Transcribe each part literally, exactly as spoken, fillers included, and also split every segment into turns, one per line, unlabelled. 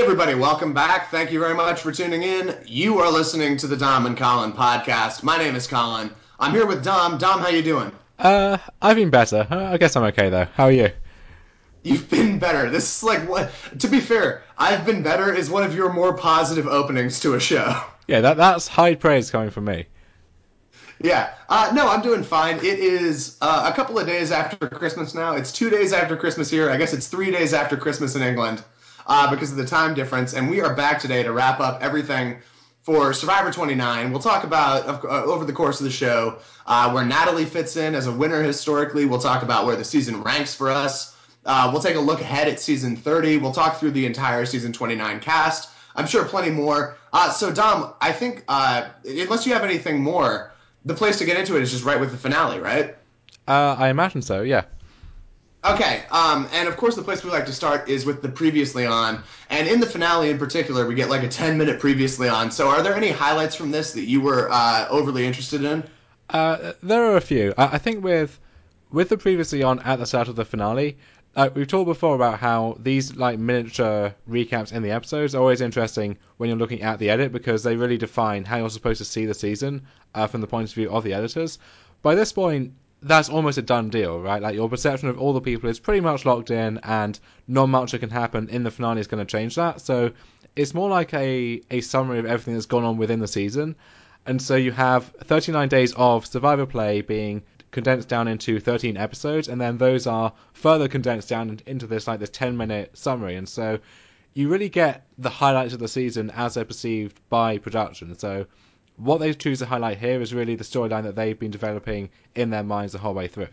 everybody, welcome back. Thank you very much for tuning in. You are listening to the Dom and Colin podcast. My name is Colin. I'm here with Dom. Dom, how you doing?
Uh, I've been better. Uh, I guess I'm okay though. How are you?
You've been better. This is like what. To be fair, I've been better is one of your more positive openings to a show.
Yeah, that that's high praise coming from me.
Yeah. Uh, no, I'm doing fine. It is uh, a couple of days after Christmas now. It's two days after Christmas here. I guess it's three days after Christmas in England uh, because of the time difference. And we are back today to wrap up everything for Survivor twenty-nine. We'll talk about, uh, over the course of the show, uh, where Natalie fits in as a winner historically. We'll talk about where the season ranks for us. Uh, we'll take a look ahead at season thirty. We'll talk through the entire season twenty-nine cast. I'm sure plenty more. Uh, so, Dom, I think, uh, unless you have anything more, the place to get into it is just right with the finale, right?
Uh, I imagine so. Yeah.
Okay, um, and of course the place we like to start is with the previously on, and in the finale in particular, we get like a ten minute previously on. So, are there any highlights from this that you were uh, overly interested in?
Uh, there are a few. I, I think with with the previously on at the start of the finale, uh, we've talked before about how these like miniature recaps in the episodes are always interesting when you're looking at the edit because they really define how you're supposed to see the season uh, from the point of view of the editors. By this point, that's almost a done deal, right? Like your perception of all the people is pretty much locked in, and not much that can happen in the finale is going to change that. So it's more like a a summary of everything that's gone on within the season. And so you have thirty-nine days of Survivor play being condensed down into thirteen episodes, and then those are further condensed down into this like this ten minute summary. And so you really get the highlights of the season as they're perceived by production. So what they choose to highlight here is really the storyline that they've been developing in their minds the whole way through.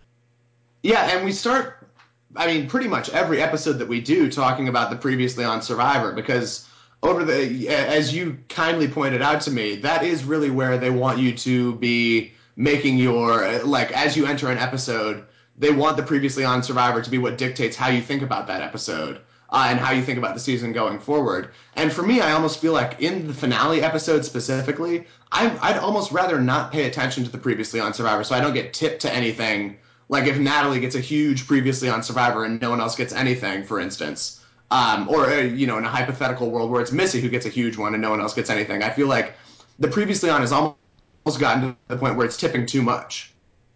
Yeah, and we start, I mean, pretty much every episode that we do talking about the previously on Survivor because over the, as you kindly pointed out to me, that is really where they want you to be making your, like, as you enter an episode, they want the previously on Survivor to be what dictates how you think about that episode. Uh, and how you think about the season going forward. And for me, I almost feel like in the finale episode specifically, I, I'd almost rather not pay attention to the previously on Survivor so I don't get tipped to anything. Like if Natalie gets a huge previously on Survivor and no one else gets anything, for instance. Um, or, uh, you know, in a hypothetical world where it's Missy who gets a huge one and no one else gets anything. I feel like the previously on has almost gotten to the point where it's tipping too much.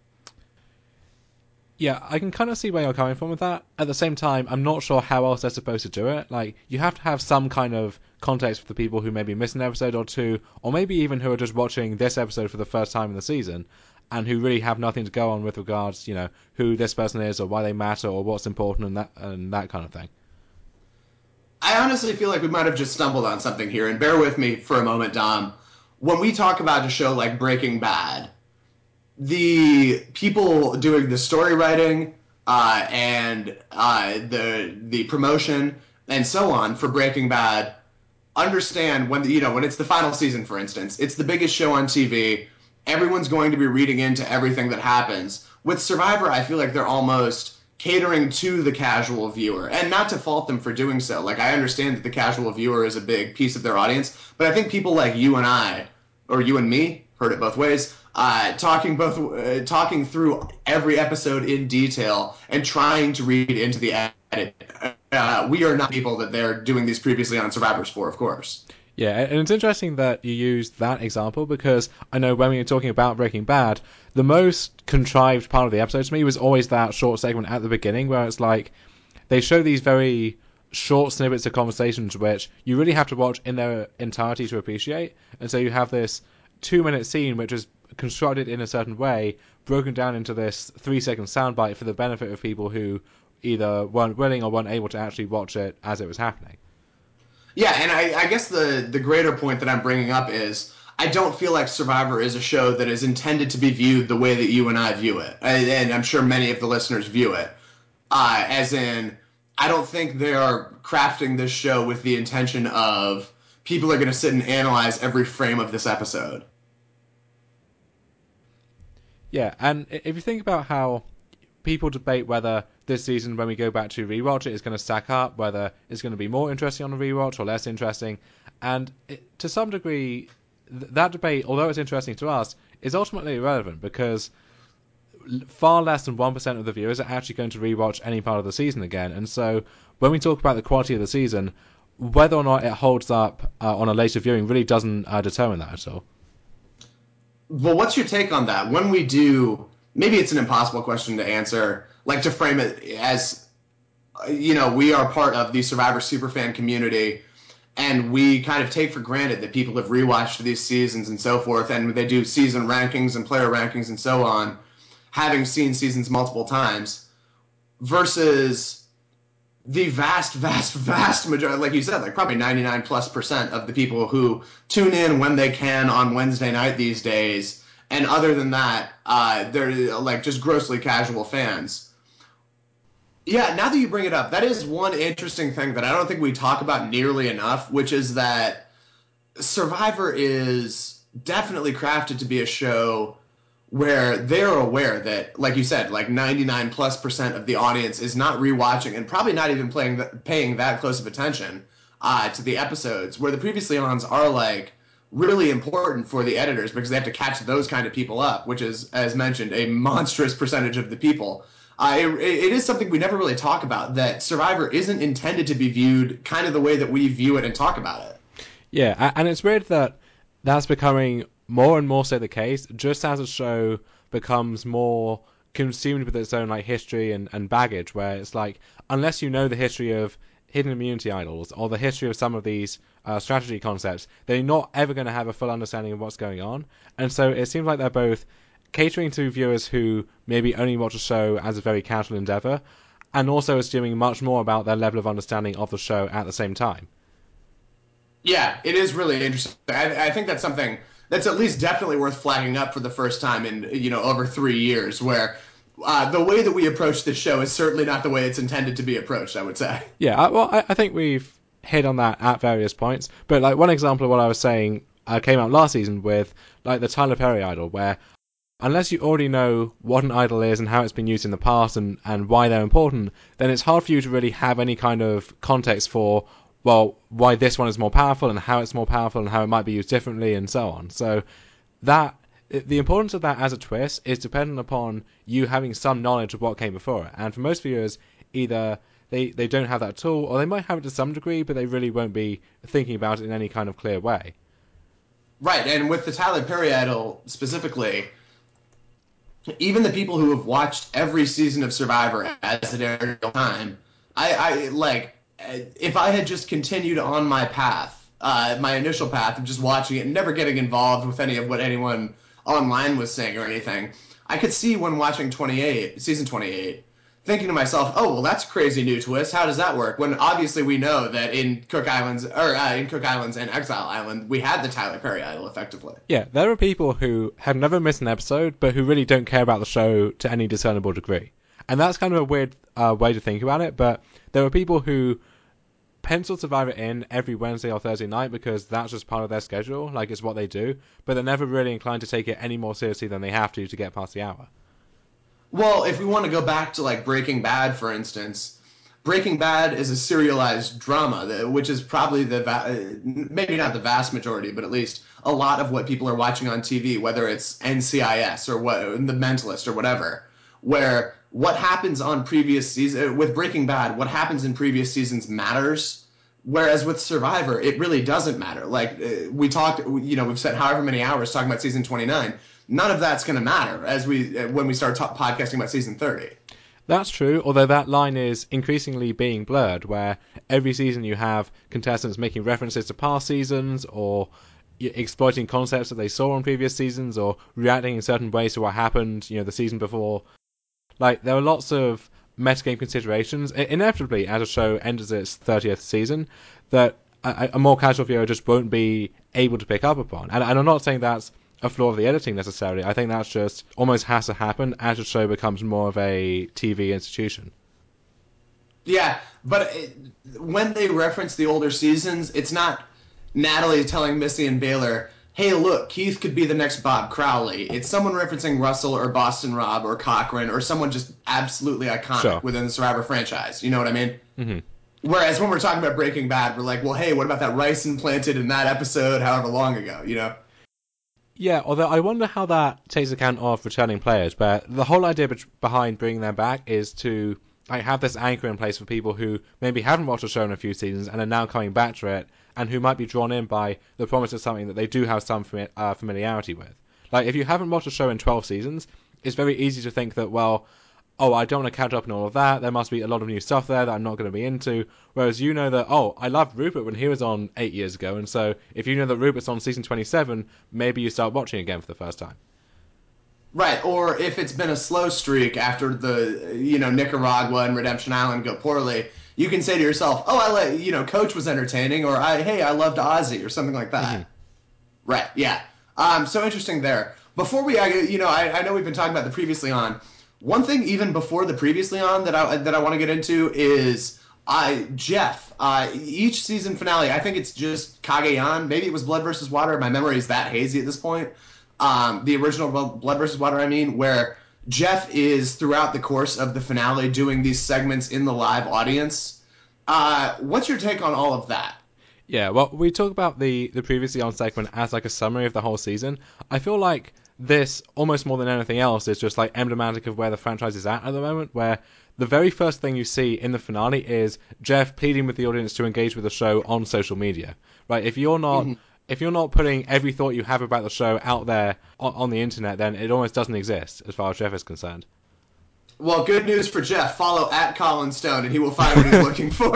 Yeah, I can kind of see where you're coming from with that. At the same time, I'm not sure how else they're supposed to do it. Like, you have to have some kind of context for the people who maybe miss an episode or two, or maybe even who are just watching this episode for the first time in the season, and who really have nothing to go on with regards, you know, who this person is, or why they matter, or what's important, and that and that kind of thing.
I honestly feel like we might have just stumbled on something here, and bear with me for a moment, Dom. When we talk about a show like Breaking Bad, the people doing the story writing uh, and uh, the the promotion and so on for Breaking Bad understand when you know when it's the final season, for instance, it's the biggest show on T V. Everyone's going to be reading into everything that happens. With Survivor, I feel like they're almost catering to the casual viewer, and not to fault them for doing so. Like I understand that the casual viewer is a big piece of their audience, but I think people like you and I, or you and me, heard it both ways. Uh, talking both, uh, talking through every episode in detail and trying to read into the edit. Uh, we are not people that they're doing these previously on Survivors for, of course.
Yeah, and it's interesting that you used that example because I know when we were talking about Breaking Bad, the most contrived part of the episode to me was always that short segment at the beginning where it's like they show these very short snippets of conversations which you really have to watch in their entirety to appreciate. And so you have this two minute scene which is constructed in a certain way, broken down into this three second soundbite for the benefit of people who either weren't willing or weren't able to actually watch it as it was happening.
Yeah, and I, I guess the, the greater point that I'm bringing up is I don't feel like Survivor is a show that is intended to be viewed the way that you and I view it. And, and I'm sure many of the listeners view it. Uh, as in, I don't think they are crafting this show with the intention of people are going to sit and analyze every frame of this episode.
Yeah, and if you think about how people debate whether this season, when we go back to rewatch it, is going to stack up, whether it's going to be more interesting on a rewatch or less interesting, and it, to some degree, th- that debate, although it's interesting to us, is ultimately irrelevant because far less than one percent of the viewers are actually going to rewatch any part of the season again. And so when we talk about the quality of the season, whether or not it holds up uh, on a later viewing really doesn't uh, determine that at all.
Well, what's your take on that? When we do, maybe it's an impossible question to answer, like to frame it as, you know, we are part of the Survivor superfan community, and we kind of take for granted that people have rewatched these seasons and so forth, and they do season rankings and player rankings and so on, having seen seasons multiple times, versus the vast, vast, vast majority, like you said, like probably ninety-nine plus percent of the people who tune in when they can on Wednesday night these days, and other than that, uh, they're like just grossly casual fans. Yeah, now that you bring it up, that is one interesting thing that I don't think we talk about nearly enough, which is that Survivor is definitely crafted to be a show where they're aware that, like you said, like ninety-nine plus percent of the audience is not rewatching and probably not even playing the, paying that close of attention uh, to the episodes, where the previously ons are like really important for the editors because they have to catch those kind of people up, which is, as mentioned, a monstrous percentage of the people. Uh, it, it is something we never really talk about, that Survivor isn't intended to be viewed kind of the way that we view it and talk about it.
Yeah, and it's weird that that's becoming more and more so the case, just as a show becomes more consumed with its own like history and, and baggage, where it's like, unless you know the history of hidden immunity idols or the history of some of these uh, strategy concepts, then you're not ever going to have a full understanding of what's going on. And so it seems like they're both catering to viewers who maybe only watch a show as a very casual endeavor, and also assuming much more about their level of understanding of the show at the same time.
Yeah, it is really interesting. I, I think that's something that's at least definitely worth flagging up for the first time in, you know, over three years, where uh, the way that we approach this show is certainly not the way it's intended to be approached, I would say.
Yeah, I, well, I, I think we've hit on that at various points. But like one example of what I was saying uh, came out last season with like the Tyler Perry idol, where unless you already know what an idol is and how it's been used in the past and, and why they're important, then it's hard for you to really have any kind of context for, well, why this one is more powerful and how it's more powerful and how it might be used differently and so on. So that the importance of that as a twist is dependent upon you having some knowledge of what came before it. And for most viewers, either they, they don't have that at all, or they might have it to some degree, but they really won't be thinking about it in any kind of clear way.
Right, and with the Tyler Perry idol specifically, even the people who have watched every season of Survivor as it aired all the time, I, I like if I had just continued on my path, uh, my initial path of just watching it and never getting involved with any of what anyone online was saying or anything, I could see when watching twenty-eight, season twenty-eight, thinking to myself, oh, well, that's a crazy new twist. How does that work? When obviously we know that in Cook Islands, or uh, in Cook Islands and Exile Island, we had the Tyler Perry idol effectively.
Yeah, there are people who have never missed an episode, but who really don't care about the show to any discernible degree. And that's kind of a weird uh, way to think about it, but there are people who pencil Survivor in every Wednesday or Thursday night because that's just part of their schedule, like it's what they do, but they're never really inclined to take it any more seriously than they have to to get past the hour.
Well, if we want to go back to like Breaking Bad, for instance, Breaking Bad is a serialized drama, which is probably the va- maybe not the vast majority, but at least a lot of what people are watching on T V, whether it's N C I S or what, The Mentalist or whatever, where what happens on previous seasons with Breaking Bad, what happens in previous seasons matters. Whereas with Survivor, it really doesn't matter. Like we talked, you know, we've spent however many hours talking about season twenty-nine. None of that's going to matter as we when we start ta- podcasting about season thirty.
That's true, although that line is increasingly being blurred, where every season you have contestants making references to past seasons, or exploiting concepts that they saw on previous seasons, or reacting in certain ways to what happened, you know, the season before. Like, there are lots of metagame considerations, inevitably, as a show enters its thirtieth season, that a, a more casual viewer just won't be able to pick up upon. And, and I'm not saying that's a flaw of the editing necessarily. I think that's just almost has to happen as the show becomes more of a T V institution.
Yeah, but it, when they reference the older seasons, it's not Natalie telling Missy and Baylor, hey, look, Keith could be the next Bob Crowley. It's someone referencing Russell or Boston Rob or Cochran or someone just absolutely iconic sure. within the Survivor franchise. You know what I mean?
Mm-hmm.
Whereas when we're talking about Breaking Bad, we're like, well, hey, what about that rice implanted in that episode however long ago, you know?
Yeah, although I wonder how that takes account of returning players, but the whole idea behind bringing them back is to I have this anchor in place for people who maybe haven't watched the show in a few seasons and are now coming back to it, and who might be drawn in by the promise of something that they do have some fami- uh, familiarity with. Like, if you haven't watched a show in twelve seasons, it's very easy to think that, well, oh, I don't want to catch up on all of that. There must be a lot of new stuff there that I'm not going to be into. Whereas you know that, oh, I loved Rupert when he was on eight years ago, and so if you know that Rupert's on season twenty-seven, maybe you start watching again for the first time.
Right, or if it's been a slow streak after the, you know, Nicaragua and Redemption Island go poorly, you can say to yourself, oh, I like, you know, Coach was entertaining, or I, hey, I loved Ozzy, or something like that.
Mm-hmm.
Right, yeah. Um, so interesting there. Before we, you know, I, I know we've been talking about the previously on. One thing even before the previously on that I that I want to get into is I Jeff. Uh, each season finale, I think it's just Cagayan. Maybe it was Blood versus Water. My memory is that hazy at this point. Um, the original Blood versus Water, I mean, where Jeff is throughout the course of the finale doing these segments in the live audience. Uh, what's your take on all of that?
Yeah, well, we talk about the, the previously on segment as like a summary of the whole season. I feel like this, almost more than anything else, is just like emblematic of where the franchise is at at the moment, where the very first thing you see in the finale is Jeff pleading with the audience to engage with the show on social media. Right? If you're not... Mm-hmm. If you're not putting every thought you have about the show out there on, on the internet, then it almost doesn't exist as far as Jeff is concerned.
Well, good news for Jeff. Follow at Colin Stone, and he will find what he's looking for.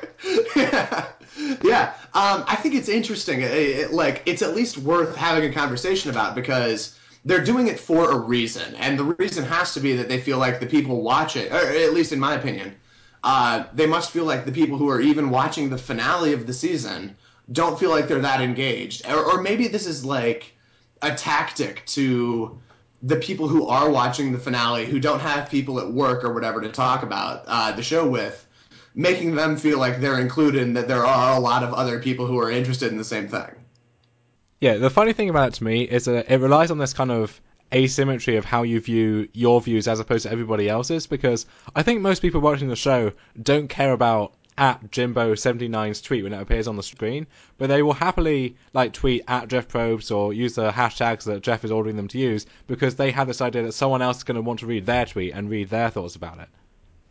yeah, yeah. Um, I think it's interesting. It, it, like, it's at least worth having a conversation about because they're doing it for a reason, and the reason has to be that they feel like the people watch it, or at least in my opinion, uh, they must feel like the people who are even watching the finale of the season don't feel like they're that engaged, or, or maybe this is like a tactic to the people who are watching the finale who don't have people at work or whatever to talk about uh, the show with, making them feel like they're included and that there are a lot of other people who are interested in the same thing.
Yeah, the funny thing about it to me is that it relies on this kind of asymmetry of how you view your views as opposed to everybody else's, because I think most people watching the show don't care about at Jimbo seventy-nine's tweet when it appears on the screen, but they will happily like tweet at Jeff Probst or use the hashtags that Jeff is ordering them to use because they have this idea that someone else is going to want to read their tweet and read their thoughts about it.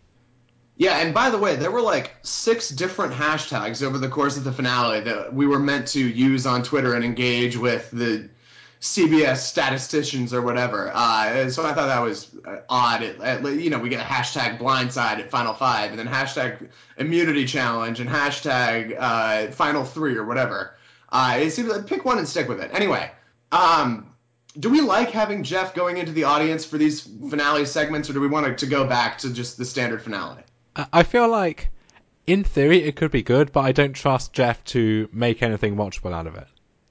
Yeah, and by the way, there were like six different hashtags over the course of the finale that we were meant to use on Twitter and engage with the C B S statisticians or whatever. Uh, so I thought that was odd. It, it, you know, we get a hashtag blindside at Final Five, and then hashtag immunity challenge, and hashtag uh, Final Three or whatever. Uh, it seems like pick one and stick with it. Anyway, um, do we like having Jeff going into the audience for these finale segments, or do we want it to go back to just the standard finale?
I feel like, in theory, it could be good, but I don't trust Jeff to make anything watchable out of it.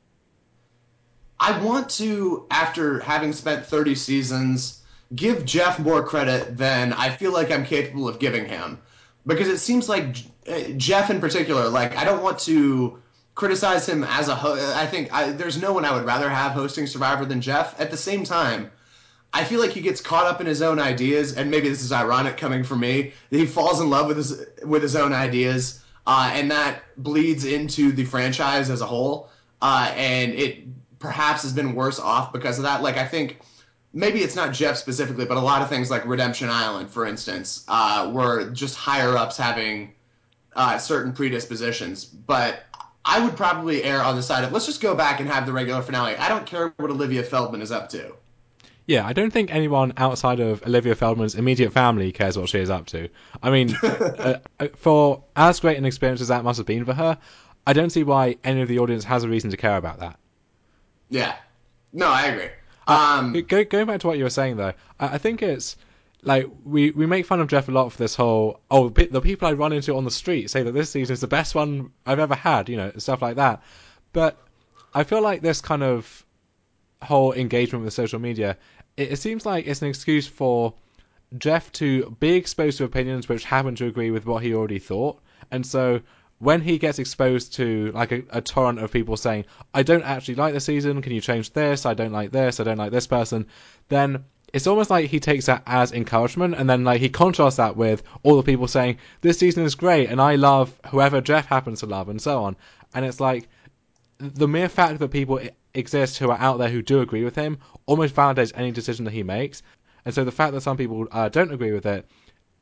I want to, after having spent thirty seasons, give Jeff more credit than I feel like I'm capable of giving him. Because it seems like Jeff in particular, like, I don't want to criticize him as a host. I think I, there's no one I would rather have hosting Survivor than Jeff. At the same time, I feel like he gets caught up in his own ideas, and maybe this is ironic coming from me, that he falls in love with his, with his own ideas, uh, and that bleeds into the franchise as a whole, uh, and it perhaps has been worse off because of that. Like, I think maybe it's not Jeff specifically, but a lot of things like Redemption Island, for instance, uh, were just higher-ups having uh, certain predispositions. But I would probably err on the side of, let's just go back and have the regular finale. I don't care what Olivia Feldman is up to.
Yeah, I don't think anyone outside of Olivia Feldman's immediate family cares what she is up to. I mean, uh, for as great an experience as that must have been for her, I don't see why any of the audience has a reason to care about that.
Yeah. No, I agree.
Um,
um,
go, going back to what you were saying, though, I, I think it's, like, we, we make fun of Jeff a lot for this whole, oh, the people I run into on the street say that this season is the best one I've ever had, you know, stuff like that. But I feel like this kind of whole engagement with social media, it, it seems like it's an excuse for Jeff to be exposed to opinions which happen to agree with what he already thought, and so when he gets exposed to like a, a torrent of people saying, I don't actually like the season, can you change this, I don't like this, I don't like this person, then it's almost like he takes that as encouragement, and then like he contrasts that with all the people saying, this season is great, and I love whoever Jeff happens to love, and so on. And it's like, the mere fact that people exist who are out there who do agree with him almost validates any decision that he makes. And so the fact that some people uh, don't agree with it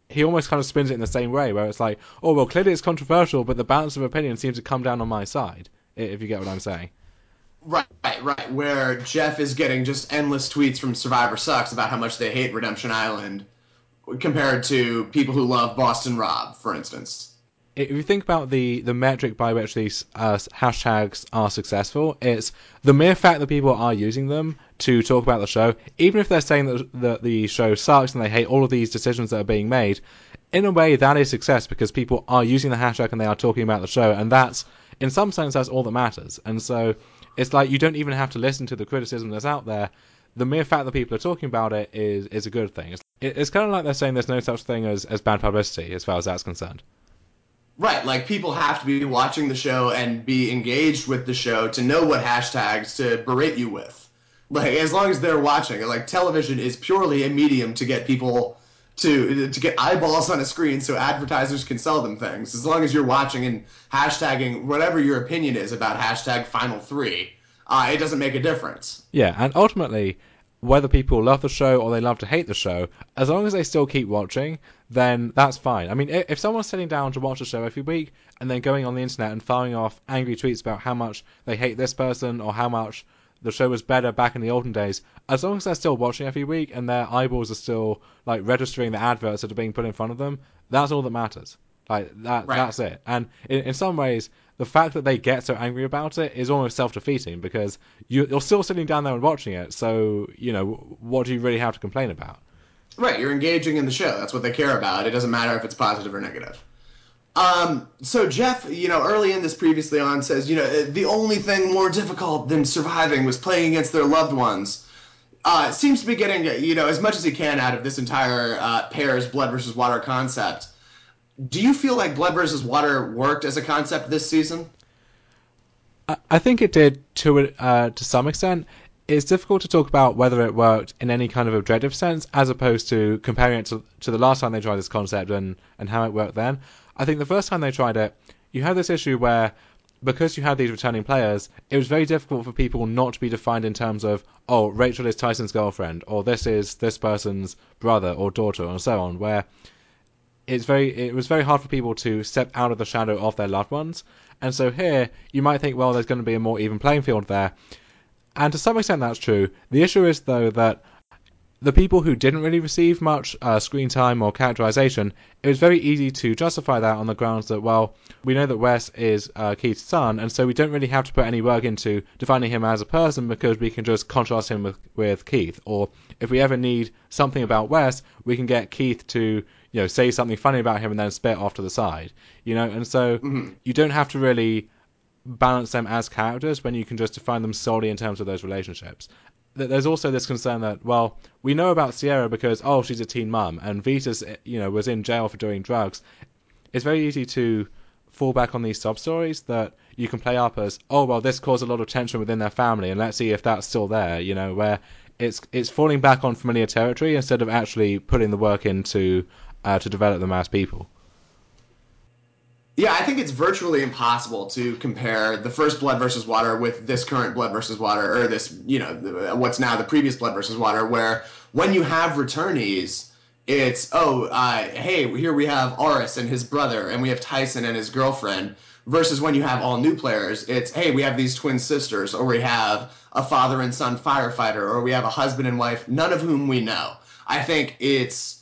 he almost kind of spins it in the same way, where it's like, oh, well, clearly it's controversial, but the balance of opinion seems to come down on my side, if you get what I'm saying.
Right, right. Where Jeff is getting just endless tweets from Survivor Sucks about how much they hate Redemption Island compared to people who love Boston Rob, for instance.
If you think about the, the metric by which these uh, hashtags are successful, it's the mere fact that people are using them to talk about the show, even if they're saying that, that the show sucks and they hate all of these decisions that are being made, in a way that is success because people are using the hashtag and they are talking about the show, and that's, in some sense, that's all that matters. And so it's like you don't even have to listen to the criticism that's out there. The mere fact that people are talking about it is, is a good thing. It's, it's kind of like they're saying there's no such thing as, as bad publicity as far as that's concerned.
Right, like people have to be watching the show and be engaged with the show to know what hashtags to berate you with. Like as long as they're watching, like television is purely a medium to get people to to get eyeballs on a screen so advertisers can sell them things. As long as you're watching and hashtagging whatever your opinion is about hashtag Final Three, uh, it doesn't make a difference.
Yeah, and ultimately, whether people love the show or they love to hate the show, as long as they still keep watching, then that's fine. I mean, if someone's sitting down to watch a show every week and then going on the internet and firing off angry tweets about how much they hate this person or how much the show was better back in the olden days, as long as they're still watching every week and their eyeballs are still like registering the adverts that are being put in front of them, that's all that matters. Like that,
Right.
that's it. And in, in some ways, the fact that they get so angry about it is almost self-defeating because you, you're still sitting down there and watching it. So you know, what do you really have to complain about?
Right, you're engaging in the show. That's what they care about. It doesn't matter if it's positive or negative. Um, so Jeff, you know, early in this previously on says, you know, the only thing more difficult than surviving was playing against their loved ones. Uh, seems to be getting, you know, as much as he can out of this entire uh, pairs blood versus water concept. Do you feel like blood versus water worked as a concept this season?
I, I think it did to uh, to some extent. It's difficult to talk about whether it worked in any kind of objective sense, as opposed to comparing it to, to the last time they tried this concept and, and how it worked then. I think the first time they tried it, you had this issue where, because you had these returning players, it was very difficult for people not to be defined in terms of, oh, Rachel is Tyson's girlfriend, or this is this person's brother or daughter, and so on, where it's very it was very hard for people to step out of the shadow of their loved ones. And so here, you might think, well, there's going to be a more even playing field there. And to some extent that's true. The issue is, though, that the people who didn't really receive much uh, screen time or characterization, it was very easy to justify that on the grounds that, well, we know that Wes is uh, Keith's son, and so we don't really have to put any work into defining him as a person because we can just contrast him with, with Keith. Or if we ever need something about Wes, we can get Keith to, you know, say something funny about him and then spit off to the side. You know, and so
Mm-hmm.
you don't have to really balance them as characters when you can just define them solely in terms of those relationships. There's also this concern that, well, we know about Sierra because, oh, she's a teen mum, and Vitas, you know, was in jail for doing drugs. It's very easy to fall back on these sub-stories that you can play up as, oh, well, this caused a lot of tension within their family, and let's see if that's still there, you know, where it's it's falling back on familiar territory instead of actually putting the work into uh, to develop them as people.
Yeah, I think it's virtually impossible to compare the first Blood versus Water with this current Blood versus Water, or this, you know, what's now the previous Blood versus Water, where when you have returnees, it's, oh, uh, hey, here we have Aris and his brother, and we have Tyson and his girlfriend, versus when you have all new players, it's, hey, we have these twin sisters, or we have a father and son firefighter, or we have a husband and wife, none of whom we know. I think it's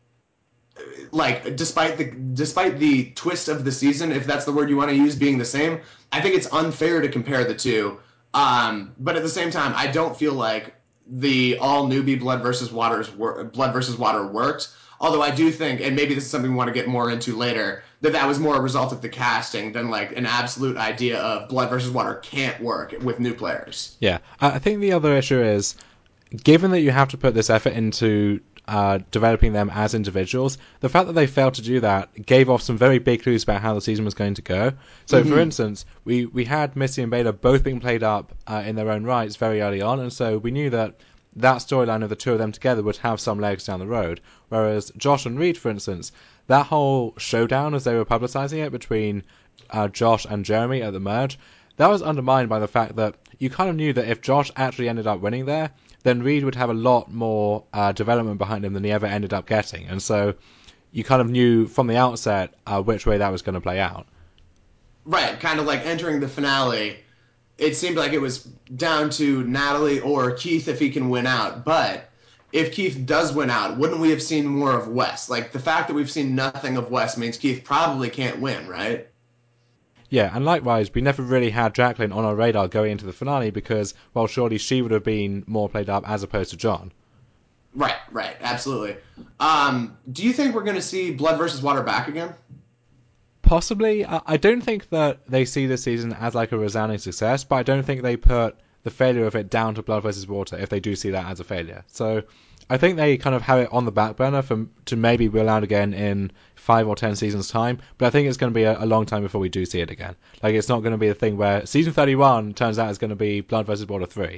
like despite the despite the twist of the season, if that's the word you want to use, being the same, I think it's unfair to compare the two. Um, but at the same time, I don't feel like the all newbie blood versus waters blood versus water worked. Although I do think, and maybe this is something we want to get more into later, that that was more a result of the casting than like an absolute idea of blood versus water can't work with new players.
Yeah, I think the other issue is, given that you have to put this effort into uh, developing them as individuals, the fact that they failed to do that gave off some very big clues about how the season was going to go. So, mm-hmm. for instance, we, we had Missy and Beta both being played up uh, in their own rights very early on, and so we knew that that storyline of the two of them together would have some legs down the road. Whereas Josh and Reed, for instance, that whole showdown as they were publicizing it between uh, Josh and Jeremy at the merge, that was undermined by the fact that you kind of knew that if Josh actually ended up winning there, then Reed would have a lot more uh, development behind him than he ever ended up getting. And so you kind of knew from the outset uh, which way that was going to play out.
Right, kind of like entering the finale, it seemed like it was down to Natalie or Keith if he can win out. But if Keith does win out, wouldn't we have seen more of Wes? Like, the fact that we've seen nothing of Wes means Keith probably can't win, right?
Yeah, and likewise, we never really had Jacqueline on our radar going into the finale because, well, surely she would have been more played up as opposed to John.
Right, right, absolutely. Um, do you think we're going to see Blood versus Water back again?
Possibly. I don't think that they see this season as like a resounding success, but I don't think they put the failure of it down to Blood versus Water if they do see that as a failure. So I think they kind of have it on the back burner for to maybe wheel out again in five or ten seasons time, but I think it's going to be a, a long time before we do see it again. Like, it's not going to be a thing where season thirty-one turns out it's going to be Blood versus Water three.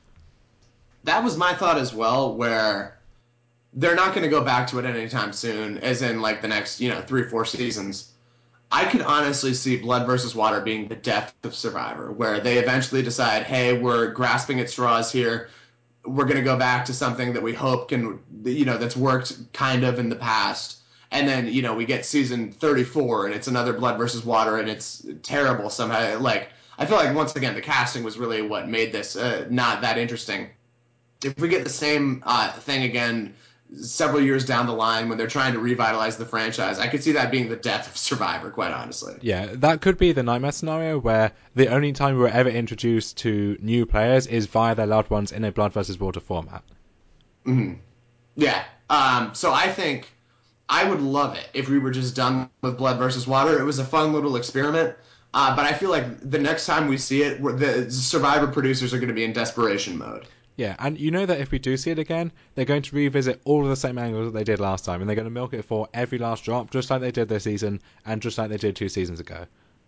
That was my thought as well, where they're not going to go back to it anytime soon, as in like the next, you know, three or four seasons. I could honestly see Blood versus Water being the death of Survivor, where they eventually decide, hey, we're grasping at straws here. We're going to go back to something that we hope can, you know, that's worked kind of in the past. And then, you know, we get season thirty-four and it's another Blood versus Water and it's terrible somehow. Like, I feel like, once again, the casting was really what made this uh, not that interesting. If we get the same uh, thing again several years down the line when they're trying to revitalize the franchise, I could see that being the death of Survivor, quite honestly.
Yeah, that could be the nightmare scenario where the only time we're ever introduced to new players is via their loved ones in a Blood versus Water format.
Mm-hmm. Yeah. Um, so I think I would love it if we were just done with Blood versus Water. It was a fun little experiment. Uh, but I feel like the next time we see it, the Survivor producers are going to be in desperation mode.
Yeah, and you know that if we do see it again, they're going to revisit all of the same angles that they did last time, and they're going to milk it for every last drop, just like they did this season, and just like they did two seasons ago.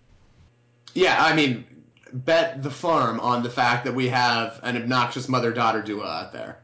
Yeah, I mean, bet the farm on the fact that we have an obnoxious mother-daughter duo out there.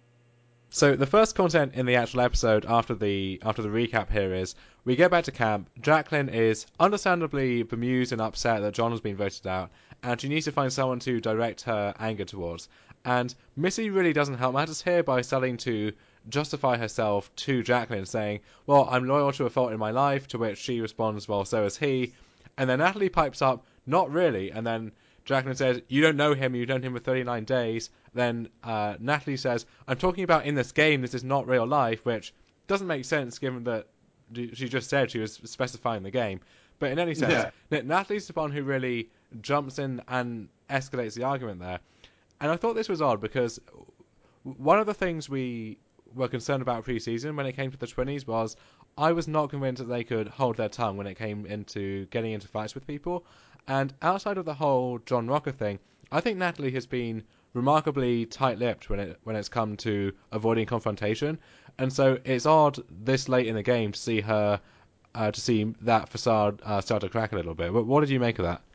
So the first content in the actual episode after the after the recap here is we get back to camp. Jacqueline is understandably bemused and upset that John has been voted out, and she needs to find someone to direct her anger towards. And Missy really doesn't help matters here by starting to justify herself to Jacqueline, saying, well, I'm loyal to a fault in my life, to which she responds, well, so is he. And then Natalie pipes up, not really, and then Jacqueline says, you don't know him, you've known him for thirty-nine days. Then uh, Natalie says, I'm talking about in this game, this is not real life, which doesn't make sense given that she just said she was specifying the game. But in any sense, yeah. Natalie's the one who really jumps in and escalates the argument there. And I thought this was odd because one of the things we were concerned about pre-season when it came to the twenties was I was not convinced that they could hold their tongue when it came into getting into fights with people. And outside of the whole John Rocker thing, I think Natalie has been remarkably tight-lipped when it when it's come to avoiding confrontation, and so it's odd this late in the game to see her uh, to see that facade uh, start to crack a little bit. But what did you make of that?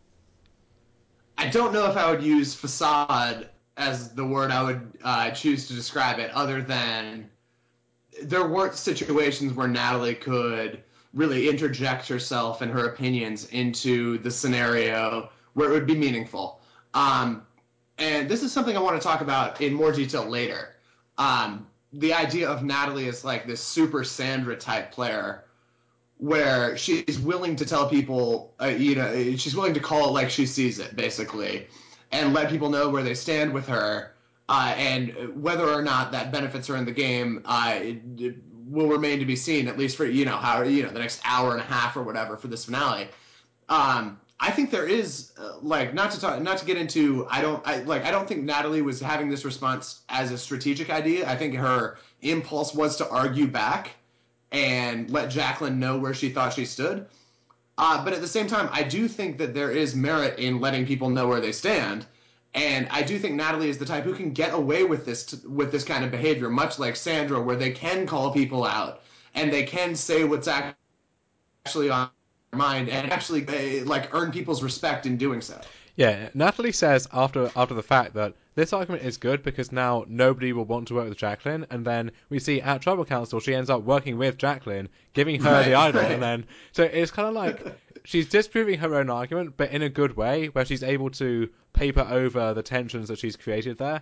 I don't know if I would use facade as the word I would uh, choose to describe it, other than there weren't situations where Natalie could really interject herself and her opinions into the scenario where it would be meaningful. Um, and this is something I want to talk about in more detail later. Um, the idea of Natalie as like this super Sandra type player, where she's willing to tell people, uh, you know, she's willing to call it like she sees it, basically, and let people know where they stand with her, uh, and whether or not that benefits her in the game uh, it, it will remain to be seen, at least for, you know, how, you know, the next hour and a half or whatever for this finale. Um, I think there is uh, like not to talk, not to get into. I don't I like. I don't think Natalie was having this response as a strategic idea. I think her impulse was to argue back and let Jacqueline know where she thought she stood. Uh, but at the same time, I do think that there is merit in letting people know where they stand. And I do think Natalie is the type who can get away with this t- with this kind of behavior, much like Sandra, where they can call people out and they can say what's actually on mind and actually uh, like earn people's respect in doing so.
Yeah, Natalie says after after the fact that this argument is good because now nobody will want to work with Jacqueline, and then we see at Tribal Council she ends up working with Jacqueline, giving her right, the idol, right. and then so it's kind of like she's disproving her own argument, but in a good way, where she's able to paper over the tensions that she's created there.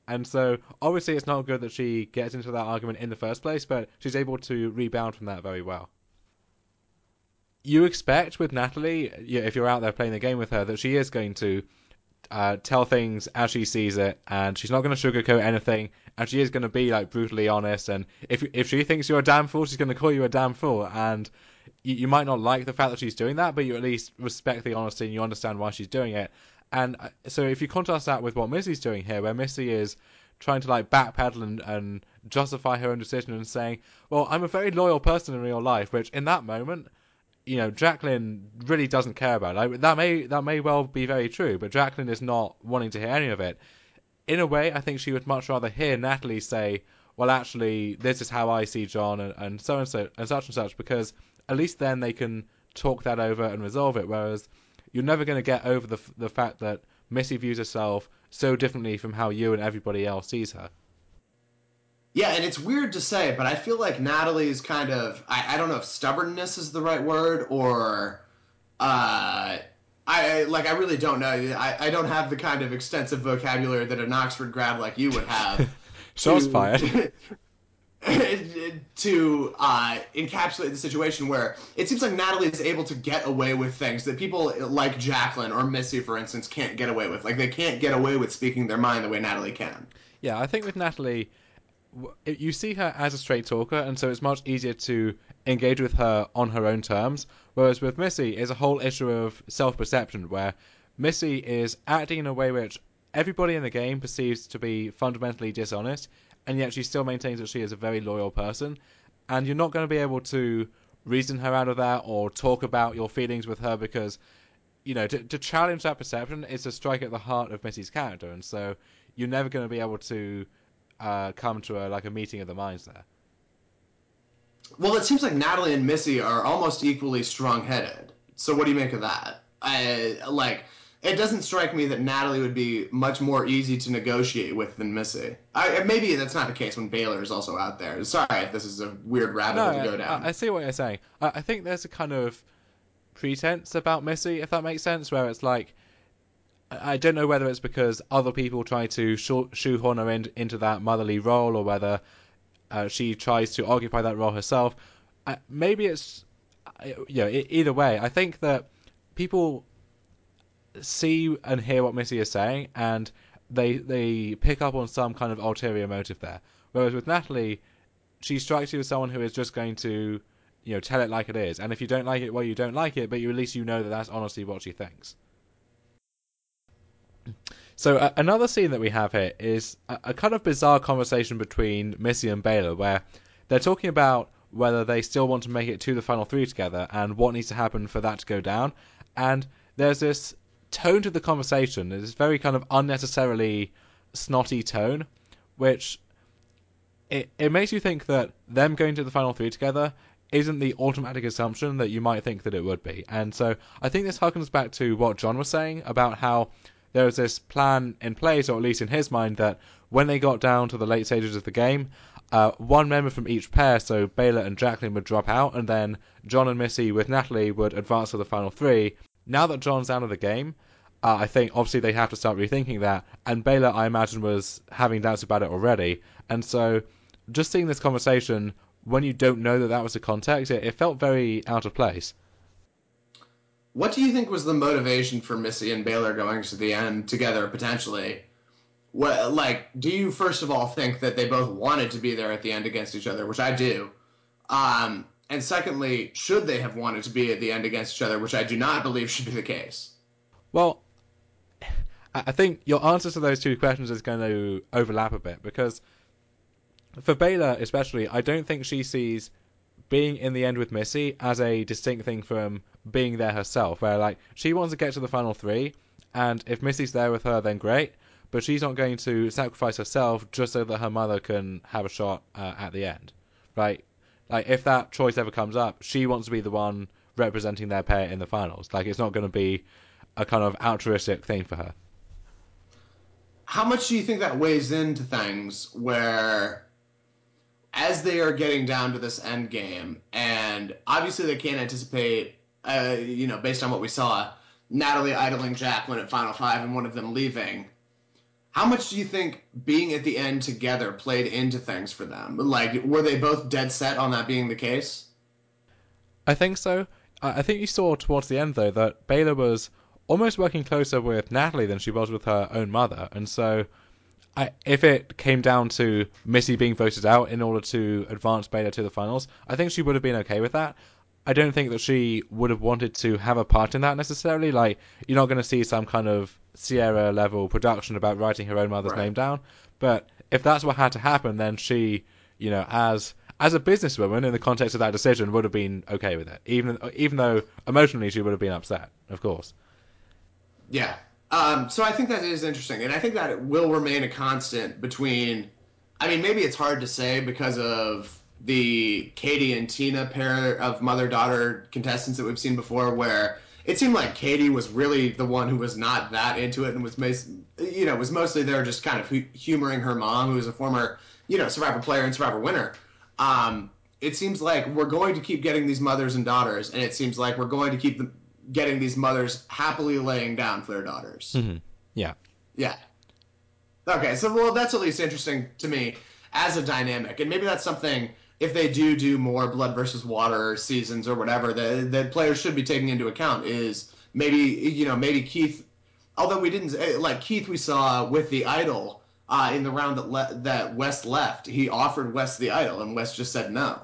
And so, obviously, it's not good that she gets into that argument in the first place, but she's able to rebound from that very well. You expect with Natalie, if you're out there playing the game with her, that she is going to uh, tell things as she sees it, and she's not going to sugarcoat anything, and she is going to be like brutally honest. And if if she thinks you're a damn fool, she's going to call you a damn fool. And you, you might not like the fact that she's doing that, but you at least respect the honesty and you understand why she's doing it. And so if you contrast that with what Missy's doing here, where Missy is trying to like backpedal and, and justify her own decision and saying, well, I'm a very loyal person in real life, which in that moment, you know, Jacqueline really doesn't care about it. Like, that may that may well be very true, but Jacqueline is not wanting to hear any of it. In a way, I think she would much rather hear Natalie say, well, actually, this is how I see John, and, and so and so, and such and such, because at least then they can talk that over and resolve it, whereas you're never going to get over the the fact that Missy views herself so differently from how you and everybody else sees her.
Yeah, and it's weird to say, but I feel like Natalie's kind of, I, I don't know if stubbornness is the right word, or uh, I like I really don't know. I, I don't have the kind of extensive vocabulary that an Oxford grad like you would have
Shots
to
fired.
to uh, encapsulate the situation where it seems like Natalie is able to get away with things that people like Jacqueline or Missy, for instance, can't get away with. Like they can't get away with speaking their mind the way Natalie can.
Yeah, I think with Natalie, you see her as a straight talker, and so it's much easier to engage with her on her own terms. Whereas with Missy, is a whole issue of self-perception, where Missy is acting in a way which everybody in the game perceives to be fundamentally dishonest, and yet she still maintains that she is a very loyal person. And you're not going to be able to reason her out of that or talk about your feelings with her because, you know, to, to challenge that perception is to strike at the heart of Missy's character, and so you're never going to be able to uh, come to a like a meeting of the minds there.
Well, it seems like Natalie and Missy are almost equally strong-headed. So what do you make of that? I like. It doesn't strike me that Natalie would be much more easy to negotiate with than Missy. I, maybe that's not the case when Baylor is also out there. Sorry if this is a weird rabbit
No,
hole to go
I,
down.
I see what you're saying. I, I think there's a kind of pretense about Missy, if that makes sense, where it's like I don't know whether it's because other people try to shoehorn her in, into that motherly role, or whether uh, she tries to occupy that role herself. Uh, maybe it's you know either way. I think that people see and hear what Missy is saying, and they they pick up on some kind of ulterior motive there. Whereas with Natalie, she strikes you as someone who is just going to, you know, tell it like it is. And if you don't like it, well, you don't like it, but you at least you know that that's honestly what she thinks. So uh, another scene that we have here is a, a kind of bizarre conversation between Missy and Baylor, where they're talking about whether they still want to make it to the final three together and what needs to happen for that to go down. And there's this tone to the conversation, this very kind of unnecessarily snotty tone, which it, it makes you think that them going to the final three together isn't the automatic assumption that you might think that it would be. And so I think this harkens back to what John was saying about how there was this plan in place, or at least in his mind, that when they got down to the late stages of the game, uh, one member from each pair, so Baylor and Jacqueline, would drop out, and then John and Missy with Natalie would advance to the final three. Now that John's out of the game, uh, I think obviously they have to start rethinking that, and Baylor, I imagine, was having doubts about it already. And so just seeing this conversation, when you don't know that that was the context, it, it felt very out of place.
What do you think was the motivation for Missy and Baylor going to the end together potentially? What, like, do you first of all think that they both wanted to be there at the end against each other, which I do? Um, and secondly, should they have wanted to be at the end against each other, which I do not believe should be the case?
Well, I think your answer to those two questions is going to overlap a bit, because for Baylor especially, I don't think she sees being in the end with Missy as a distinct thing from being there herself, where like she wants to get to the final three, and if Missy's there with her, then great, but she's not going to sacrifice herself just so that her mother can have a shot uh, at the end, right? Like if that choice ever comes up, she wants to be the one representing their pair in the finals. Like it's not going to be a kind of altruistic thing for her.
How much do you think that weighs into things where, as they are getting down to this end game, and obviously they can't anticipate, uh, you know, based on what we saw, Natalie idling Jacqueline at Final Five and one of them leaving. How much do you think being at the end together played into things for them? Like, were they both dead set on that being the case?
I think so. I I think you saw towards the end, though, that Baylor was almost working closer with Natalie than she was with her own mother. And so, I, if it came down to Missy being voted out in order to advance Baylor to the finals, I think she would have been okay with that. I don't think that she would have wanted to have a part in that necessarily. Like, you're not going to see some kind of Sierra level production about writing her own mother's
Right.
name down. But if that's what had to happen, then she, you know, as as a businesswoman in the context of that decision, would have been okay with it. Even even though emotionally she would have been upset, of course.
Yeah. Um, so I think that is interesting, and I think that it will remain a constant between. I mean, maybe it's hard to say because of the Katie and Tina pair of mother-daughter contestants that we've seen before, where it seemed like Katie was really the one who was not that into it and was, you know, was mostly there just kind of humoring her mom, who was a former, you know, Survivor player and Survivor winner. Um, it seems like we're going to keep getting these mothers and daughters, and it seems like we're going to keep them getting these mothers happily laying down for their daughters.
Mm-hmm. Yeah.
Yeah. Okay, so well, that's at least interesting to me as a dynamic, and maybe that's something if they do do more blood versus water seasons or whatever that that players should be taking into account is maybe you know maybe Keith, although we didn't like Keith we saw with the idol uh, in the round that le- that West left, he offered West the idol and West just said no.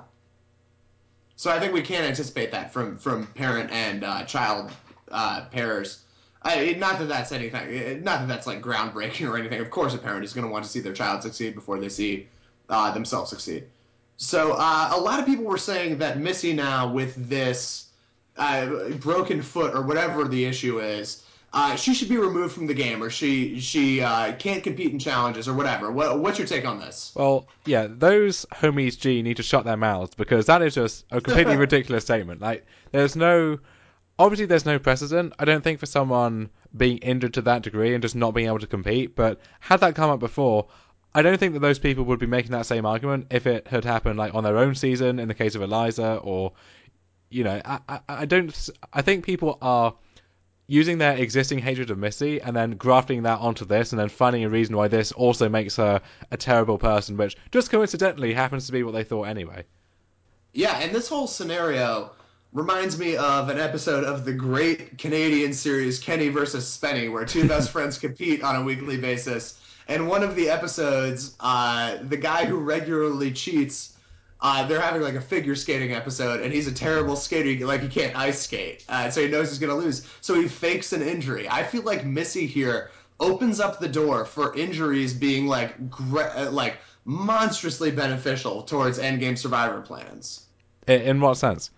So I think we can anticipate that from from parent and uh, child uh, pairs. I, not that that's anything. Not that that's like groundbreaking or anything. Of course, a parent is going to want to see their child succeed before they see uh, themselves succeed. So uh, a lot of people were saying that Missy now with this uh, broken foot or whatever the issue is, uh, she should be removed from the game, or she she uh, can't compete in challenges or whatever. What, what's your take on this?
Well, yeah, those homies G need to shut their mouths because that is just a completely ridiculous statement. Like, there's no, obviously, there's no precedent. I don't think for someone being injured to that degree and just not being able to compete. But had that come up before, I don't think that those people would be making that same argument if it had happened like on their own season in the case of Eliza, or you know, I, I, I don't. I think people are using their existing hatred of Missy and then grafting that onto this and then finding a reason why this also makes her a terrible person, which just coincidentally happens to be what they thought anyway.
Yeah, and this whole scenario reminds me of an episode of the great Canadian series Kenny versus Spenny, where two best friends compete on a weekly basis. And one of the episodes, uh, the guy who regularly cheats, uh, they're having like a figure skating episode, and he's a terrible skater. Like he can't ice skate, uh, so he knows he's gonna lose. So he fakes an injury. I feel like Missy here opens up the door for injuries being like gra- like monstrously beneficial towards endgame survivor plans.
In, in what sense?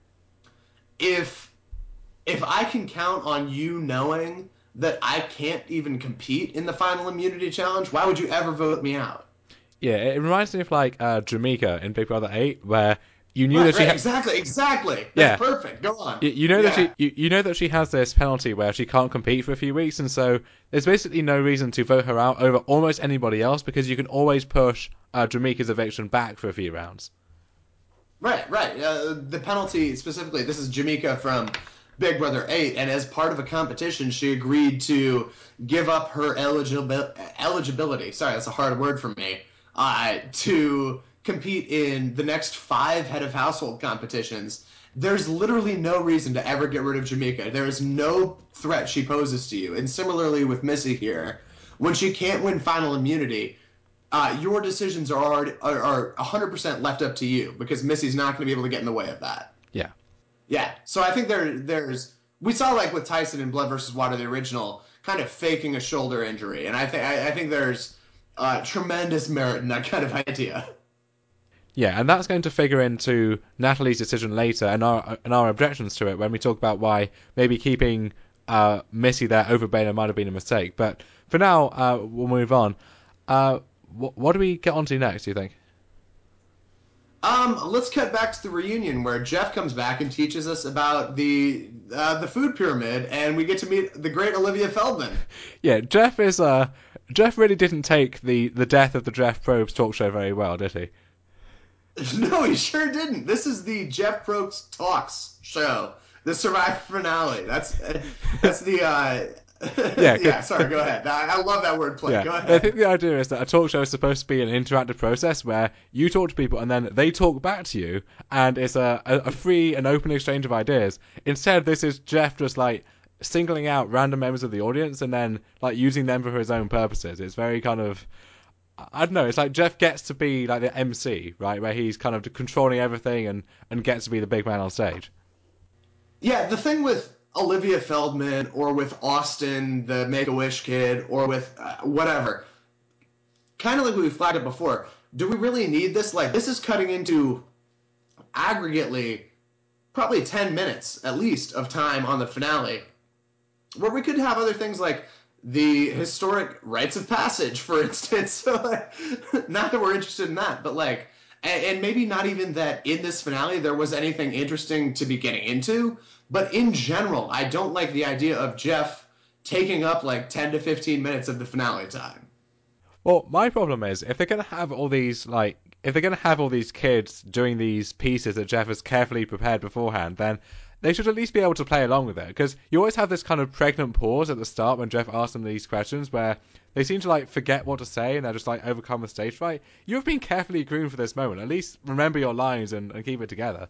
if if I can count on you knowing that I can't even compete in the final immunity challenge, why would you ever vote me out?
Yeah, it reminds me of like uh, Jamaica in Big Brother eight, where you knew
Right,
that she
right,
had.
exactly, exactly. That's
Yeah,
perfect. Go on.
you, you know that
Yeah.
she you, you know that she has this penalty where she can't compete for a few weeks, and so there's basically no reason to vote her out over almost anybody else because you can always push uh, Jamaica's eviction back for a few rounds.
Right, right. Uh, the penalty specifically, this is Jamaica from Big Brother eight, and as part of a competition, she agreed to give up her eligibil- eligibility. Sorry, that's a hard word for me. Uh, to compete in the next five head of household competitions. There's literally no reason to ever get rid of Jamaica. There is no threat she poses to you. And similarly with Missy here, when she can't win final immunity, uh, your decisions are already are, are one hundred percent left up to you because Missy's not going to be able to get in the way of that.
Yeah.
Yeah, so I think there there's we saw like with Tyson in Blood versus Water the original kind of faking a shoulder injury, and I think I think there's uh, tremendous merit in that kind of idea.
Yeah, and that's going to figure into Natalie's decision later and our and our objections to it when we talk about why maybe keeping uh, Missy there over Baylor might have been a mistake. But for now, uh, we'll move on. Uh, wh- what do we get onto next, do you think?
Um, let's cut back to the reunion where Jeff comes back and teaches us about the uh, the food pyramid, and we get to meet the great Olivia Feldman.
Yeah, Jeff is uh Jeff really didn't take the, the death of the Jeff Probst talk show very well, did he?
No, he sure didn't. This is the Jeff Probst Talks show, the Survivor finale. That's that's the uh,
Yeah, 'cause
Yeah, sorry, go ahead. I, I love that wordplay.
yeah,
Go
I think
ahead.
the idea is that a talk show is supposed to be an interactive process where you talk to people and then they talk back to you, and it's a, a, a free and open exchange of ideas. Instead, this is Jeff just like singling out random members of the audience and then like using them for his own purposes. It's very kind of, I don't know. It's like Jeff gets to be like the M C, right, where he's kind of controlling everything and and gets to be the big man on stage.
Yeah, the thing with Olivia Feldman or with Austin, the Make a Wish kid, or with uh, whatever, kind of like we flagged it before. Do we really need this? Like, this is cutting into aggregately probably ten minutes at least of time on the finale, where we could have other things like the historic rites of passage, for instance. So, like, not that we're interested in that, but like, and, and maybe not even that in this finale there was anything interesting to be getting into. But in general, I don't like the idea of Jeff taking up like ten to fifteen minutes of the finale time.
Well, my problem is if they're gonna have all these like if they're gonna have all these kids doing these pieces that Jeff has carefully prepared beforehand, then they should at least be able to play along with it. Because you always have this kind of pregnant pause at the start when Jeff asks them these questions where they seem to like forget what to say and they're just like overcome the stage fright. You have been carefully groomed for this moment. At least remember your lines and, and keep it together.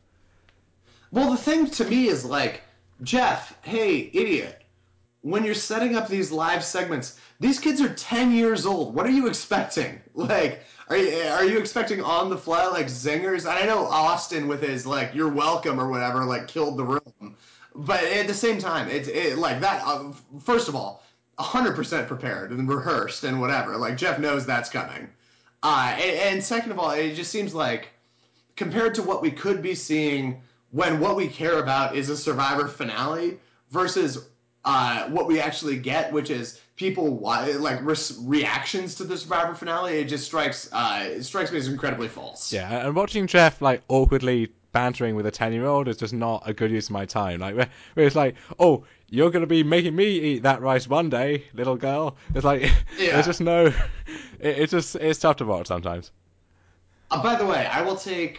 Well, the thing to me is like, Jeff, hey, idiot, when you're setting up these live segments, these kids are ten years old. What are you expecting? Like, are you, are you expecting on the fly like zingers? And I know Austin with his like "you're welcome" or whatever like killed the room, but at the same time, it's it, like that. Uh, first of all, one hundred percent prepared and rehearsed and whatever. Like Jeff knows that's coming. Uh, and, and second of all, it just seems like compared to what we could be seeing when what we care about is a Survivor finale versus uh, what we actually get, which is people like re- reactions to the Survivor finale. It just strikes uh, it strikes me as incredibly false.
Yeah, and watching Jeff like awkwardly bantering with a ten-year-old is just not a good use of my time. Like, where, where it's like, oh, you're gonna be making me eat that rice one day, little girl. It's like, there's
Yeah.
just no. It, it's just it's tough to watch sometimes.
Uh, by the way, I will take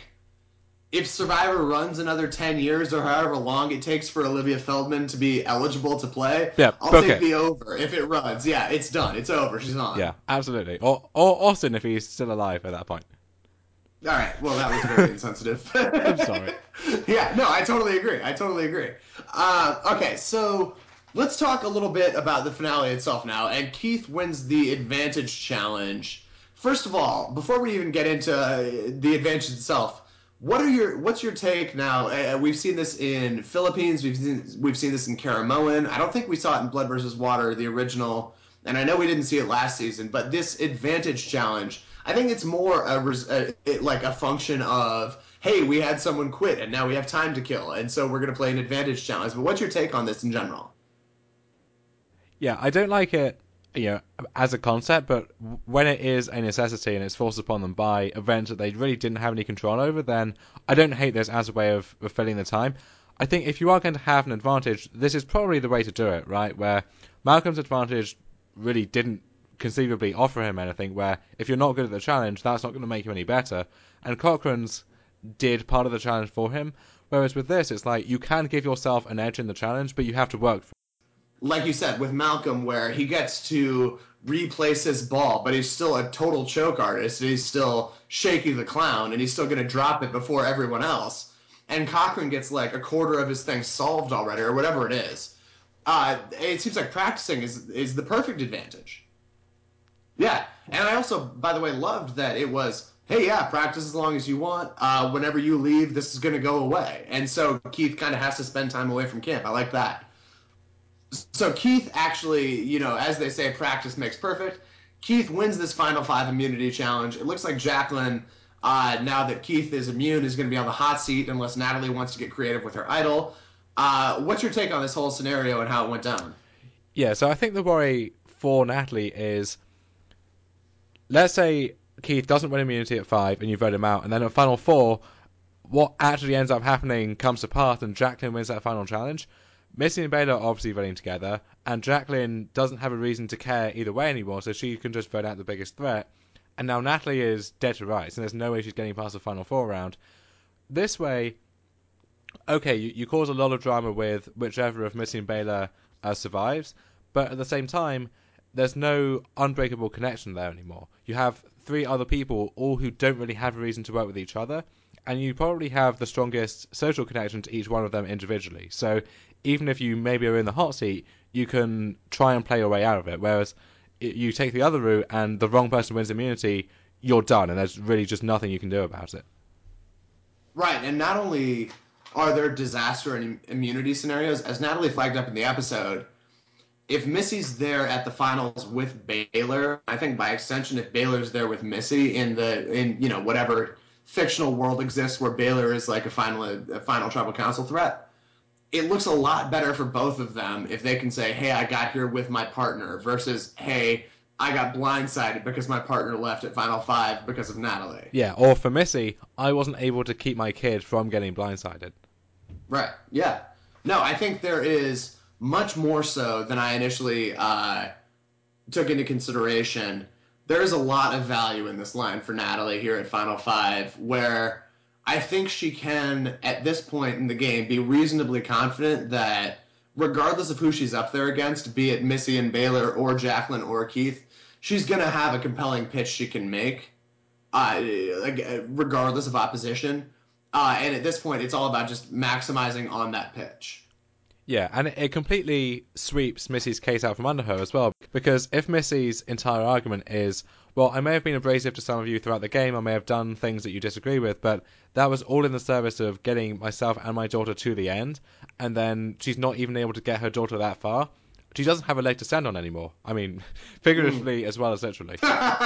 if Survivor runs another ten years or however long it takes for Olivia Feldman to be eligible to play.
Yeah,
I'll
book
take
it.
the over if it runs. Yeah, it's done. It's over. She's on.
Yeah, absolutely. Or or Austin if he's still alive at that point.
All right. Well, that was very insensitive.
I'm sorry.
Yeah. No, I totally agree. I totally agree. Uh, okay, so let's talk a little bit about the finale itself now. And Keith wins the advantage challenge. First of all, before we even get into uh, the advantage itself, what are your what's your take now? Uh, we've seen this in Philippines. We've seen we've seen this in Karamoan. I don't think we saw it in Blood versus Water, the original, and I know we didn't see it last season. But this advantage challenge, I think it's more a, a it, like a function of hey, we had someone quit and now we have time to kill, and so we're going to play an advantage challenge. But what's your take on this in general?
Yeah, I don't like it, you know, as a concept, but when it is a necessity and it's forced upon them by events that they really didn't have any control over, then I don't hate this as a way of, of filling the time. I think if you are going to have an advantage, this is probably the way to do it, right? Where Malcolm's advantage really didn't conceivably offer him anything, where if you're not good at the challenge, that's not going to make you any better. And Cochrane's did part of the challenge for him. Whereas with this, it's like you can give yourself an edge in the challenge, but you have to work for
Like you said with Malcolm, where he gets to replace his ball, but he's still a total choke artist. And he's still Shaky the Clown, and he's still going to drop it before everyone else. And Cochrane gets like a quarter of his thing solved already, or whatever it is. Uh, it seems like practicing is is the perfect advantage. Yeah, and I also, by the way, loved that it was, hey, yeah, practice as long as you want. Uh, whenever you leave, this is going to go away, and so Keith kind of has to spend time away from camp. I like that. So Keith actually, you know, as they say, practice makes perfect. Keith wins this Final Five immunity challenge. It looks like Jacqueline, uh, now that Keith is immune, is going to be on the hot seat unless Natalie wants to get creative with her idol. Uh, what's your take on this whole scenario and how it went down?
yeah, so I think the worry for Natalie is, let's say Keith doesn't win immunity at five and you vote him out, and then at final four, what actually ends up happening comes to pass and Jacqueline wins that final challenge. Missy and Baylor are obviously voting together, and Jacqueline doesn't have a reason to care either way anymore, so she can just vote out the biggest threat. And now Natalie is dead to rights, and there's no way she's getting past the final four round. This way, okay, you, you cause a lot of drama with whichever of Missy and Baylor uh, survives, but at the same time, there's no unbreakable connection there anymore. You have three other people, all who don't really have a reason to work with each other, and you probably have the strongest social connection to each one of them individually. So even if you maybe are in the hot seat, you can try and play your way out of it, whereas you take the other route and the wrong person wins immunity, you're done, and there's really just nothing you can do about it.
Right, and not only are there disaster and immunity scenarios, as Natalie flagged up in the episode, if Missy's there at the finals with Baylor, I think by extension, if Baylor's there with Missy in the in you know whatever fictional world exists where Baylor is like a final a final tribal council threat, it looks a lot better for both of them if they can say, "Hey, I got here with my partner," versus, "Hey, I got blindsided because my partner left at Final Five because of Natalie."
Yeah, or for Missy, I wasn't able to keep my kid from getting blindsided.
Right. Yeah. No, I think there is much more so than I initially uh, took into consideration. There is a lot of value in this line for Natalie here at Final Five, where I think she can, at this point in the game, be reasonably confident that regardless of who she's up there against, be it Missy and Baylor or Jacqueline or Keith, she's going to have a compelling pitch she can make, uh, regardless of opposition. Uh, and at this point, it's all about just maximizing on that pitch.
Yeah, and it completely sweeps Missy's case out from under her as well, because if Missy's entire argument is, well, I may have been abrasive to some of you throughout the game, I may have done things that you disagree with, but that was all in the service of getting myself and my daughter to the end, and then she's not even able to get her daughter that far, she doesn't have a leg to stand on anymore. I mean, figuratively mm. as well as literally.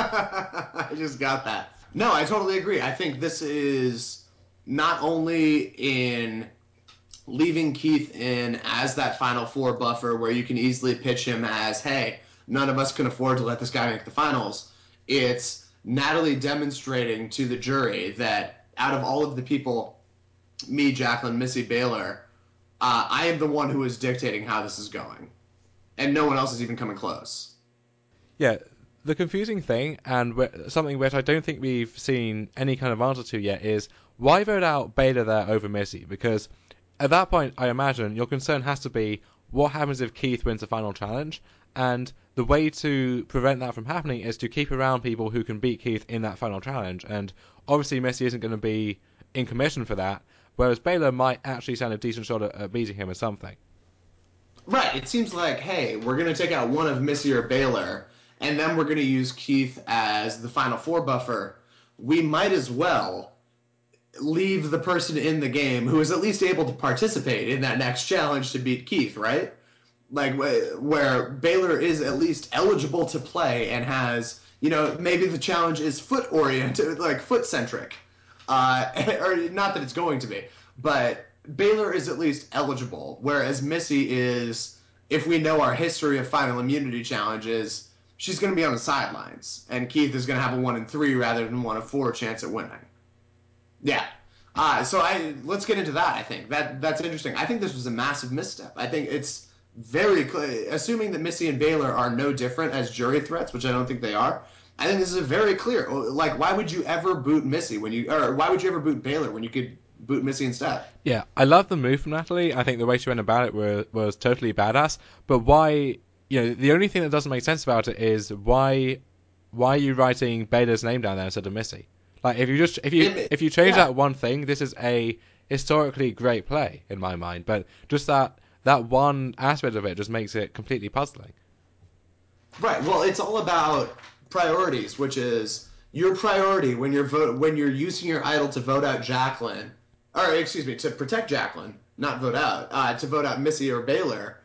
I just got that. No, I totally agree. I think this is not only in leaving Keith in as that Final Four buffer where you can easily pitch him as, hey, none of us can afford to let this guy make the finals. It's Natalie demonstrating to the jury that out of all of the people, me, Jacqueline, Missy, Baylor, uh, I am the one who is dictating how this is going. And no one else is even coming close.
Yeah, the confusing thing, and something which I don't think we've seen any kind of answer to yet, is why vote out Baylor there over Missy? Because at that point, I imagine, your concern has to be, what happens if Keith wins the final challenge? And the way to prevent that from happening is to keep around people who can beat Keith in that final challenge. And obviously Missy isn't going to be in commission for that, whereas Baylor might actually stand a decent shot at, at beating him at something.
Right, it seems like, hey, we're going to take out one of Missy or Baylor, and then we're going to use Keith as the Final Four buffer. We might as well leave the person in the game who is at least able to participate in that next challenge to beat Keith, right? Like, where Baylor is at least eligible to play and has, you know, maybe the challenge is foot-oriented, like foot-centric. Uh, or not that it's going to be, but Baylor is at least eligible, whereas Missy is, if we know our history of final immunity challenges, she's going to be on the sidelines, and Keith is going to have a one in three rather than one in four chance at winning. Yeah. Uh, so I let's get into that. I think that that's interesting. I think this was a massive misstep. I think it's very clear, assuming that Missy and Baylor are no different as jury threats, which I don't think they are. I think this is a very clear. Like, why would you ever boot Missy when you, or why would you ever boot Baylor when you could boot Missy instead?
Yeah, I love the move from Natalie. I think the way she went about it was, was totally badass. But why? You know, the only thing that doesn't make sense about it is why, why are you writing Baylor's name down there instead of Missy? Like, if you just if you if you change yeah. that one thing, this is a historically great play in my mind. But just that that one aspect of it just makes it completely puzzling.
Right. Well, it's all about priorities, which is your priority when you're vote when you're using your idol to vote out Jacqueline, or excuse me, to protect Jacqueline, not vote out, uh, to vote out Missy or Baylor,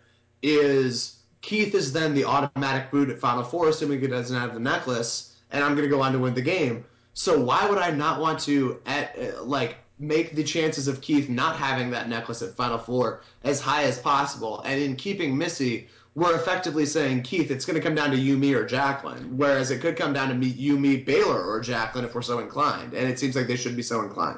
is Keith is then the automatic boot at Final Four, assuming he doesn't have the necklace, and I'm going to go on to win the game. So why would I not want to, at, uh, like, make the chances of Keith not having that necklace at Final Four as high as possible? And in keeping Missy, we're effectively saying, Keith, it's going to come down to you, me, or Jacqueline. Whereas it could come down to me, you, me, Baylor, or Jacqueline if we're so inclined. And it seems like they should be so inclined.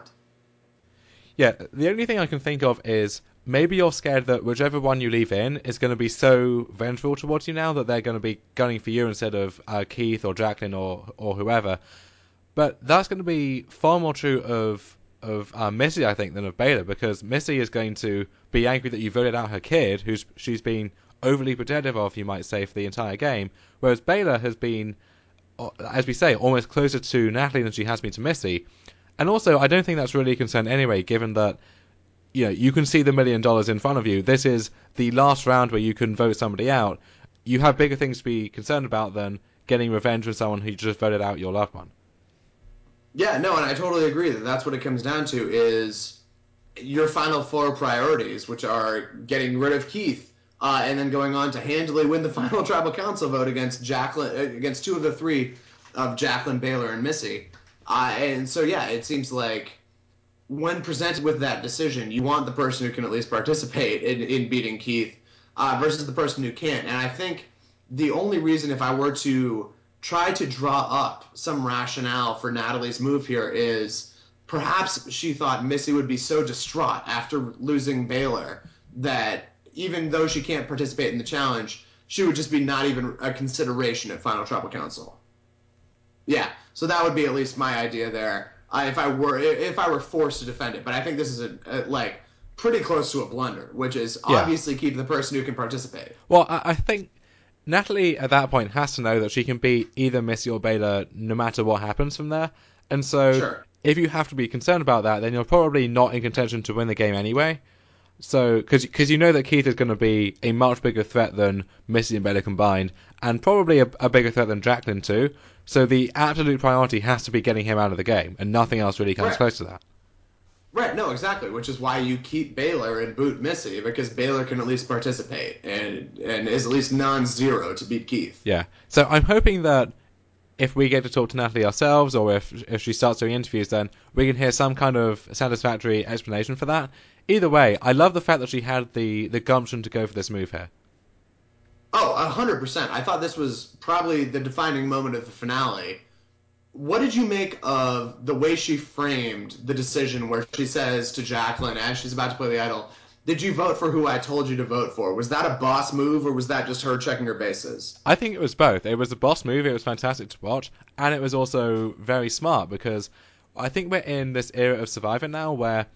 Yeah, the only thing I can think of is maybe you're scared that whichever one you leave in is going to be so vengeful towards you now that they're going to be gunning for you instead of uh, Keith or Jacqueline or, or whoever. But that's going to be far more true of of uh, Missy, I think, than of Baylor, because Missy is going to be angry that you voted out her kid, who's she's been overly protective of, you might say, for the entire game. Whereas Baylor has been, as we say, almost closer to Natalie than she has been to Missy. And also, I don't think that's really a concern anyway, given that, you know, you can see the million dollars in front of you. This is the last round where you can vote somebody out. You have bigger things to be concerned about than getting revenge with someone who just voted out your loved one.
Yeah, no, and I totally agree that that's what it comes down to is your final four priorities, which are getting rid of Keith, uh, and then going on to handily win the final tribal council vote against Jacqueline, against two of the three of Jacqueline, Baylor, and Missy. Uh, and so, yeah, it seems like when presented with that decision, you want the person who can at least participate in, in beating Keith uh, versus the person who can't. And I think the only reason, if I were to try to draw up some rationale for Natalie's move here, is perhaps she thought Missy would be so distraught after losing Baylor that even though she can't participate in the challenge, she would just be not even a consideration at Final Tribal Council. Yeah, so that would be at least my idea there. Uh, if I were if I were forced to defend it, but I think this is a, a like pretty close to a blunder, which is
Yeah.
obviously keep the person who can participate.
Well, I, I think Natalie at that point has to know that she can beat either Missy or Baylor no matter what happens from there, and so
Sure.
if you have to be concerned about that, then you're probably not in contention to win the game anyway. So, because you know that Keith is going to be a much bigger threat than Missy and Baylor combined, and probably a, a bigger threat than Jacqueline too. So the absolute priority has to be getting him out of the game, and nothing else really comes
Right.
close to that.
Right, no, exactly, which is why you keep Baylor and boot Missy, because Baylor can at least participate and and is at least non-zero to beat Keith.
Yeah. So I'm hoping that if we get to talk to Natalie ourselves, or if if she starts doing interviews, then we can hear some kind of satisfactory explanation for that. Either way, I love the fact that she had the, the gumption to go for this move here.
Oh, a hundred percent. I thought this was probably the defining moment of the finale. What did you make of the way she framed the decision where she says to Jacqueline as she's about to play the idol, did you vote for who I told you to vote for? Was that a boss move or was that just her checking her bases?
I think it was both. It was a boss move, it was fantastic to watch, and it was also very smart because I think we're in this era of Survivor now where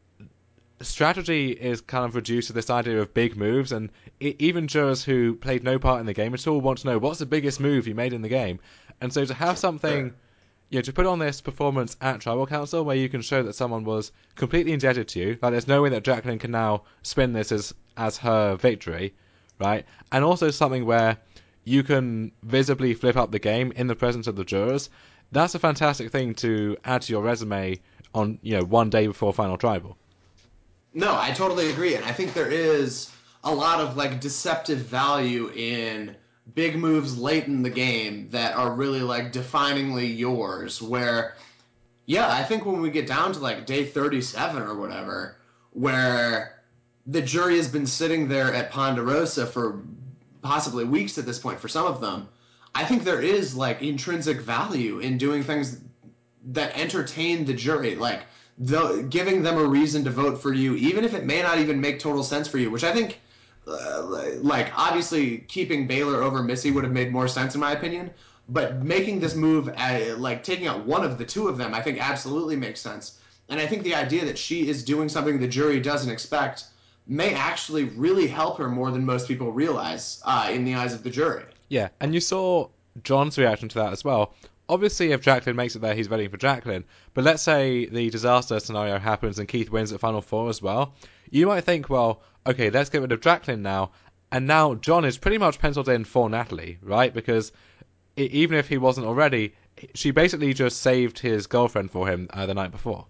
strategy is kind of reduced to this idea of big moves, and even jurors who played no part in the game at all want to know what's the biggest move you made in the game. And so to have something, you know, to put on this performance at Tribal Council where you can show that someone was completely indebted to you, like there's no way that Jacqueline can now spin this as, as her victory, right? And also something where you can visibly flip up the game in the presence of the jurors. That's a fantastic thing to add to your resume on, you know, one day before Final Tribal.
No, I totally agree, and I think there is a lot of like deceptive value in big moves late in the game that are really like definingly yours. Where, yeah, I think when we get down to like day thirty-seven or whatever, where the jury has been sitting there at Ponderosa for possibly weeks at this point for some of them, I think there is like intrinsic value in doing things that entertain the jury, like the, giving them a reason to vote for you, even if it may not even make total sense for you, which I think, uh, like, obviously keeping Baylor over Missy would have made more sense in my opinion, but making this move, at, like, taking out one of the two of them, I think absolutely makes sense. And I think the idea that she is doing something the jury doesn't expect may actually really help her more than most people realize uh, in the eyes of the jury.
Yeah, and you saw John's reaction to that as well. Obviously, if Jacqueline makes it there, he's voting for Jacqueline. But let's say the disaster scenario happens and Keith wins at Final Four as well. You might think, well, okay, let's get rid of Jacqueline now. And now John is pretty much penciled in for Natalie, right? Because even if he wasn't already, she basically just saved his girlfriend for him uh, the night before.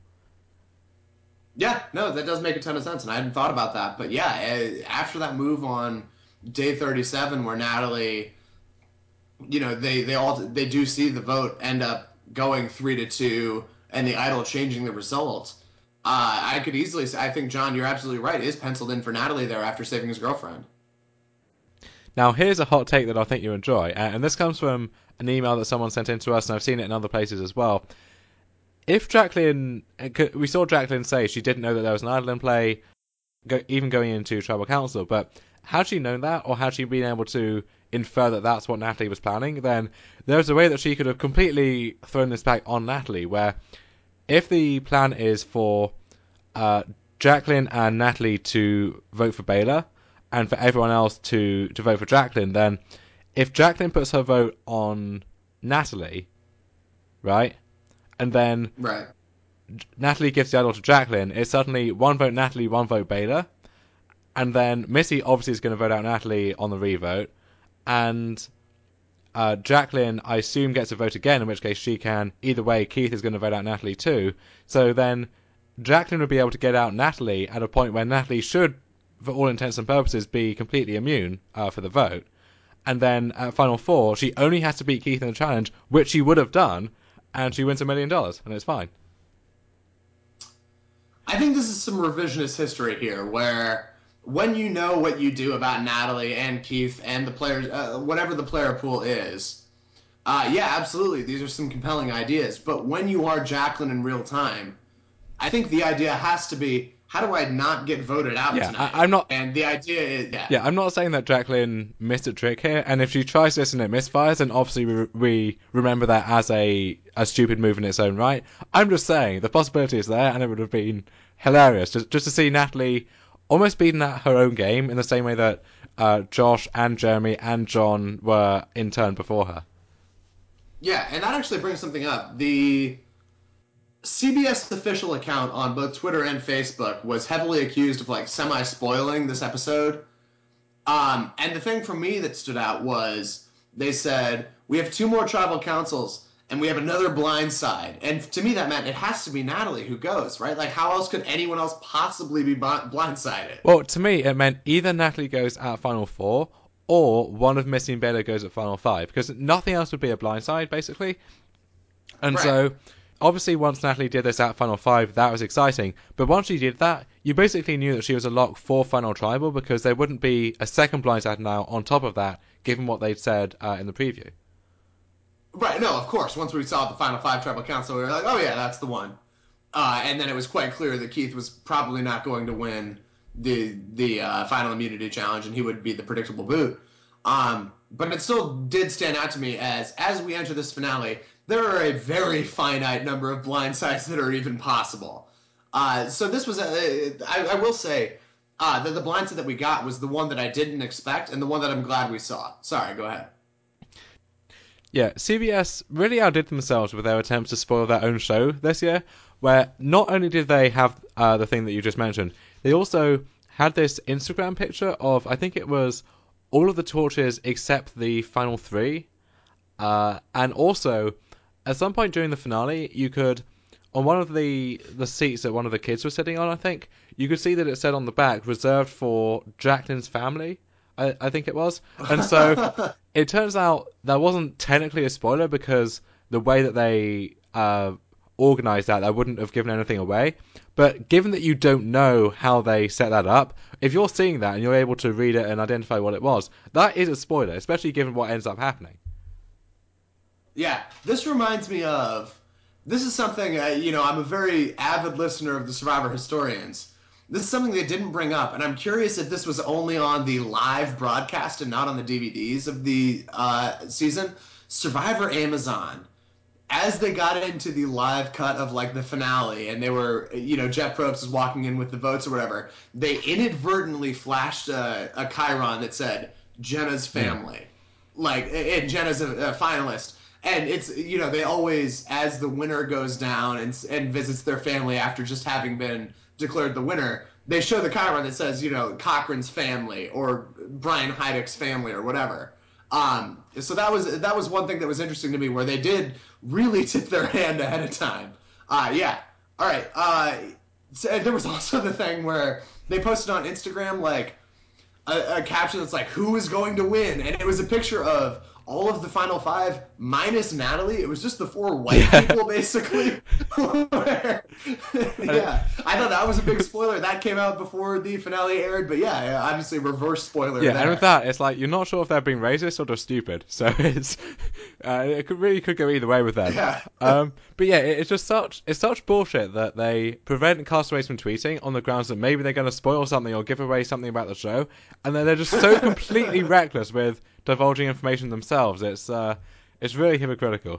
Yeah, no, that does make a ton of sense, and I hadn't thought about that. But yeah, eh, after that move on day thirty-seven, where Natalie, you know, they they all they do see the vote end up going three to two, and the idol changing the result. Uh, I could easily say, I think John, you're absolutely right, is penciled in for Natalie there after saving his girlfriend.
Now, here's a hot take that I think you enjoy, and this comes from an email that someone sent in to us, and I've seen it in other places as well. If Jacqueline, we saw Jacqueline say she didn't know that there was an idol in play, even going into Tribal Council, but had she known that, or had she been able to infer that that's what Natalie was planning, then there's a way that she could have completely thrown this back on Natalie, where if the plan is for uh, Jacqueline and Natalie to vote for Baylor, and for everyone else to, to vote for Jacqueline, then if Jacqueline puts her vote on Natalie, right, and then
Right.
Natalie gives the idol to Jacqueline, it's suddenly one vote Natalie, one vote Baylor, and then Missy obviously is going to vote out Natalie on the revote, and uh, Jacqueline, I assume, gets a vote again, in which case she can. Either way, Keith is going to vote out Natalie too. So then Jacqueline would be able to get out Natalie at a point where Natalie should, for all intents and purposes, be completely immune uh, for the vote. And then at Final Four, she only has to beat Keith in the challenge, which she would have done, and she wins a million dollars, and it's fine.
I think this is some revisionist history here, where when you know what you do about Natalie and Keith and the players, uh, whatever the player pool is, uh, yeah, absolutely, these are some compelling ideas. But when you are Jacqueline in real time, I think the idea has to be, how do I not get voted out
Yeah,
tonight?
I, I'm not.
And the idea is, yeah.
Yeah, I'm not saying that Jacqueline missed a trick here, and if she tries this and it misfires, then obviously we, we remember that as a a stupid move in its own right. I'm just saying the possibility is there, and it would have been hilarious just just to see Natalie almost beating at her own game in the same way that uh, Josh and Jeremy and John were in turn before her.
Yeah, and that actually brings something up. The C B S official account on both Twitter and Facebook was heavily accused of like semi-spoiling this episode. Um, and the thing for me that stood out was they said, we have two more tribal councils and we have another blind side. And to me that meant it has to be Natalie who goes, right? Like how else could anyone else possibly be blindsided?
Well, to me, it meant either Natalie goes at Final Four or one of Missy and Baylor goes at Final Five, because nothing else would be a blindside, basically. And
Right.
so, obviously, once Natalie did this at Final Five, that was exciting. But once she did that, you basically knew that she was a lock for Final Tribal, because there wouldn't be a second blindside now on top of that, given what they'd said uh, in the preview.
Right, no, of course. Once we saw the Final Five tribal council, we were like, oh yeah, that's the one. Uh, and then it was quite clear that Keith was probably not going to win the the uh, final immunity challenge, and he would be the predictable boot. Um, but it still did stand out to me as as we enter this finale, there are a very finite number of blindsides that are even possible. Uh, so this was a, I, I will say uh, that the blindside that we got was the one that I didn't expect, and the one that I'm glad we saw. Sorry, go ahead.
Yeah, C B S really outdid themselves with their attempts to spoil their own show this year, where not only did they have uh, the thing that you just mentioned, they also had this Instagram picture of, I think it was all of the torches except the final three. Uh, and also, at some point during the finale, you could, on one of the the seats that one of the kids was sitting on, I think, you could see that it said on the back, reserved for Jacqueline's family, I, I think it was. And so it turns out that wasn't technically a spoiler, because the way that they uh, organized that, that wouldn't have given anything away. But given that you don't know how they set that up, if you're seeing that and you're able to read it and identify what it was, that is a spoiler, especially given what ends up happening.
Yeah, this reminds me of. This is something, uh, you know, I'm a very avid listener of the Survivor Historians. This is something they didn't bring up, and I'm curious if this was only on the live broadcast and not on the D V Ds of the uh, season. Survivor Amazon, as they got into the live cut of like the finale, and they were, you know, Jeff Probst was walking in with the votes or whatever, they inadvertently flashed a, a chyron that said Jenna's
Mm.
family, like, and Jenna's a, a finalist. And it's, you know, they always, as the winner goes down and, and visits their family after just having been declared the winner, they show the chyron that says, you know, Cochran's family or Brian Heidick's family or whatever. Um, so that was that was one thing that was interesting to me, where they did really tip their hand ahead of time. Uh, yeah. All right. Uh, so there was also the thing where they posted on Instagram like a, a caption that's like, "Who is going to win?" And it was a picture of all of the final five minus Natalie. It was just the four white
Yeah.
people, basically. Where, yeah, I thought that was a big spoiler. That came out before the finale aired, but yeah, obviously reverse spoiler
Yeah,
there.
and with that, it's like you're not sure if they're being racist or just stupid. So it's uh, it could, really could go either way with them.
Yeah.
um, but yeah, it, it's just such it's such bullshit that they prevent castaways from tweeting on the grounds that maybe they're going to spoil something or give away something about the show, and then they're just so completely reckless with divulging information themselves. It's uh, it's really hypocritical.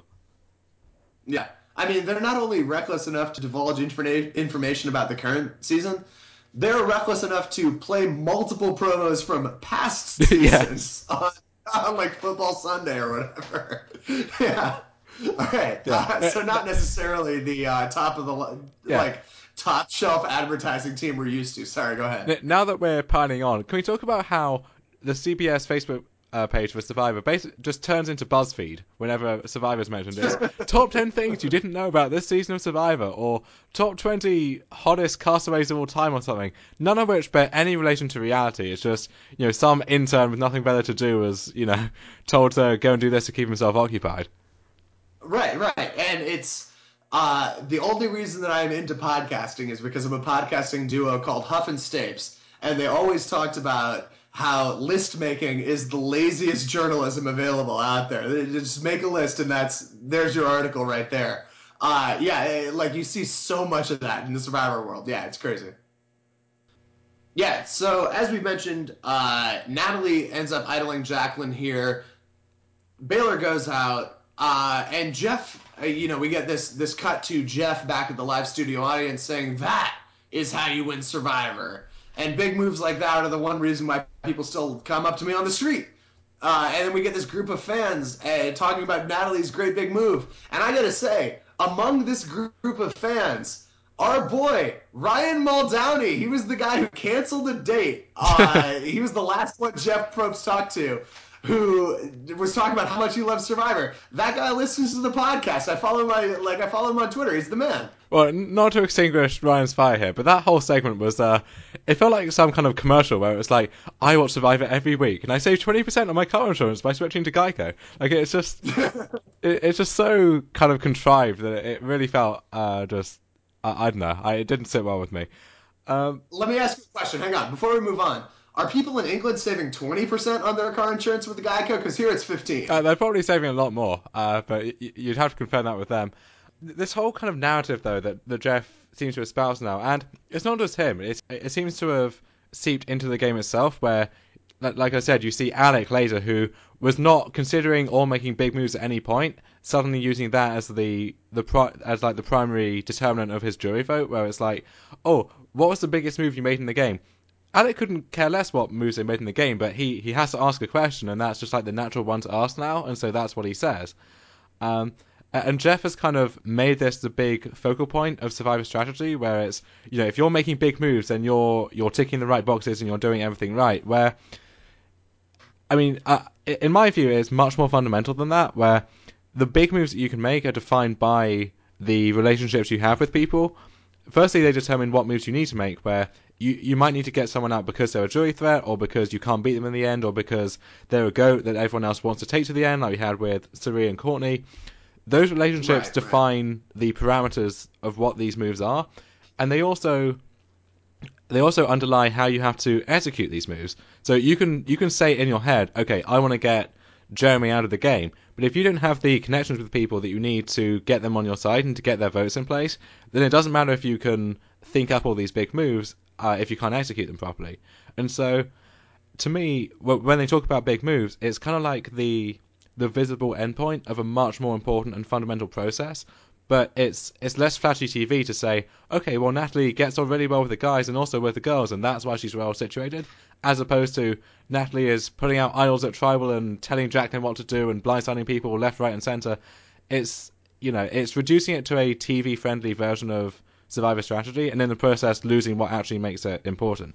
Yeah. I mean, they're not only reckless enough to divulge informa- information about the current season, they're reckless enough to play multiple promos from past
Yes.
seasons on, on like Football Sunday or whatever. Yeah. All right.
Yeah.
Uh,
Uh,
so not necessarily the uh, top of the
yeah.
like top shelf advertising team we're used to. Sorry, go ahead.
Now that we're piling on, can we talk about how the C B S Facebook uh, page for Survivor basically just turns into BuzzFeed whenever Survivor's mentioned? It's top ten things you didn't know about this season of Survivor, or top twenty hottest castaways of all time, or something. None of which bear any relation to reality. It's just, you know, some intern with nothing better to do was, you know, told to go and do this to keep himself occupied.
Right, right. And it's uh, the only reason that I'm into podcasting is because of a podcasting duo called Huff and Stapes. And they always talked about how list making is the laziest journalism available out there. They just make a list and that's there's your article right there. Uh, yeah, it, like you see so much of that in the Survivor world. Yeah, it's crazy. Yeah, so as we mentioned, uh, Natalie ends up idling Jacqueline here. Baylor goes out, uh, and Jeff, uh, you know, we get this this cut to Jeff back at the live studio audience saying that is how you win Survivor. And big moves like that are the one reason why people still come up to me on the street. Uh, and then we get this group of fans uh, talking about Natalie's great big move. And I gotta say, among this group of fans, our boy Ryan Muldowney, he was the guy who canceled the date. Uh, he was the last one Jeff Probst talked to, who was talking about how much he loves Survivor. That guy listens to the podcast. I follow my like I follow him on Twitter. He's the man.
Well, not to extinguish Ryan's fire here, but that whole segment was, uh, it felt like some kind of commercial where it was like, I watch Survivor every week, and I save twenty percent on my car insurance by switching to Geico. Like, it's just, it, it's just so kind of contrived that it really felt, uh, just, I, I don't know, I, it didn't sit well with me. Um,
Let me ask you a question. Hang on. Before we move on, are people in England saving twenty percent on their car insurance with the Geico? Because here it's fifteen.
uh, they're probably saving a lot more, uh, but y- you'd have to confirm that with them. This whole kind of narrative, though, that, that Jeff seems to espouse now, and it's not just him, it's, it seems to have seeped into the game itself, where, like I said, you see Alec later, who was not considering or making big moves at any point, suddenly using that as the the pri- as like the primary determinant of his jury vote, where it's like, oh, what was the biggest move you made in the game? Alec couldn't care less what moves they made in the game, but he, he has to ask a question, and that's just like the natural one to ask now, and so that's what he says. Um, and Jeff has kind of made this the big focal point of Survivor strategy, where it's, you know, if you're making big moves, then you're you're ticking the right boxes and you're doing everything right. Where, I mean, uh, in my view, it's much more fundamental than that, where the big moves that you can make are defined by the relationships you have with people. Firstly, they determine what moves you need to make, where you, you might need to get someone out because they're a jury threat, or because you can't beat them in the end, or because they're a goat that everyone else wants to take to the end, like we had with Sari and Courtney. Those relationships
Right, right.
define the parameters of what these moves are, and they also they also underlie how you have to execute these moves. So you can you can say in your head, okay, I want to get Jeremy out of the game, but if you don't have the connections with people that you need to get them on your side and to get their votes in place, then it doesn't matter if you can think up all these big moves uh, if you can't execute them properly. And so, to me, when they talk about big moves, it's kind of like the the visible endpoint of a much more important and fundamental process. But it's it's less flashy T V to say, okay, well, Natalie gets on really well with the guys and also with the girls, and that's why she's well situated, as opposed to Natalie is putting out idols at Tribal and telling Jacqueline what to do and blindsiding people left, right, and center. It's, you know, it's reducing it to a T V friendly version of Survivor strategy, and in the process losing what actually makes it important.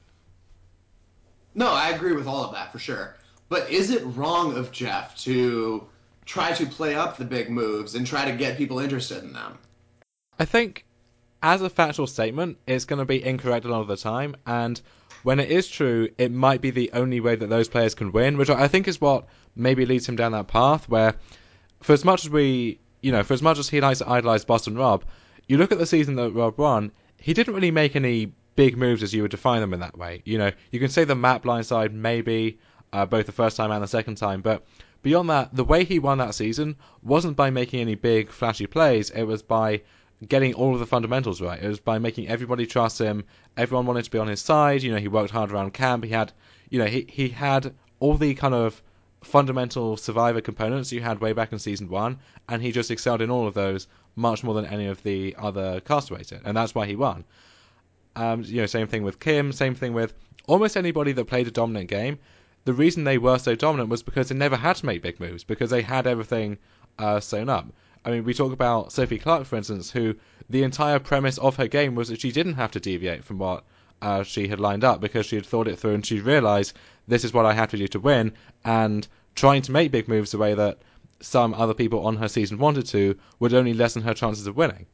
No, I agree with all of that for sure. But is it wrong of Jeff to try to play up the big moves and try to get people interested in them?
I think, as a factual statement, it's going to be incorrect a lot of the time, and when it is true, it might be the only way that those players can win, which I think is what maybe leads him down that path, where, for as much as we, you know, for as much as he likes to idolize Boston Rob, you look at the season that Rob won, he didn't really make any big moves as you would define them in that way. You know, you can say the Matt blindside, maybe, uh, both the first time and the second time, but beyond that, the way he won that season wasn't by making any big, flashy plays, it was by getting all of the fundamentals right. It was by making everybody trust him. Everyone wanted to be on his side. You know, he worked hard around camp. He had, you know, he he had all the kind of fundamental Survivor components you had way back in season one, and he just excelled in all of those much more than any of the other castaways did, and that's why he won. Um, you know, same thing with Kim, same thing with almost anybody that played a dominant game. The reason they were so dominant was because they never had to make big moves, because they had everything uh, sewn up. I mean, we talk about Sophie Clark, for instance, who the entire premise of her game was that she didn't have to deviate from what uh, she had lined up, because she had thought it through and she realised this is what I have to do to win, and trying to make big moves the way that some other people on her season wanted to would only lessen her chances of winning.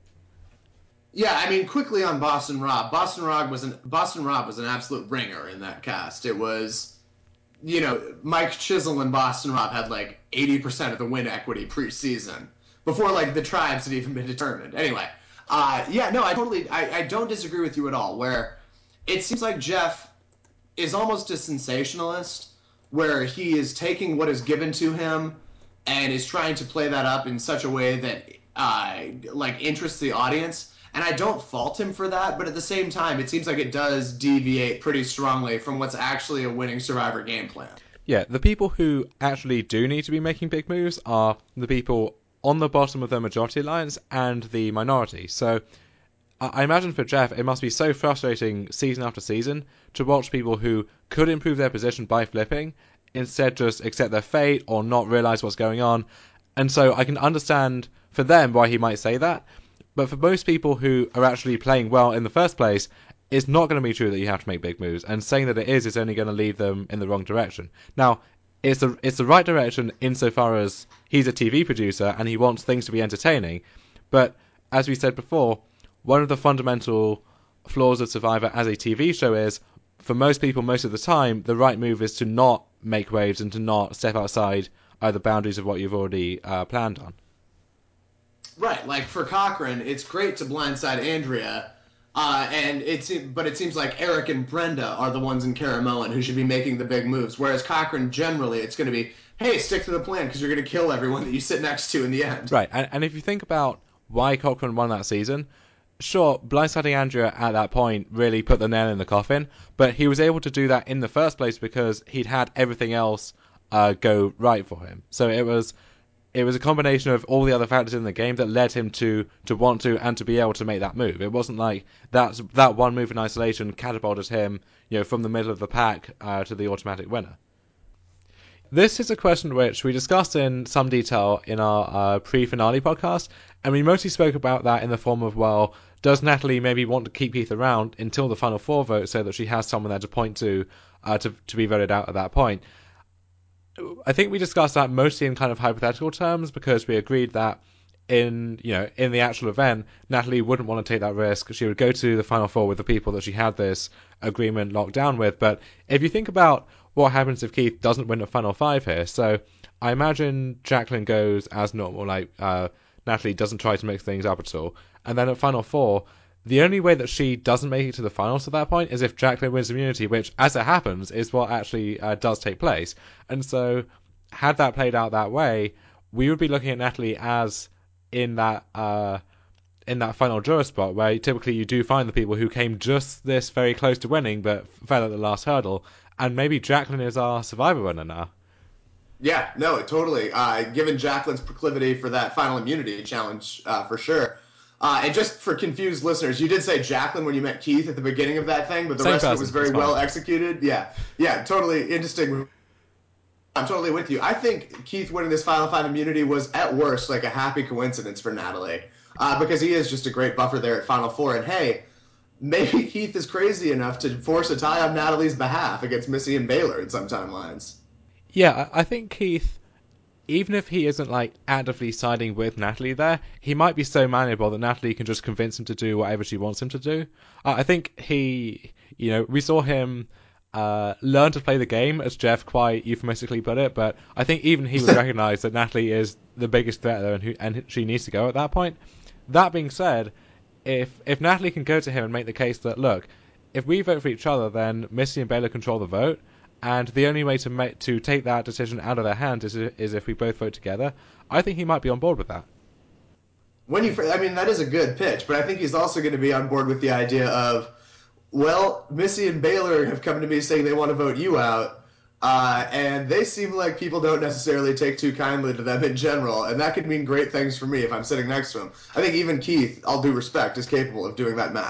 Yeah, I mean, quickly on Boston Rob. Boston Rob was an Boston Rob was an absolute ringer in that cast. It was, you know, Mike Chisholm and Boston Rob had like eighty percent of the win equity preseason before like the tribes had even been determined. Anyway, uh, yeah, no, I totally, I, I don't disagree with you at all. Where it seems like Jeff is almost a sensationalist, where he is taking what is given to him and is trying to play that up in such a way that uh, like interests the audience. And I don't fault him for that, but at the same time, it seems like it does deviate pretty strongly from what's actually a winning Survivor game plan.
Yeah, the people who actually do need to be making big moves are the people on the bottom of the majority alliance and the minority. So I imagine for Jeff, it must be so frustrating season after season to watch people who could improve their position by flipping instead just accept their fate or not realise what's going on. And so I can understand for them why he might say that. But for most people who are actually playing well in the first place, it's not going to be true that you have to make big moves. And saying that it is is only going to lead them in the wrong direction. Now, it's the, it's the right direction insofar as he's a T V producer and he wants things to be entertaining. But as we said before, one of the fundamental flaws of Survivor as a T V show is, for most people, most of the time, the right move is to not make waves and to not step outside uh, the boundaries of what you've already uh, planned on.
Right, like for Cochran, it's great to blindside Andrea, uh, and it's but it seems like Eric and Brenda are the ones in Caramellan who should be making the big moves. Whereas Cochran, generally, it's going to be, hey, stick to the plan because you're going to kill everyone that you sit next to in the end.
Right, and, and if you think about why Cochran won that season, sure, blindsiding Andrea at that point really put the nail in the coffin, but he was able to do that in the first place because he'd had everything else uh, go right for him. So it was it was a combination of all the other factors in the game that led him to to want to and to be able to make that move. It wasn't like that that one move in isolation catapulted him, you know, from the middle of the pack uh, to the automatic winner. This is a question which we discussed in some detail in our uh, pre-finale podcast, and we mostly spoke about that in the form of, well, does Natalie maybe want to keep Keith around until the final four vote so that she has someone there to point to uh, to, to be voted out at that point? I think we discussed that mostly in kind of hypothetical terms because we agreed that in you know in the actual event, Natalie wouldn't want to take that risk. She would go to the final four with the people that she had this agreement locked down with. But if you think about what happens if Keith doesn't win the final five here, so I imagine Jacqueline goes as normal, like uh, Natalie doesn't try to mix things up at all, and then at final four, the only way that she doesn't make it to the finals at that point is if Jacqueline wins immunity, which, as it happens, is what actually uh, does take place. And so, had that played out that way, we would be looking at Natalie as in that uh, in that final juror spot, where typically you do find the people who came just this very close to winning, but fell at the last hurdle. And maybe Jacqueline is our Survivor winner now.
Yeah, no, totally. Uh, given Jacqueline's proclivity for that final immunity challenge, uh, for sure. Uh, and just for confused listeners, you did say Jacqueline when you met Keith at the beginning of that thing, but the
Same
rest of it
person,
was very well executed. Yeah, yeah, totally interesting. I'm totally with you. I think Keith winning this Final Five immunity was, at worst, like a happy coincidence for Natalie, uh, because he is just a great buffer there at Final Four. And hey, maybe Keith is crazy enough to force a tie on Natalie's behalf against Missy and Baylor in some timelines.
Yeah, I think Keith, even if he isn't like actively siding with Natalie there, he might be so malleable that Natalie can just convince him to do whatever she wants him to do. Uh, I think he, you know, we saw him uh, learn to play the game, as Jeff quite euphemistically put it, but I think even he would recognise that Natalie is the biggest threat there and, who, and she needs to go at that point. That being said, if if Natalie can go to him and make the case that, look, if we vote for each other, then Missy and Baylor control the vote, and the only way to make to take that decision out of their hands is is if we both vote together, I think he might be on board with that.
When you, I mean, that is a good pitch, but I think he's also going to be on board with the idea of, well, Missy and Baylor have come to me saying they want to vote you out, uh, and they seem like people don't necessarily take too kindly to them in general, and that could mean great things for me if I'm sitting next to him. I think even Keith, all due respect, is capable of doing that math.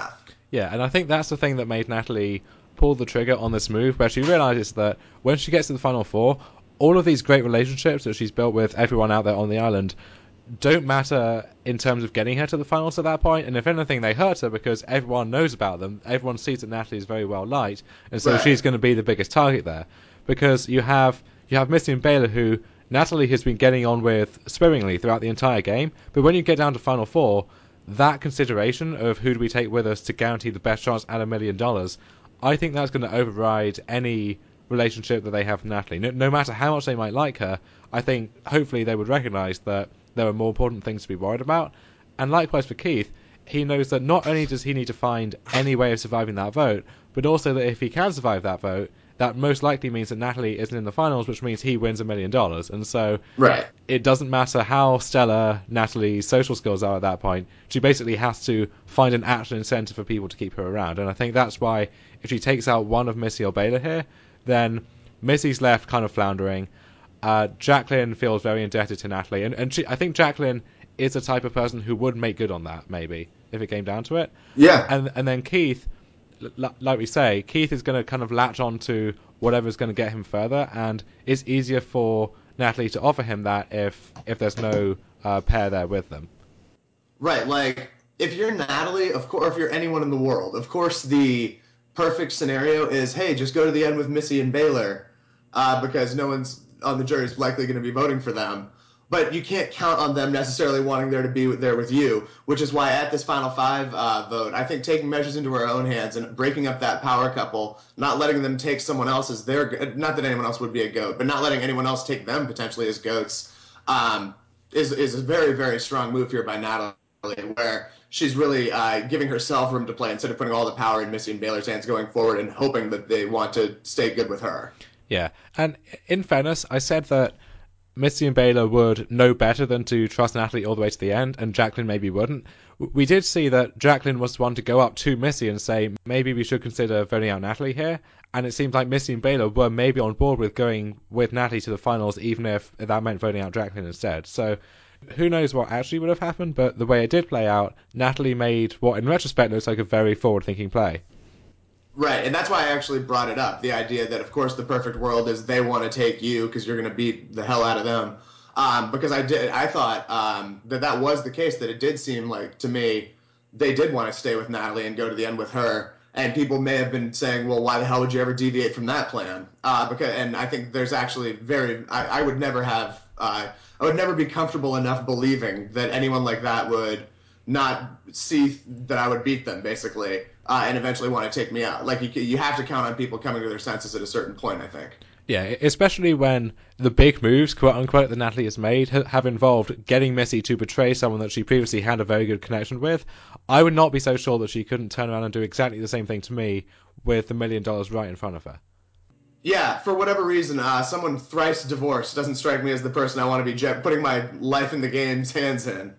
Yeah, and I think that's the thing that made Natalie pull the trigger on this move, where she realizes that when she gets to the final four, all of these great relationships that she's built with everyone out there on the island don't matter in terms of getting her to the finals at that point, and if anything, they hurt her because everyone knows about them. Everyone sees that Natalie is very well liked, and so
Right.
she's going to be the biggest target there. Because you have you have Missy and Baylor, who Natalie has been getting on with swimmingly throughout the entire game, but when you get down to Final Four, that consideration of who do we take with us to guarantee the best chance at a million dollars, I think that's going to override any relationship that they have with Natalie. No, no matter how much they might like her, I think hopefully they would recognise that there are more important things to be worried about. And likewise for Keith, he knows that not only does he need to find any way of surviving that vote, but also that if he can survive that vote, that most likely means that Natalie isn't in the finals, which means he wins a million dollars. And so
Right.
it doesn't matter how stellar Natalie's social skills are at that point. She basically has to find an actual incentive for people to keep her around. And I think that's why if she takes out one of Missy or Baylor here, then Missy's left kind of floundering. Uh, Jacqueline feels very indebted to Natalie. And, and she, I think Jacqueline is the type of person who would make good on that, maybe, if it came down to it.
Yeah.
And and then Keith, l- like we say, Keith is going to kind of latch on to whatever's going to get him further, and it's easier for Natalie to offer him that if if there's no uh, pair there with them.
Right. Like, if you're Natalie, of course, or if you're anyone in the world, of course, the perfect scenario is, hey, just go to the end with Missy and Baylor, uh, because no one's on the jury is likely going to be voting for them. But you can't count on them necessarily wanting there to be there with you, which is why at this Final Five uh, vote, I think taking measures into our own hands and breaking up that power couple, not letting them take someone else as their, not that anyone else would be a goat, but not letting anyone else take them potentially as goats, um, is is a very, very strong move here by Natalie, where she's really uh, giving herself room to play instead of putting all the power in Missy and Baylor's hands going forward and hoping that they want to stay good with her.
Yeah, and in fairness, I said that Missy and Baylor would know better than to trust Natalie all the way to the end, and Jacqueline maybe wouldn't. We did see that Jacqueline was the one to go up to Missy and say, maybe we should consider voting out Natalie here, and it seems like Missy and Baylor were maybe on board with going with Natalie to the finals, even if that meant voting out Jacqueline instead. So who knows what actually would have happened, but the way it did play out, Natalie made what in retrospect looks like a very forward-thinking play.
Right, and that's why I actually brought it up. The idea that, of course, the perfect world is they want to take you because you're going to beat the hell out of them. Um, because I did, I thought um, that that was the case. That it did seem like to me they did want to stay with Natalie and go to the end with her. And people may have been saying, "Well, why the hell would you ever deviate from that plan?" Uh, because, and I think there's actually very, I, I would never have, uh, I would never be comfortable enough believing that anyone like that would not see that I would beat them, basically, uh, and eventually want to take me out. Like, you, you have to count on people coming to their senses at a certain point, I think.
Yeah, especially when the big moves, quote unquote, that Natalie has made have involved getting Missy to betray someone that she previously had a very good connection with. I would not be so sure that she couldn't turn around and do exactly the same thing to me with the million dollars right in front of her.
Yeah, for whatever reason, uh, someone thrice divorced doesn't strike me as the person I want to be jet- putting my life in the game's hands in.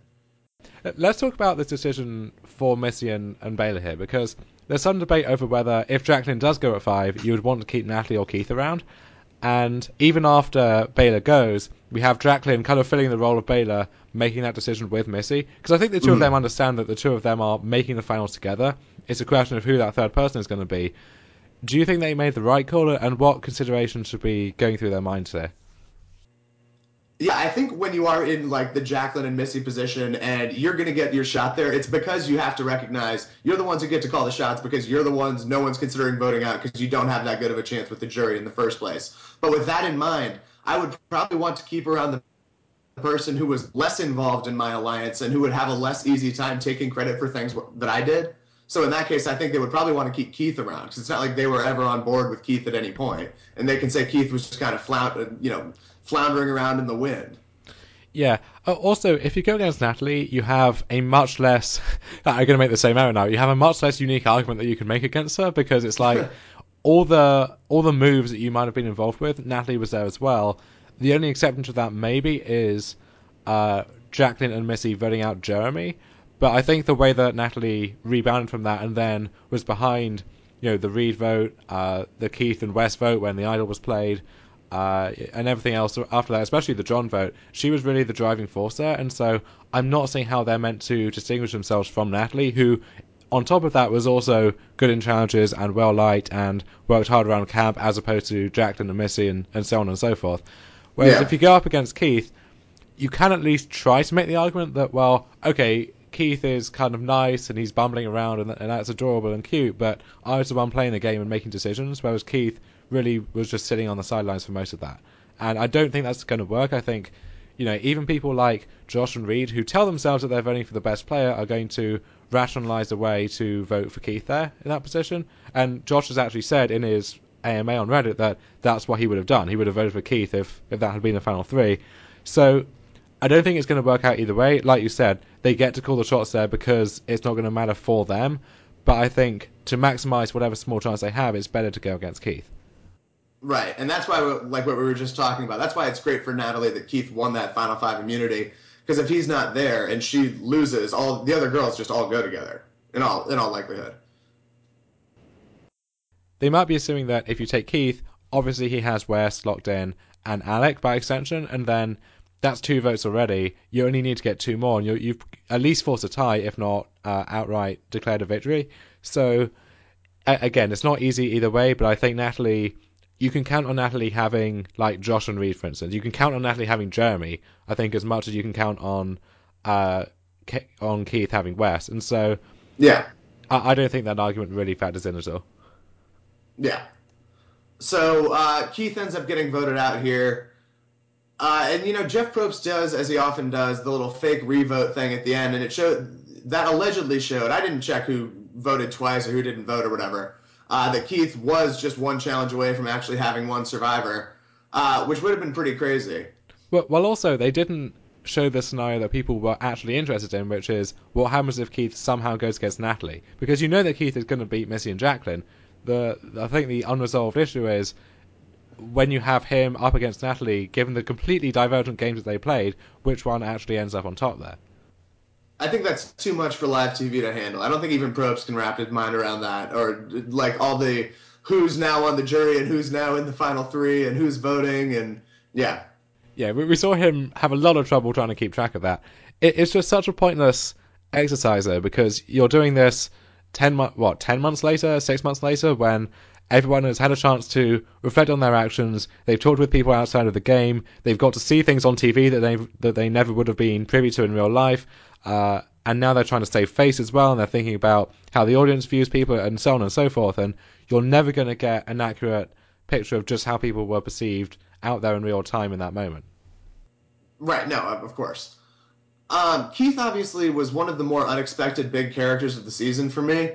Let's talk about this decision for Missy and, and Baylor here, because there's some debate over whether, if Jacqueline does go at five, you would want to keep Natalie or Keith around. And even after Baylor goes, we have Jacqueline kind of filling the role of Baylor, making that decision with Missy. Because I think the two mm. of them understand that the two of them are making the finals together. It's a question of who that third person is going to be. Do you think they made the right call, and what considerations should be going through their minds there?
Yeah, I think when you are in like the Jacqueline and Missy position and you're going to get your shot there, it's because you have to recognize you're the ones who get to call the shots because you're the ones no one's considering voting out because you don't have that good of a chance with the jury in the first place. But with that in mind, I would probably want to keep around the person who was less involved in my alliance and who would have a less easy time taking credit for things that I did. So in that case, I think they would probably want to keep Keith around because it's not like they were ever on board with Keith at any point, and they can say Keith was just kind of flound, you know, floundering around in the wind.
Yeah. Uh, also, if you go against Natalie, you have a much less. I'm going to make the same error now. You have a much less unique argument that you can make against her because it's like all the all the moves that you might have been involved with, Natalie was there as well. The only exception to that maybe is uh, Jacqueline and Missy voting out Jeremy. But I think the way that Natalie rebounded from that and then was behind, you know, the Reed vote, uh, the Keith and West vote when the Idol was played, uh, and everything else after that, especially the John vote, she was really the driving force there. And so I'm not seeing how they're meant to distinguish themselves from Natalie, who on top of that was also good in challenges and well liked and worked hard around camp, as opposed to Jacqueline and Missy and, and so on and so forth. Whereas
Yeah.
if you go up against Keith, you can at least try to make the argument that, well, okay, Keith is kind of nice and he's bumbling around and, and that's adorable and cute, but I was the one playing the game and making decisions, whereas Keith really was just sitting on the sidelines for most of that. And I don't think that's going to work. I think, you know, even people like Josh and Reed, who tell themselves that they're voting for the best player, are going to rationalise a way to vote for Keith there in that position. And Josh has actually said in his A M A on Reddit that that's what he would have done. He would have voted for Keith if, if that had been the final three. So I don't think it's going to work out either way. Like you said, they get to call the shots there because it's not going to matter for them. But I think to maximise whatever small chance they have, it's better to go against Keith.
Right, and that's why, like what we were just talking about, that's why it's great for Natalie that Keith won that Final Five immunity, because if he's not there and she loses, all the other girls just all go together, in all in all likelihood.
They might be assuming that if you take Keith, obviously he has Wes locked in and Alec by extension, and then that's two votes already. You only need to get two more, and you, you've at least forced a tie, if not uh, outright declared a victory. So, a- again, it's not easy either way, but I think Natalie, you can count on Natalie having, like Josh and Reed, for instance. You can count on Natalie having Jeremy, I think, as much as you can count on uh, Ke- on Keith having Wes. And so,
Yeah,
I, I don't think that argument really factors in at all.
yeah. So uh, Keith ends up getting voted out here. Uh, and, you know, Jeff Probst does, as he often does, the little fake revote thing at the end. And it showed, that allegedly showed, I didn't check who voted twice or who didn't vote or whatever, uh, that Keith was just one challenge away from actually having one survivor, uh, which would have been pretty crazy.
Well, well, also, they didn't show the scenario that people were actually interested in, which is what happens if Keith somehow goes against Natalie. Because you know that Keith is going to beat Missy and Jacqueline. The I think the unresolved issue is when you have him up against Natalie, given the completely divergent games that they played, which one actually ends up on top there?
I think that's too much for live T V to handle. I don't think even Probst can wrap his mind around that, or like all the who's now on the jury and who's now in the final three and who's voting, and yeah.
Yeah, we, we saw him have a lot of trouble trying to keep track of that. It, it's just such a pointless exercise, though, because you're doing this ten mo- what ten months later, six months later, when everyone has had a chance to reflect on their actions. They've talked with people outside of the game. They've got to see things on T V that they that they never would have been privy to in real life. Uh, and now they're trying to save face as well, and they're thinking about how the audience views people, and so on and so forth. And you're never going to get an accurate picture of just how people were perceived out there in real time in that moment.
Right, no, of course. Um, Keith obviously was one of the more unexpected big characters of the season for me.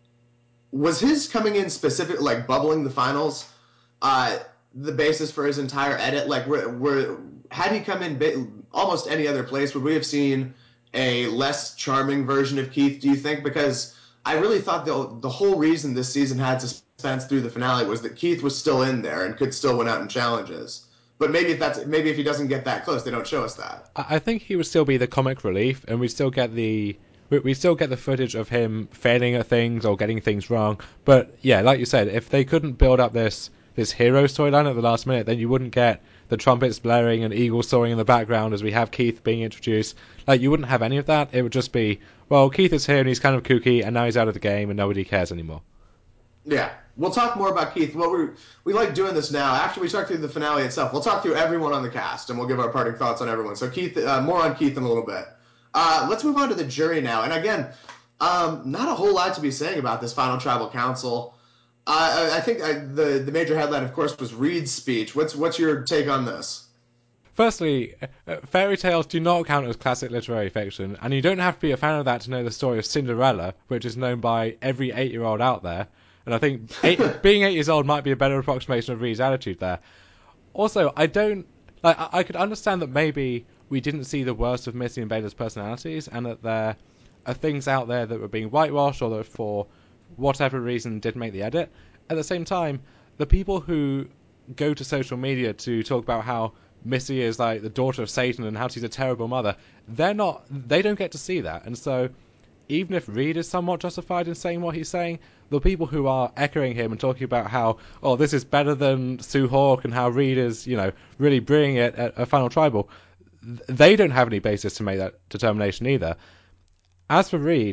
Was his coming in specific, like bubbling the finals, uh, the basis for his entire edit? Like, were, were had he come in ba- almost any other place, would we have seen a less charming version of Keith? Do you think? Because I really thought the the whole reason this season had suspense through the finale was that Keith was still in there and could still win out in challenges. But maybe if that's maybe if he doesn't get that close, they don't show us that.
I think he would still be the comic relief, and we still get the we, we still get the footage of him failing at things or getting things wrong. But yeah, like you said, if they couldn't build up this this hero storyline at the last minute, then you wouldn't get the trumpets blaring and eagles soaring in the background as we have Keith being introduced. Like, you wouldn't have any of that. It would just be, well, Keith is here and he's kind of kooky, and now he's out of the game and nobody cares anymore.
Yeah, we'll talk more about Keith. What we we like doing this now. After we talk through the finale itself, we'll talk through everyone on the cast, and we'll give our parting thoughts on everyone. So Keith, uh, more on Keith in a little bit. Uh, let's move on to the jury now. And again, um, not a whole lot to be saying about this final tribal council. Uh, I, I think I, the the major headline, of course, was Reed's speech. What's what's your take on this?
Firstly, uh, fairy tales do not count as classic literary fiction, and you don't have to be a fan of that to know the story of Cinderella, which is known by every eight-year-old out there. And I think eight, being eight years old might be a better approximation of Reed's attitude there. Also, I don't like. I, I could understand that maybe we didn't see the worst of Missy and Beta's personalities, and that there are things out there that were being whitewashed, or that for whatever reason didn't make the edit. At the same time, the people who go to social media to talk about how Missy is like the daughter of Satan and how she's a terrible mother, they're not. They don't get to see that, and so even if Reed is somewhat justified in saying what he's saying, the people who are echoing him and talking about how, oh, this is better than Sue Hawk and how Reed is, you know, really bringing it at a final tribal, they don't have any basis to make that determination either. As for Reed,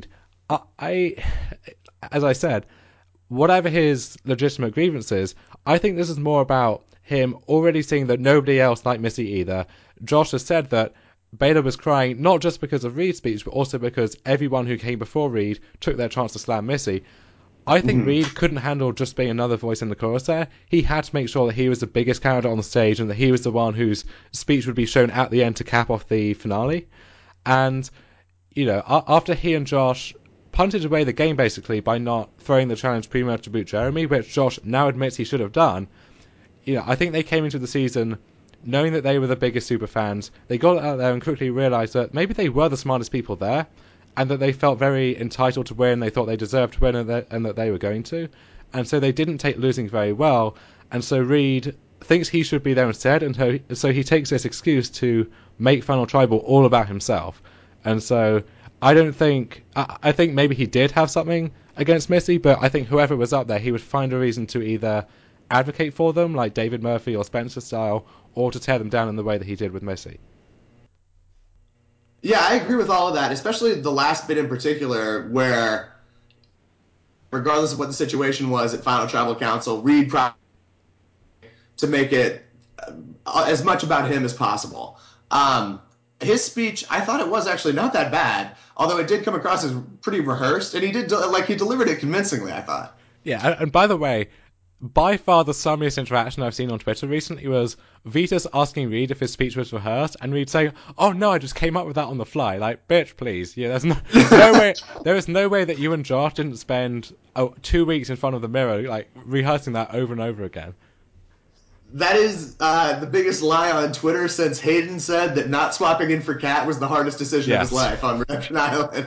I, I as I said, whatever his legitimate grievances, I think this is more about him already seeing that nobody else liked Missy either. Josh has said that Baylor was crying not just because of Reed's speech, but also because everyone who came before Reed took their chance to slam Missy. I think
Mm-hmm.
Reed couldn't handle just being another voice in the chorus there. He had to make sure that he was the biggest character on the stage and that he was the one whose speech would be shown at the end to cap off the finale. And, you know, after he and Josh punted away the game basically by not throwing the challenge pre-merge to boot Jeremy, which Josh now admits he should have done, you know, I think they came into the season knowing that they were the biggest super fans. They got out there and quickly realised that maybe they were the smartest people there, and that they felt very entitled to win. They thought they deserved to win, and that, and that they were going to. And so they didn't take losing very well. And so Reed thinks he should be there instead, and so, so he takes this excuse to make Final Tribal all about himself. And so I don't think... I, I think maybe he did have something against Missy, but I think whoever was up there, he would find a reason to either advocate for them, like David Murphy or Spencer style, or to tear them down in the way that he did with Missy.
Yeah, I agree with all of that, especially the last bit in particular, where regardless of what the situation was at Final Tribal Council, Reed tried to make it uh, as much about him as possible. Um, his speech, I thought it was actually not that bad, although it did come across as pretty rehearsed, and he did like he delivered it convincingly, I thought.
Yeah, and by the way, by far the summiest interaction I've seen on Twitter recently was Vitas asking Reed if his speech was rehearsed, and Reed saying, "Oh no, I just came up with that on the fly." Like, bitch, please. Yeah, there's no, no way. There is no way that you and Josh didn't spend oh, two weeks in front of the mirror, like rehearsing that over and over again.
That is uh, the biggest lie on Twitter since Hayden said that not swapping in for Cat was the hardest decision of his
Yes.
life on Redemption Island.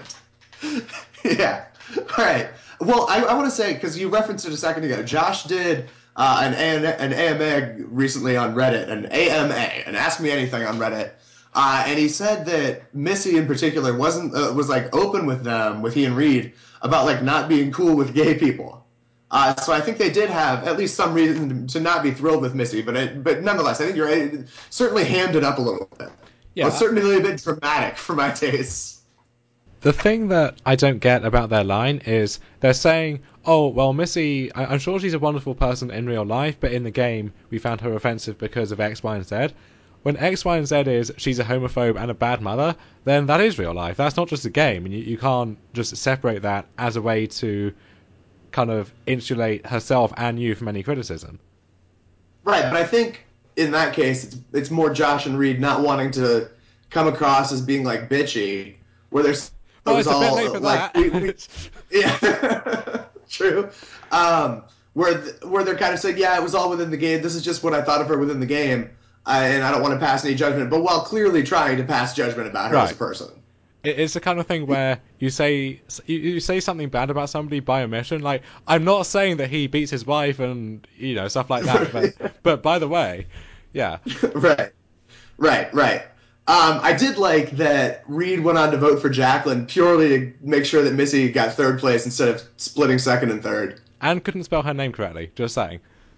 Yeah. All right. Well, I, I want to say, because you referenced it a second ago, Josh did uh, an, an A M A recently on Reddit, an A M A, an Ask Me Anything on Reddit. Uh, and he said that Missy in particular wasn't uh, was like open with them, with he and Reed, about like not being cool with gay people. Uh, so I think they did have at least some reason to not be thrilled with Missy, but it, but nonetheless, I think you're right. It certainly hammed it up a little bit. Well, it's
Yeah.
certainly a bit dramatic for my tastes.
The thing that I don't get about their line is they're saying, "Oh, well, Missy, I- I'm sure she's a wonderful person in real life, but in the game we found her offensive because of X, Y, and Z." When X, Y, and Z is she's a homophobe and a bad mother, then that is real life. That's not just a game, and you, you can't just separate that as a way to kind of insulate herself and you from any criticism.
Right, but I think in that case, it's it's more Josh and Reed not wanting to come across as being like bitchy, where there's it
Well,
was
it's a bit
all
late
uh,
for
like we, we
that.
yeah, true. Um, where th- where they're kind of saying, yeah, it was all within the game. This is just what I thought of her within the game, uh, and I don't want to pass any judgment. But while clearly trying to pass judgment about her as a
Right.
person.
It's the kind of thing where you say you, you say something bad about somebody by omission. Like, I'm not saying that he beats his wife and you know stuff like that, but but by the way, yeah,
Right, right, right. Um, I did like that Reed went on to vote for Jacqueline purely to make sure that Missy got third place instead of splitting second and third.
and couldn't spell her name correctly. Just saying,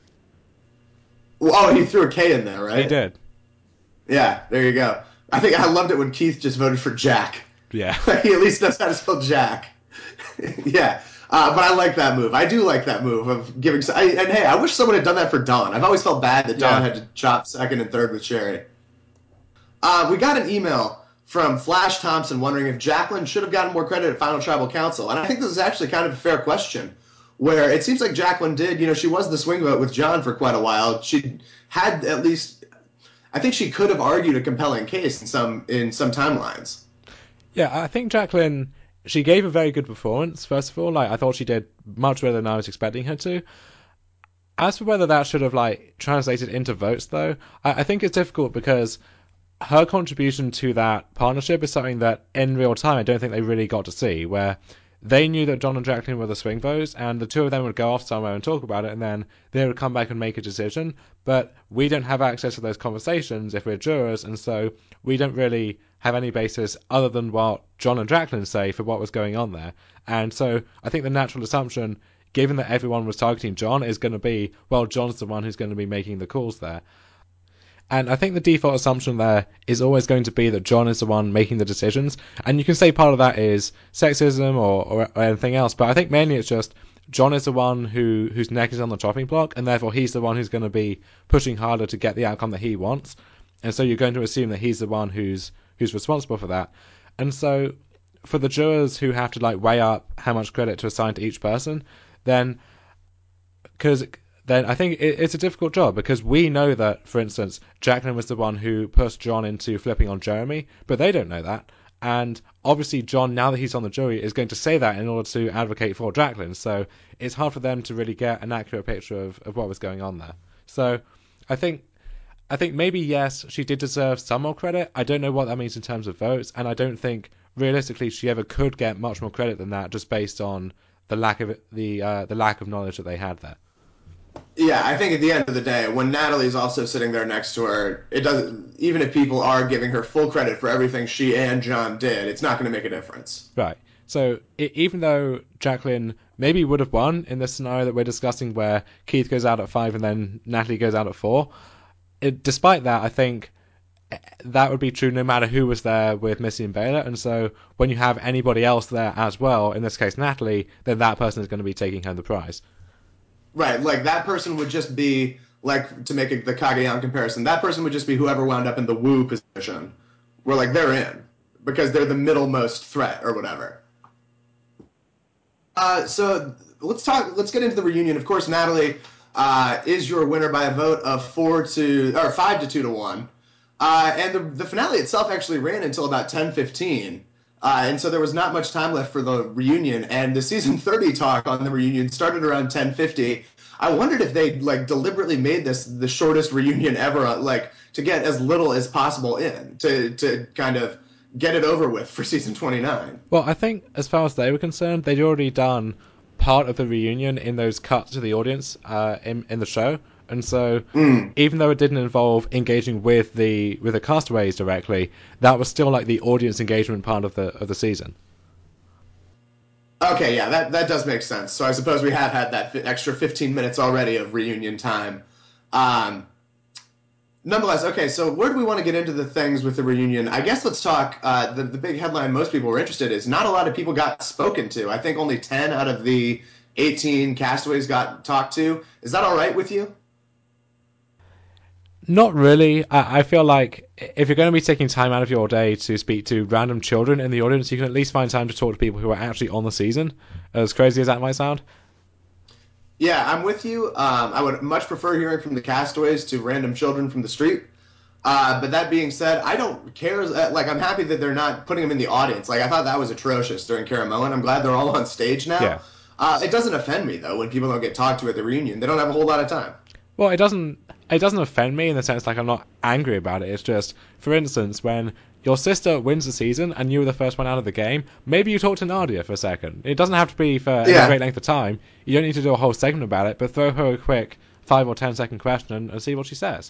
Well, oh, he threw a K in there,
he
right?
did.
Yeah, there you go. I think I loved it when Keith just voted for Jack.
Yeah,
He at least knows how to spell Jack. Yeah, uh, but I like that move. I do like that move of giving. I, and hey, I wish someone had done that for Dawn. I've always felt bad that Dawn
yeah.
had to chop second and third with Sherry. Uh, we got an email from Flash Thompson wondering if Jacqueline should have gotten more credit at Final Tribal Council, and I think this is actually kind of a fair question. Where it seems like Jacqueline did, you know, she was the swing vote with John for quite a while. She had at least, I think she could have argued a compelling case in some in some timelines.
Yeah, I think Jacqueline, she gave a very good performance. First of all, like I thought she did much better than I was expecting her to. As for whether that should have like translated into votes, though, I, I think it's difficult because her contribution to that partnership is something that in real time I don't think they really got to see, where they knew that John and Jacqueline were the swing votes, and the two of them would go off somewhere and talk about it, and then they would come back and make a decision. But we don't have access to those conversations if we're jurors, and so we don't really have any basis other than what John and Jacqueline say for what was going on there. And so I think the natural assumption, given that everyone was targeting John, is going to be, well, John's the one who's going to be making the calls there. And I think the default assumption there is always going to be that John is the one making the decisions. And you can say part of that is sexism or, or, or anything else, but I think mainly it's just John is the one who whose neck is on the chopping block, and therefore he's the one who's going to be pushing harder to get the outcome that he wants. And so you're going to assume that he's the one who's who's responsible for that. And so for the jurors who have to like weigh up how much credit to assign to each person, then because then I think it, it's a difficult job, because we know that, for instance, Jacqueline was the one who pushed John into flipping on Jeremy, but they don't know that. And obviously John, now that he's on the jury, is going to say that in order to advocate for Jacqueline. So it's hard for them to really get an accurate picture of, of what was going on there. So I think I think maybe, yes, she did deserve some more credit. I don't know what that means in terms of votes, and I don't think realistically she ever could get much more credit than that, just based on the lack of the uh, the lack of knowledge that they had there.
Yeah, I think at the end of the day, when Natalie's also sitting there next to her, it doesn't. Even if people are giving her full credit for everything she and John did, it's not going to make a difference.
Right. So it, even though Jacqueline maybe would have won in this scenario that we're discussing, where Keith goes out at five and then Natalie goes out at four, it, despite that, I think that would be true no matter who was there with Missy and Baylor. And so when you have anybody else there as well, in this case Natalie, then that person is going to be taking home the prize.
Right, like that person would just be, like, to make a, the Kageyama comparison, that person would just be whoever wound up in the woo position, where, like, they're in, because they're the middlemost threat or whatever. Uh, so let's talk. Let's get into the reunion. Of course, Natalie uh, is your winner by a vote of four to or five to two to one, uh, and the, the finale itself actually ran until about ten fifteen. Uh, and so there was not much time left for the reunion, and the season thirty talk on the reunion started around ten fifty. I wondered if they like deliberately made this the shortest reunion ever, like to get as little as possible in, to to kind of get it over with for season twenty-nine.
Well, I think as far as they were concerned, they'd already done part of the reunion in those cuts to the audience uh, in in the show, and so
Mm.
even though it didn't involve engaging with the with the castaways directly, that was still like the audience engagement part of the of the season.
Okay, yeah, that, that does make sense. So I suppose we have had that extra fifteen minutes already of reunion time. Um, nonetheless, okay, so where do we want to get into the things with the reunion? I guess let's talk. Uh, the, the big headline most people were interested in is not a lot of people got spoken to. I think only ten out of the eighteen castaways got talked to. Is that all right with you?
Not really. I, I feel like if you're going to be taking time out of your day to speak to random children in the audience, you can at least find time to talk to people who are actually on the season, as crazy as that might sound.
Yeah, I'm with you. Um, I would much prefer hearing from the castaways to random children from the street. Uh, but that being said, I don't care. uh, Like, I'm happy that they're not putting them in the audience. Like, I thought that was atrocious during Caramoan. I'm glad they're all on stage now.
Yeah.
Uh, it doesn't offend me though when people don't get talked to at the reunion. They don't have a whole lot of time.
Well, it doesn't it doesn't offend me in the sense like I'm not angry about it. It's just, for instance, when your sister wins the season and you were the first one out of the game, maybe you talk to Nadia for a second. It doesn't have to be for any
Yeah,
great length of time. You don't need to do a whole segment about it, but throw her a quick five or ten second question and, and see what she says.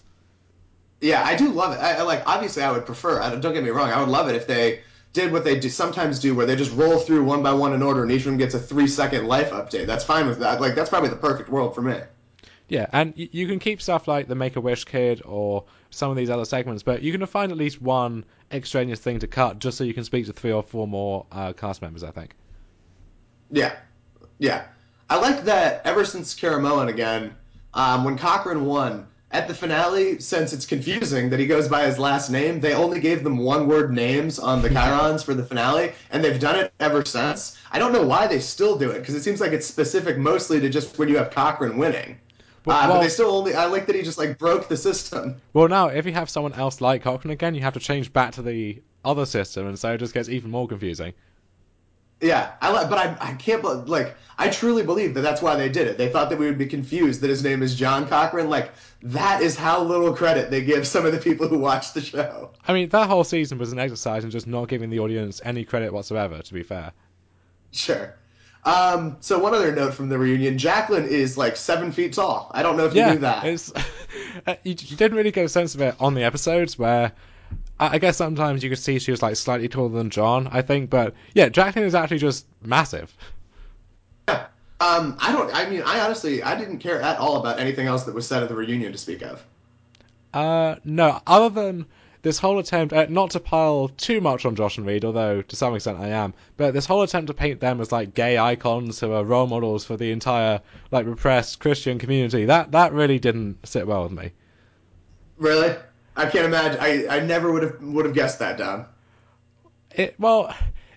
yeah, I do love it. I, I like. Obviously, I would prefer. I, don't get me wrong. I would love it if they did what they do sometimes do, where they just roll through one by one in order, and each of them gets a three second life update. That's fine with that. Like, that's probably the perfect world for me.
Yeah, and y- you can keep stuff like the Make a Wish Kid or some of these other segments, but you can find at least one extraneous thing to cut just so you can speak to three or four more uh, cast members, I think.
Yeah, yeah. I like that ever since Caramoan again, um, when Cochran won, at the finale, since it's confusing that he goes by his last name, they only gave them one word names on the Chirons for the finale, and they've done it ever since. I don't know why they still do it, because it seems like it's specific mostly to just when you have Cochran winning.
But,
Uh, but they
well,
still only, I like that he just like broke the system.
well, now if you have someone else like Cochrane again, you have to change back to the other system, and so it just gets even more confusing.
Yeah, I like, but I, I can't, bel- like, I truly believe that that's why they did it. They thought that we would be confused that his name is John Cochran. Like, that is how little credit they give some of the people who watch the show.
I mean, that whole season was an exercise in just not giving the audience any credit whatsoever, to be fair.
Sure. Um, so one other note from the reunion, Jacqueline is like seven feet tall. I don't know if you
Yeah,
knew that.
it's you, you didn't really get a sense of it on the episodes where I, I guess sometimes you could see she was like slightly taller than John, I think, but yeah, Jacqueline is actually just massive.
Yeah. Um, I don't, I mean, I honestly, I didn't care at all about anything else that was said at the reunion to speak of.
Uh, no, other than this whole attempt, uh, not to pile too much on Josh and Reed, although to some extent I am, but this whole attempt to paint them as like gay icons who are role models for the entire like repressed Christian community, that that really didn't sit well with me.
Really? I can't imagine. I, I never would have would have guessed that, Dom.
It well,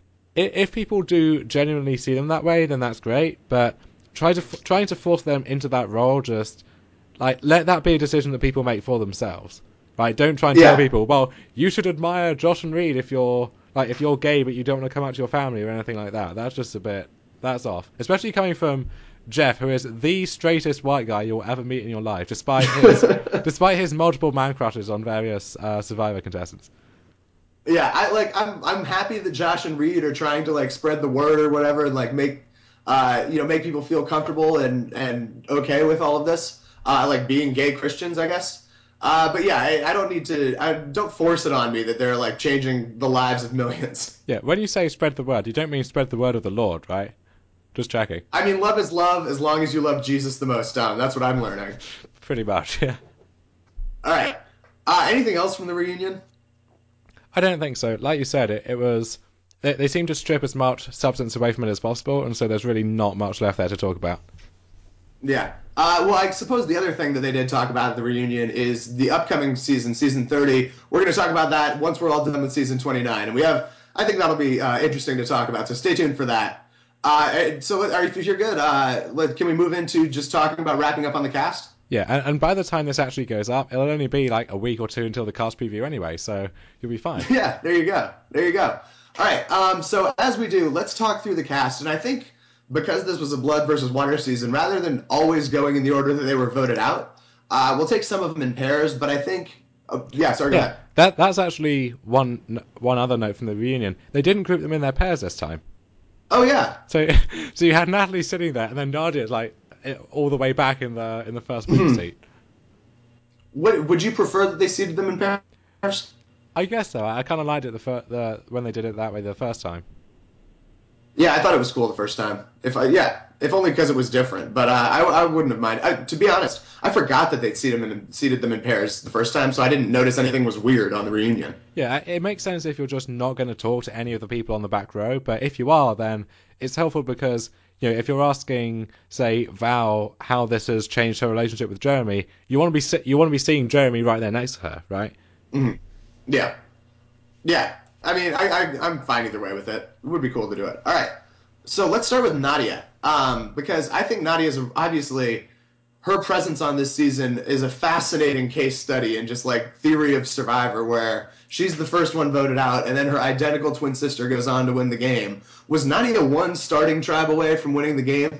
if people do genuinely see them that way, then that's great. But try to trying to force them into that role, just like let that be a decision that people make for themselves. Right? Don't try and tell
Yeah.
people, well, you should admire Josh and Reed if you're like if you're gay, but you don't want to come out to your family or anything like that. That's just a bit. That's off. Especially coming from Jeff, who is the straightest white guy you'll ever meet in your life, despite his despite his multiple man crushes on various uh, Survivor contestants.
Yeah, I like. I'm I'm happy that Josh and Reed are trying to like spread the word or whatever, and like make, uh, you know, make people feel comfortable and and okay with all of this, uh, like being gay Christians, I guess. Uh, but yeah, I, I don't need to. I don't force it on me that they're like changing the lives of millions.
Yeah, when you say spread the word, you don't mean spread the word of the Lord, right? Just checking.
I mean, love is love as long as you love Jesus the most, Tom. That's what I'm learning.
Pretty much, yeah.
All right. Uh, anything else from the reunion?
I don't think so. Like you said, it, it was. They, they seem to strip as much substance away from it as possible, and so there's really not much left there to talk about.
Yeah. Uh, well, I suppose the other thing that they did talk about at the reunion is the upcoming season, season thirty. We're going to talk about that once we're all done with season twenty-nine. And we have, I think that'll be uh, interesting to talk about. So stay tuned for that. Uh, so are, if you're good, uh, let, can we move into just talking about wrapping up on the cast?
Yeah, and, and by the time this actually goes up, it'll only be like a week or two until the cast preview anyway, so you'll be fine.
Yeah, there you go. There you go. All right. Um, so as we do, let's talk through the cast. And I think because this was a blood versus water season, rather than always going in the order that they were voted out, uh, we'll take some of them in pairs. But I think, uh, yeah, sorry, go
Yeah,
ahead.
that that's actually one one other note from the reunion. They didn't group them in their pairs this time.
Oh yeah.
So so you had Natalie sitting there, and then Nadia like all the way back in the in the first booth
Mm-hmm.
seat.
What would you prefer that they seated them in pairs?
I guess so. I, I kind of liked it the, fir- the when they did it that way the first time.
Yeah, I thought it was cool the first time. If I, yeah, if only because it was different. But uh, I, I wouldn't have minded. I, to be honest, I forgot that they'd seated them in, seated them in pairs the first time, so I didn't notice anything was weird on the reunion.
Yeah, it makes sense if you're just not going to talk to any of the people on the back row, but if you are, then it's helpful because you know if you're asking, say, Val how this has changed her relationship with Jeremy, you want to be you want to be seeing Jeremy right there next to her, right?
Mm-hmm. Yeah, yeah. I mean, I, I I'm fine either way with it. It would be cool to do it. All right, so let's start with Nadia, um, because I think Nadia is obviously her presence on this season is a fascinating case study in just like theory of Survivor, where she's the first one voted out, and then her identical twin sister goes on to win the game. Was Nadia one starting tribe away from winning the game?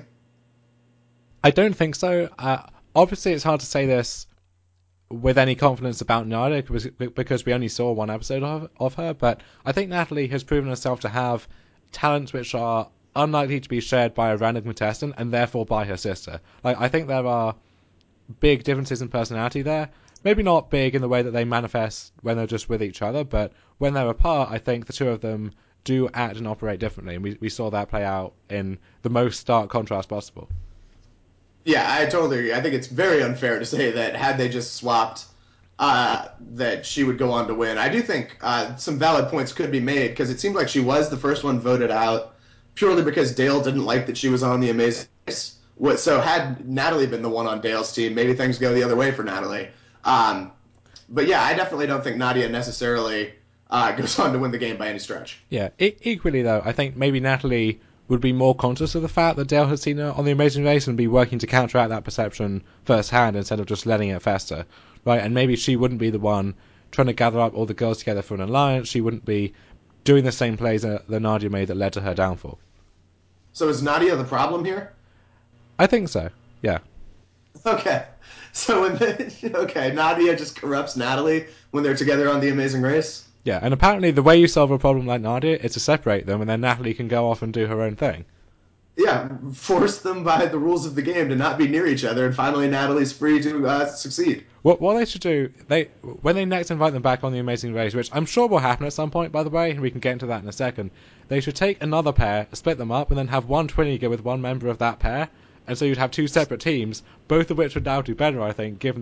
I don't think so. Uh, obviously, it's hard to say this with any confidence about Nadia because we only saw one episode of, of her, but I think Natalie has proven herself to have talents which are unlikely to be shared by a random contestant and therefore by her sister. Like I think there are big differences in personality there. Maybe not big in the way that they manifest when they're just with each other, but when they're apart, I think the two of them do act and operate differently, and we, we saw that play out in the most stark contrast possible.
Yeah, I totally agree. I think it's very unfair to say that had they just swapped, uh, that she would go on to win. I do think uh, some valid points could be made because it seemed like she was the first one voted out purely because Dale didn't like that she was on the Amazing Race. What, so had Natalie been the one on Dale's team, maybe things go the other way for Natalie. Um, but yeah, I definitely don't think Nadia necessarily uh, goes on to win the game by any stretch.
Yeah, e- equally though, I think maybe Natalie would be more conscious of the fact that Dale had seen her on the Amazing Race and be working to counteract that perception firsthand instead of just letting it fester, right? And maybe she wouldn't be the one trying to gather up all the girls together for an alliance. She wouldn't be doing the same plays that, that Nadia made that led to her downfall.
So is Nadia the problem here?
I think so. Yeah.
Okay. So when the, okay, Nadia just corrupts Natalie when they're together on The Amazing Race.
Yeah, and apparently the way you solve a problem like Nadia is to separate them, and then Natalie can go off and do her own thing.
Yeah, force them by the rules of the game to not be near each other, and finally Natalie's free to uh, succeed.
What what they should do, they when they next invite them back on the Amazing Race, which I'm sure will happen at some point, by the way, and we can get into that in a second. They should take another pair, split them up, and then have one twinny go with one member of that pair, and so you'd have two separate teams, both of which would now do better, I think, given that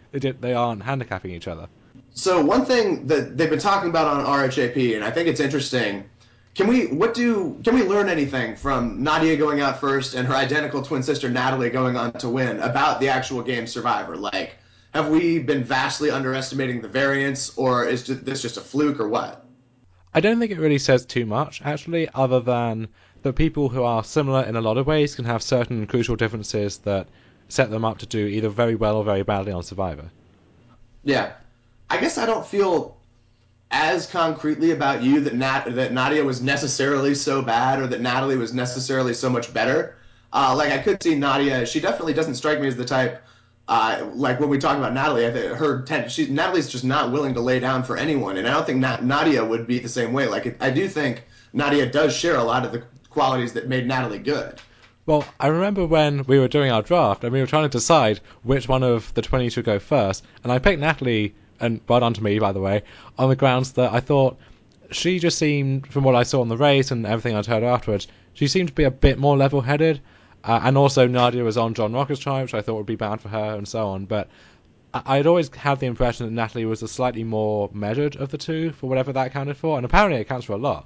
they did, they aren't handicapping each other.
So one thing that they've been talking about on R H A P, and I think it's interesting. Can we what do can we learn anything from Nadia going out first and her identical twin sister Natalie going on to win about the actual game Survivor? Like, have we been vastly underestimating the variance, or is this just a fluke, or what?
I don't think it really says too much, actually, other than that people who are similar in a lot of ways can have certain crucial differences that set them up to do either very well or very badly on Survivor.
Yeah, I guess I don't feel as concretely about you that Nat that Nadia was necessarily so bad or that Natalie was necessarily so much better. Uh, like I could see Nadia. She definitely doesn't strike me as the type. Uh, like when we talk about Natalie, I think her ten, she Natalie's just not willing to lay down for anyone, and I don't think Nat, Nadia would be the same way. Like I do think Nadia does share a lot of the qualities that made Natalie good.
Well, I remember when we were doing our draft and we were trying to decide which one of the twenty should go first, and I picked Natalie, and well done to me, by the way, on the grounds that I thought she just seemed, from what I saw in the race and everything I'd heard afterwards, she seemed to be a bit more level-headed. Uh, and also Nadia was on John Rocker's tribe, which I thought would be bad for her, and so on. But I- I'd always had the impression that Natalie was a slightly more measured of the two, for whatever that counted for, and apparently it counts for a lot.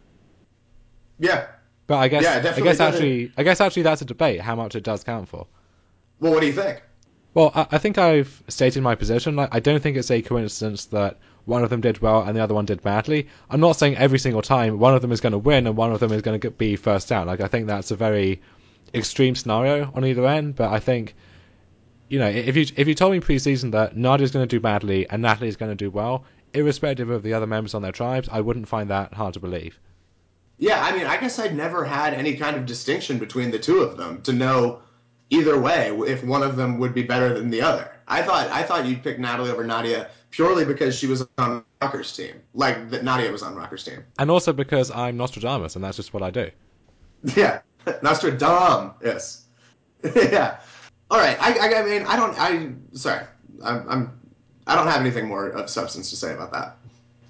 Yeah,
But I
yeah,
guess
it
I
definitely
guess
does.
actually I guess actually that's a debate how much it does count for.
Well, what do you think?
Well, I, I think I've stated my position. Like, I don't think it's a coincidence that one of them did well and the other one did badly. I'm not saying every single time one of them is going to win and one of them is going to be first down. Like, I think that's a very extreme scenario on either end. But I think, you know, if you if you told me preseason that Nadia's going to do badly and Natalie's going to do well, irrespective of the other members on their tribes, I wouldn't find that hard to believe.
Yeah, I mean, I guess I'd never had any kind of distinction between the two of them to know either way if one of them would be better than the other. I thought I thought you'd pick Natalie over Nadia purely because she was on Rocker's team, like that Nadia was on Rocker's team.
And also because I'm Nostradamus and that's just what I do.
Yeah, Nostradamus. Yes. Yeah. All right. I, I, I mean, I don't. I sorry. I'm, I'm. I don't have anything more of substance to say about that.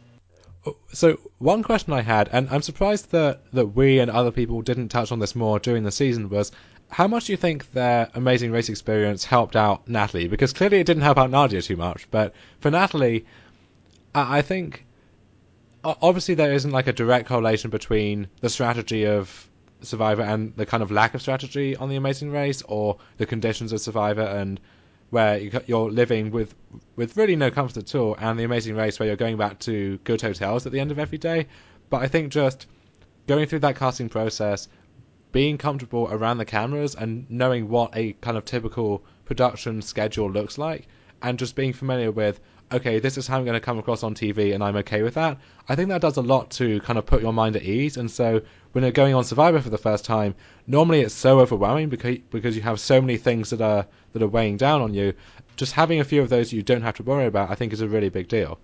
So one question I had, and I'm surprised that, that we and other people didn't touch on this more during the season, was how much do you think their Amazing Race experience helped out Natalie? Because clearly it didn't help out Nadia too much, but for Natalie, I, I think obviously there isn't like a direct correlation between the strategy of Survivor and the kind of lack of strategy on the Amazing Race, or the conditions of Survivor and where you're living with with really no comfort at all, and the Amazing Race where you're going back to good hotels at the end of every day. But I think just going through that casting process, being comfortable around the cameras and knowing what a kind of typical production schedule looks like, and just being familiar with, okay, this is how I'm going to come across on T V and I'm okay with that, I think that does a lot to kind of put your mind at ease. And so when you're going on Survivor for the first time, normally it's so overwhelming because because you have so many things that are that are weighing down on you. Just having a few of those you don't have to worry about, I think, is a really big deal.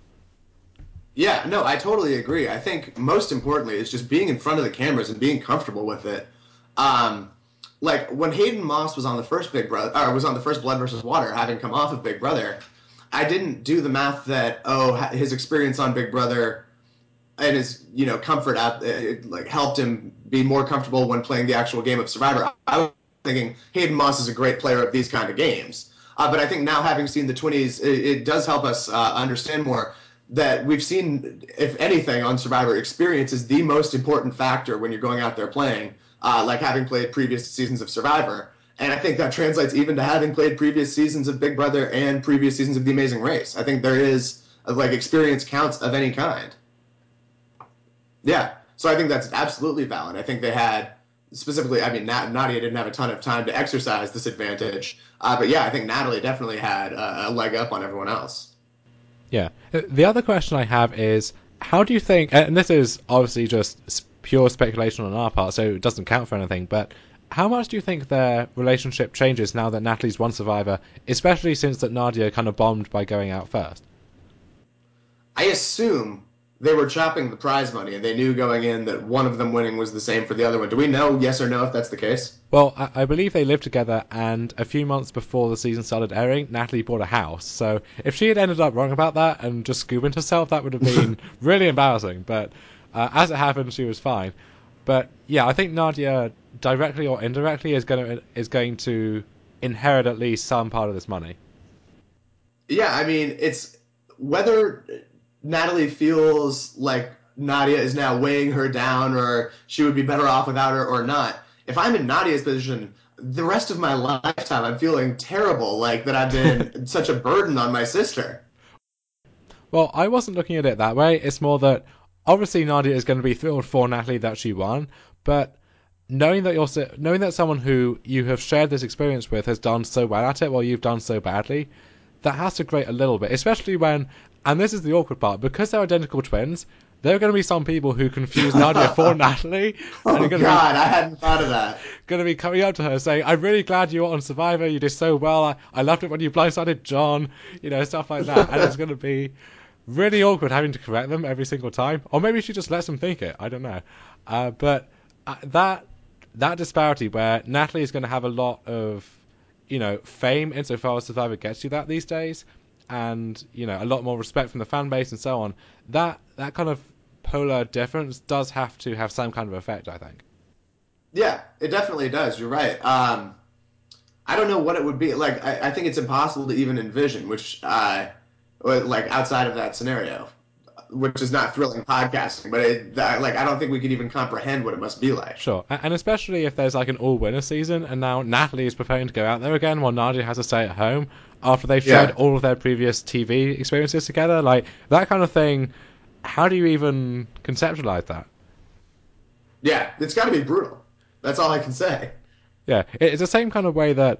Yeah, no, I totally agree. I think most importantly is just being in front of the cameras and being comfortable with it. Um, like when Hayden Moss was on the first Big Brother, or was on the first Blood versus Water, having come off of Big Brother, I didn't do the math that oh his experience on Big Brother and his you know comfort at it, like helped him be more comfortable when playing the actual game of Survivor. I was thinking Hayden Moss is a great player of these kind of games, uh, but I think now having seen the twenties, it, it does help us uh, understand more that we've seen, if anything, on Survivor, experience is the most important factor when you're going out there playing, uh, like having played previous seasons of Survivor. And I think that translates even to having played previous seasons of Big Brother and previous seasons of The Amazing Race. I think there is, like, experience counts of any kind. Yeah. So I think that's absolutely valid. I think they had, specifically, I mean, Nadia didn't have a ton of time to exercise this advantage. Uh, but yeah, I think Natalie definitely had a, a leg up on everyone else.
Yeah. The other question I have is, how do you think, and this is obviously just pure speculation on our part, so it doesn't count for anything, but how much do you think their relationship changes now that Natalie's one Survivor, especially since that Nadia kind of bombed by going out first?
I assume they were chopping the prize money and they knew going in that one of them winning was the same for the other one. Do we know, yes or no, if that's the case?
Well, I, I believe they lived together, and a few months before the season started airing, Natalie bought a house. So if she had ended up wrong about that and just scooping herself, that would have been really embarrassing. But uh, as it happened, she was fine. But yeah, I think Nadia, directly or indirectly, is going to is going to inherit at least some part of this money.
Yeah, I mean, it's whether Natalie feels like Nadia is now weighing her down or she would be better off without her or not. If I'm in Nadia's position, the rest of my lifetime I'm feeling terrible, like that I've been such a burden on my sister.
Well, I wasn't looking at it that way. It's more that obviously Nadia is going to be thrilled for Natalie that she won, but knowing that you're knowing that someone who you have shared this experience with has done so well at it while you've done so badly, that has to grate a little bit, especially when, and this is the awkward part, because they're identical twins, there are going to be some people who confuse Nadia for Natalie, and
Oh
are going to be
God, I hadn't thought of that.
going to be coming up to her saying, "I'm really glad you were on Survivor. You did so well. I, I loved it when you blindsided John," you know, stuff like that, and it's going to be really awkward having to correct them every single time, or maybe she just lets them think it. I don't know, uh, but uh, that that disparity where Natalie is going to have a lot of, you know, fame insofar as Survivor gets you that these days, and you know, a lot more respect from the fan base and so on. That that kind of polar difference does have to have some kind of effect, I think.
Yeah, it definitely does. You're right. Um, I don't know what it would be like. I, I think it's impossible to even envision, which, uh, like outside of that scenario, which is not thrilling podcasting, but it, like I don't think we could even comprehend what it must be like.
Sure, and especially if there's like an all-winner season, and now Natalie is preparing to go out there again, while Nadia has to stay at home after they've shared
Yeah,
all of their previous T V experiences together. Like that kind of thing. How do you even conceptualize that?
yeah, it's got to be brutal. That's all I can say.
Yeah, it's the same kind of way that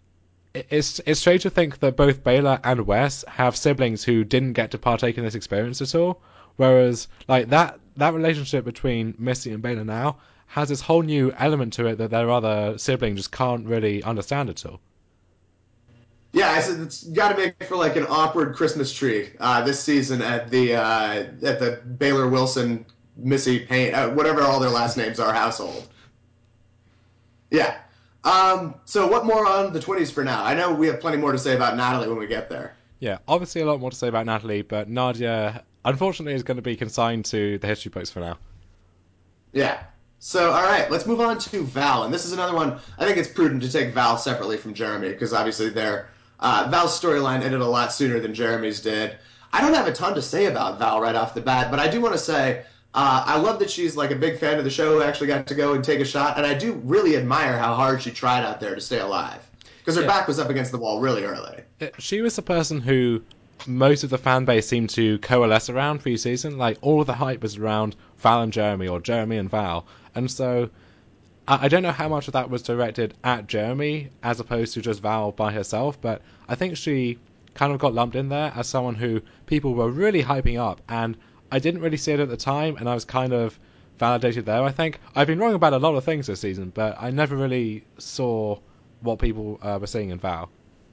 it's it's strange to think that both Baylor and Wes have siblings who didn't get to partake in this experience at all. Whereas, like that that relationship between Missy and Baylor now has this whole new element to it that their other sibling just can't really understand at all.
Yeah, I said it's got to make for like an awkward Christmas tree uh, this season at the uh, at the Baylor Wilson Missy Payne, uh, whatever all their last names are, household. Yeah. Um, so what more on the twenties for now? I know we have plenty more to say about Natalie when we get there.
Yeah, obviously a lot more to say about Natalie, but Nadia unfortunately is going to be consigned to the history books for now.
Yeah. So, all right, let's move on to Val. And this is another one. I think it's prudent to take Val separately from Jeremy because obviously their uh, Val's storyline ended a lot sooner than Jeremy's did. I don't have a ton to say about Val right off the bat, but I do want to say uh, I love that she's like a big fan of the show who actually got to go and take a shot. And I do really admire how hard she tried out there to stay alive because her
Yeah,
back was up against the wall really early.
she was the person who most of the fan base seemed to coalesce around pre-season. Like all of the hype was around Val and Jeremy, or Jeremy and Val, and so I, I don't know how much of that was directed at Jeremy as opposed to just Val by herself, but I think she kind of got lumped in there as someone who people were really hyping up, and I didn't really see it at the time, and I was kind of validated there. I think I've been wrong about a lot of things this season, but I never really saw what people uh, were seeing in Val.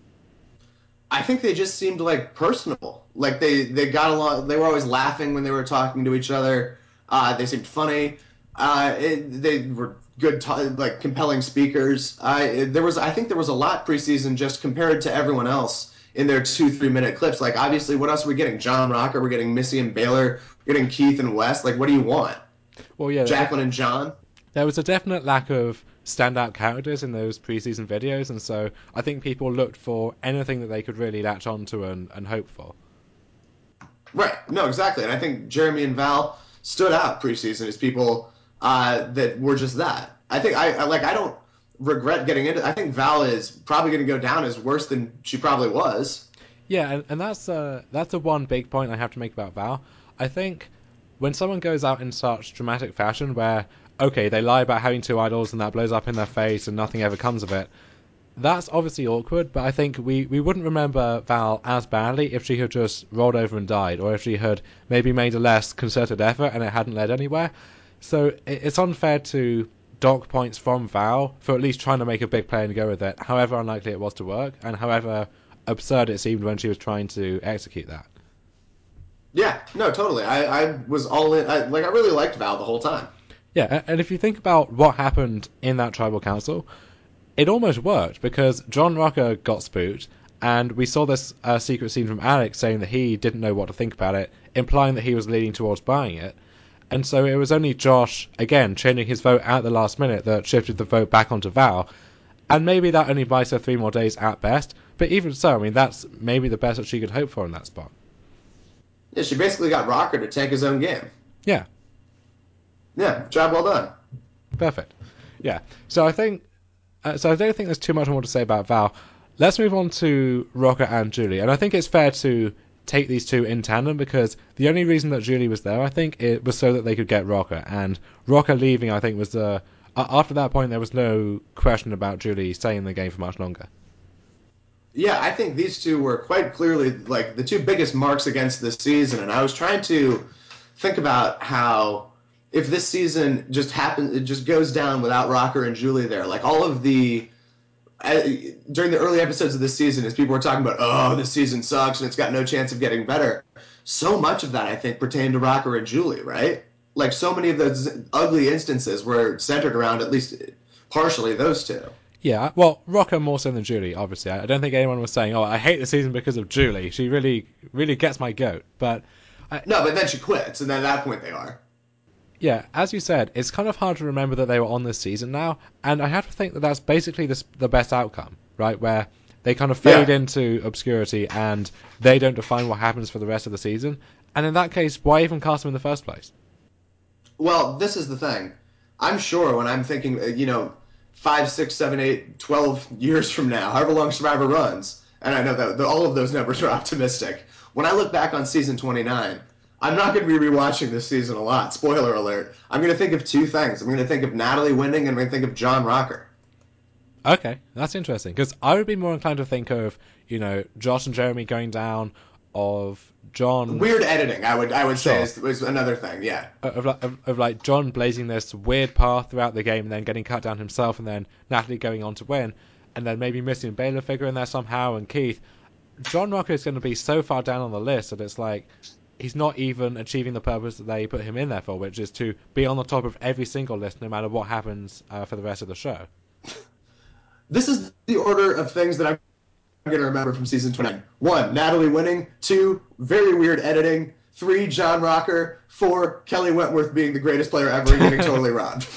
I think they just seemed like personable. Like they they got along. They were always laughing when they were talking to each other. Uh, they seemed funny. Uh, it, they were good, t- like compelling speakers. I there was I think there was a lot preseason just compared to everyone else in their two three minute clips. Like obviously, what else are we getting? John Rocker, we're getting Missy and Baylor, we're getting Keith and West. Like what do you want?
Well, yeah,
Jacqueline and John.
there was a definite lack of standout characters in those preseason videos, and so I think people looked for anything that they could really latch onto and, and hope for.
Right. No, exactly. And I think Jeremy and Val stood out preseason as people uh, that were just that. I think I, I like I don't regret getting into. I think Val is probably going to go down as worse than she probably was.
Yeah, and, and that's uh, that's the one big point I have to make about Val. I think when someone goes out in such dramatic fashion, where okay, they lie about having two idols and that blows up in their face and nothing ever comes of it, that's obviously awkward, but I think we, we wouldn't remember Val as badly if she had just rolled over and died, or if she had maybe made a less concerted effort and it hadn't led anywhere. So it's unfair to dock points from Val for at least trying to make a big play and go with it, however unlikely it was to work, and however absurd it seemed when she was trying to execute that.
Yeah. No, totally. I, I was all in. I, like I really liked Val the whole time.
Yeah, and if you think about what happened in that tribal council, it almost worked because John Rocker got spooked, and we saw this uh, secret scene from Alex saying that he didn't know what to think about it, implying that he was leaning towards buying it. And so it was only Josh, again, changing his vote at the last minute that shifted the vote back onto Val. And maybe that only buys her three more days at best, but even so, I mean, that's maybe the best that she could hope for in that spot.
Yeah, she basically got Rocker to tank his own game.
Yeah.
Yeah, job well done.
Perfect. Yeah. So I think, uh, so I don't think there's too much more to say about Val. Let's move on to Rocker and Julie, and I think it's fair to take these two in tandem because the only reason that Julie was there, I think, it was so that they could get Rocker, and Rocker leaving, I think, was the uh, after that point there was no question about Julie staying in the game for much longer.
Yeah, I think these two were quite clearly like the two biggest marks against this season, and I was trying to think about how if this season just happens, it just goes down without Rocker and Julie there, like all of the uh, during the early episodes of this season, as people were talking about, oh, this season sucks and it's got no chance of getting better. So much of that, I think, pertained to Rocker and Julie, right? Like so many of those ugly instances were centered around at least partially those two.
Yeah, well, Rocker more so than Julie, obviously. I don't think anyone was saying, oh, I hate the season because of Julie. She really, really gets my goat. But I,
no, but then she quits, and then at that point they are.
Yeah, as you said, it's kind of hard to remember that they were on this season now, and I have to think that that's basically the, the best outcome, right? Where they kind of fade
yeah.
into obscurity and they don't define what happens for the rest of the season. And in that case, why even cast them in the first place?
Well, this is the thing. I'm sure when I'm thinking, you know, five, six, seven, eight, twelve years from now, however long Survivor runs, and I know that all of those numbers are optimistic. When I look back on season twenty-nine, I'm not going to be rewatching this season a lot. Spoiler alert. I'm going to think of two things. I'm going to think of Natalie winning, and I'm going to think of John Rocker.
Okay, that's interesting, because I would be more inclined to think of, you know, Josh and Jeremy going down, of John...
Weird editing, I would I would
sure.
say, is, is another thing, yeah.
Of, of, of, like, John blazing this weird path throughout the game and then getting cut down himself, and then Natalie going on to win, and then maybe missing a Baylor figure in there somehow, and Keith. John Rocker is going to be so far down on the list that it's like he's not even achieving the purpose that they put him in there for, which is to be on the top of every single list no matter what happens uh, for the rest of the show.
This is the order of things that I'm going to remember from season twenty-nine. One, Natalie winning. Two, very weird editing. Three, John Rocker. Four, Kelly Wentworth being the greatest player ever and getting totally robbed.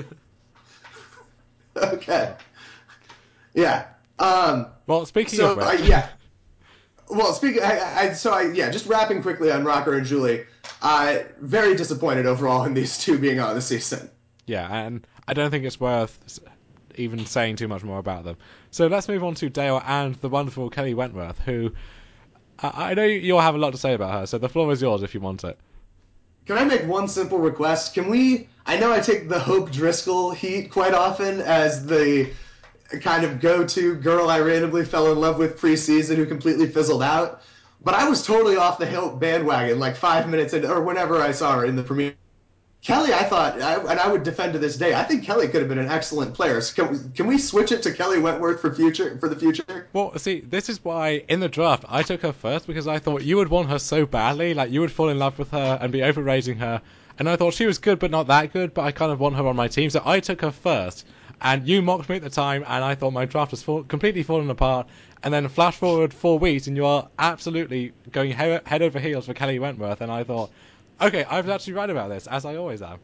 Okay. Yeah. Um,
well, speaking
so,
of which...
uh, yeah. Well, speaking, I, I, so I, yeah, just wrapping quickly on Rocker and Julie. Uh, very disappointed overall in these two being on the season.
Yeah, and I don't think it's worth even saying too much more about them. So let's move on to Dale and the wonderful Kelly Wentworth, who I, I know you'll have a lot to say about her. So the floor is yours if you want it.
Can I make one simple request? Can we? I know I take the Hope Driscoll heat quite often as the kind of go-to girl I randomly fell in love with preseason who completely fizzled out. But I was totally off the Hope bandwagon like five minutes in, or whenever I saw her in the premiere. Kelly, I thought, I, and I would defend to this day, I think Kelly could have been an excellent player. So can, can we switch it to Kelly Wentworth for future for the future?
Well, see, this is why in the draft I took her first because I thought you would want her so badly, like you would fall in love with her and be overrating her. And I thought she was good, but not that good. But I kind of want her on my team, so I took her first. And you mocked me at the time, and I thought my draft was fall- completely fallen apart. And then flash forward four weeks, and you are absolutely going he- head over heels for Kelly Wentworth. And I thought, okay, I was actually right about this, as I always am.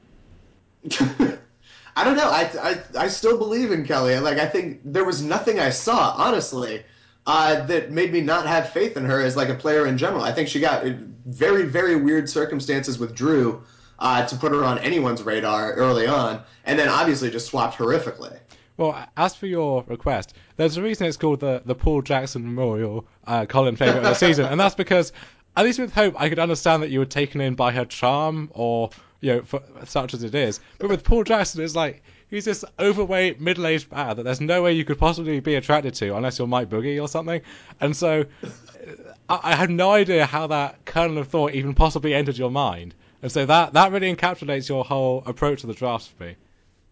I don't know. I, I I still believe in Kelly. Like I think there was nothing I saw, honestly, uh, that made me not have faith in her as like a player in general. I think she got very very weird circumstances with Drew uh, to put her on anyone's radar early on, and then obviously just swapped horrifically.
Well, as for your request, there's a reason it's called the, the Paul Jackson Memorial uh, Colin favourite of the season, and that's because, at least with Hope, I could understand that you were taken in by her charm, or, you know, for, such as it is. But with Paul Jackson, it's like, he's this overweight, middle-aged man that there's no way you could possibly be attracted to, unless you're Mike Boogie or something. And so, I, I had no idea how that kernel of thought even possibly entered your mind. And so that, that really encapsulates your whole approach to the draft for me.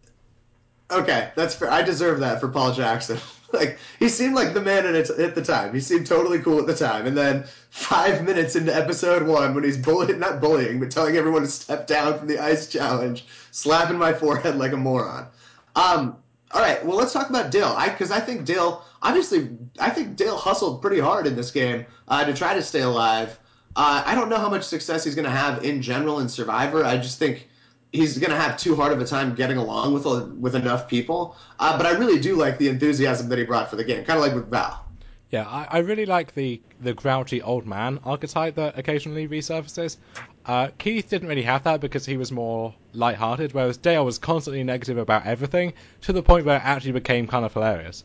Okay, that's fair. I deserve that for Paul Jackson. Like he seemed like the man at at the time. He seemed totally cool at the time, and then five minutes into episode one, when he's bullying, not bullying, but telling everyone to step down from the ice challenge, slapping my forehead like a moron. Um, all right, well let's talk about Dale. I because I think Dale, obviously, I think Dale hustled pretty hard in this game uh, to try to stay alive. Uh, I don't know how much success he's going to have in general in Survivor. I just think he's going to have too hard of a time getting along with with enough people. Uh, but I really do like the enthusiasm that he brought for the game, kind of like with Val.
Yeah, I, I really like the, the grouchy old man archetype that occasionally resurfaces. Uh, Keith didn't really have that because he was more lighthearted, whereas Dale was constantly negative about everything to the point where it actually became kind of hilarious.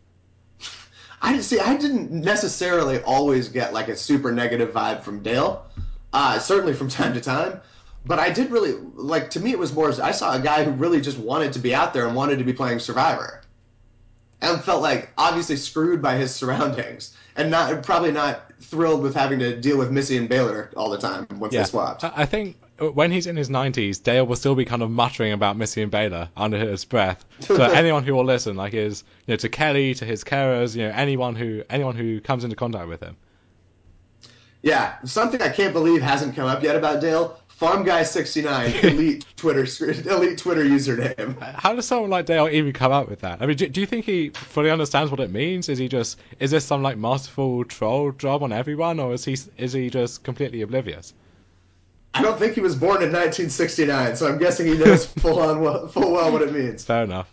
I see. I didn't necessarily always get like a super negative vibe from Dale. Uh, certainly from time to time, but I did really like. To me, it was more. I saw a guy who really just wanted to be out there and wanted to be playing Survivor, and felt like obviously screwed by his surroundings, and not probably not thrilled with having to deal with Missy and Baylor all the time once they
Yeah,
swapped.
I, I think when he's in his nineties, Dale will still be kind of muttering about Missy and Baylor under his breath. So anyone who will listen, like his, you know, to Kelly, to his carers, you know, anyone who anyone who comes into contact with him.
Yeah, something I can't believe hasn't come up yet about Dale. Farm Guy sixty-nine, elite Twitter elite Twitter username.
How does someone like Dale even come up with that? I mean, do, do you think he fully understands what it means? Is he just is this some like masterful troll job on everyone, or is he is he just completely oblivious?
I don't think he was born in nineteen sixty-nine, so I'm guessing he knows full on full well what it means.
Fair enough.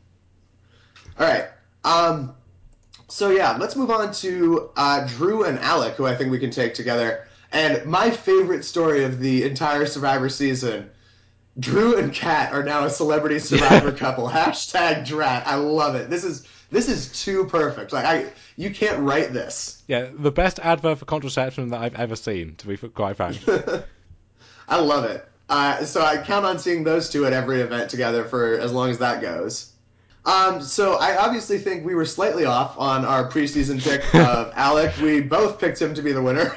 All right. Um, so yeah, let's move on to uh, Drew and Alec, who I think we can take together. And my favorite story of the entire Survivor season: Drew and Kat are now a celebrity Survivor couple. Hashtag Drat. I love it. This is this is too perfect. Like I, you can't write this.
Yeah, the best advert for contraception that I've ever seen. To be quite frank.
I love it. Uh, so I count on seeing those two at every event together for as long as that goes. Um, so I obviously think we were slightly off on our preseason pick of Alec. We both picked him to be the winner.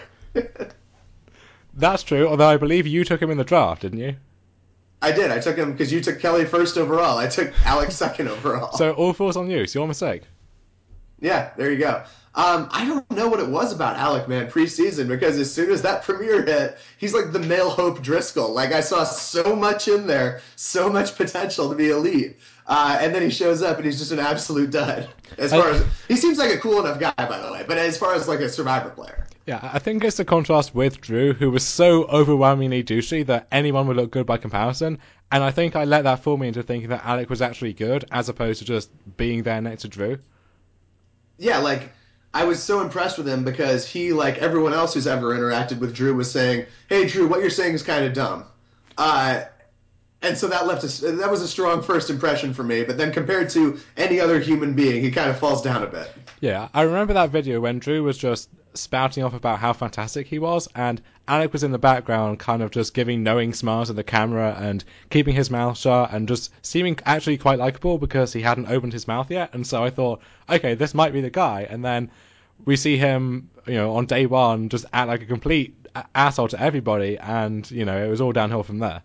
That's true, although I believe you took him in the draft, didn't you?
I did. I took him because you took Kelly first overall. I took Alex second overall.
So all falls on you. It's your mistake.
Yeah, there you go. Um, I don't know what it was about Alec, man, preseason, because as soon as that premiere hit, he's like the male Hope Driscoll. Like, I saw so much in there, so much potential to be elite. Uh, and then he shows up and he's just an absolute dud. As far
I,
as he seems like a cool enough guy, by the way, but as far as like a Survivor player.
Yeah, I think it's the contrast with Drew, who was so overwhelmingly douchey that anyone would look good by comparison. And I think I let that fool me into thinking that Alec was actually good, as opposed to just being there next to Drew.
Yeah, like I was so impressed with him because he, like everyone else who's ever interacted with Drew, was saying, "Hey, Drew, what you're saying is kind of dumb." Uh, and so that left a, that was a strong first impression for me. But then compared to any other human being, he kind of falls down a bit.
Yeah, I remember that video when Drew was just spouting off about how fantastic he was, and Alec was in the background kind of just giving knowing smiles at the camera and keeping his mouth shut and just seeming actually quite likable because he hadn't opened his mouth yet. And so I thought, okay, this might be the guy. And then we see him, you know, on day one just act like a complete asshole to everybody, and, you know, it was all downhill from there.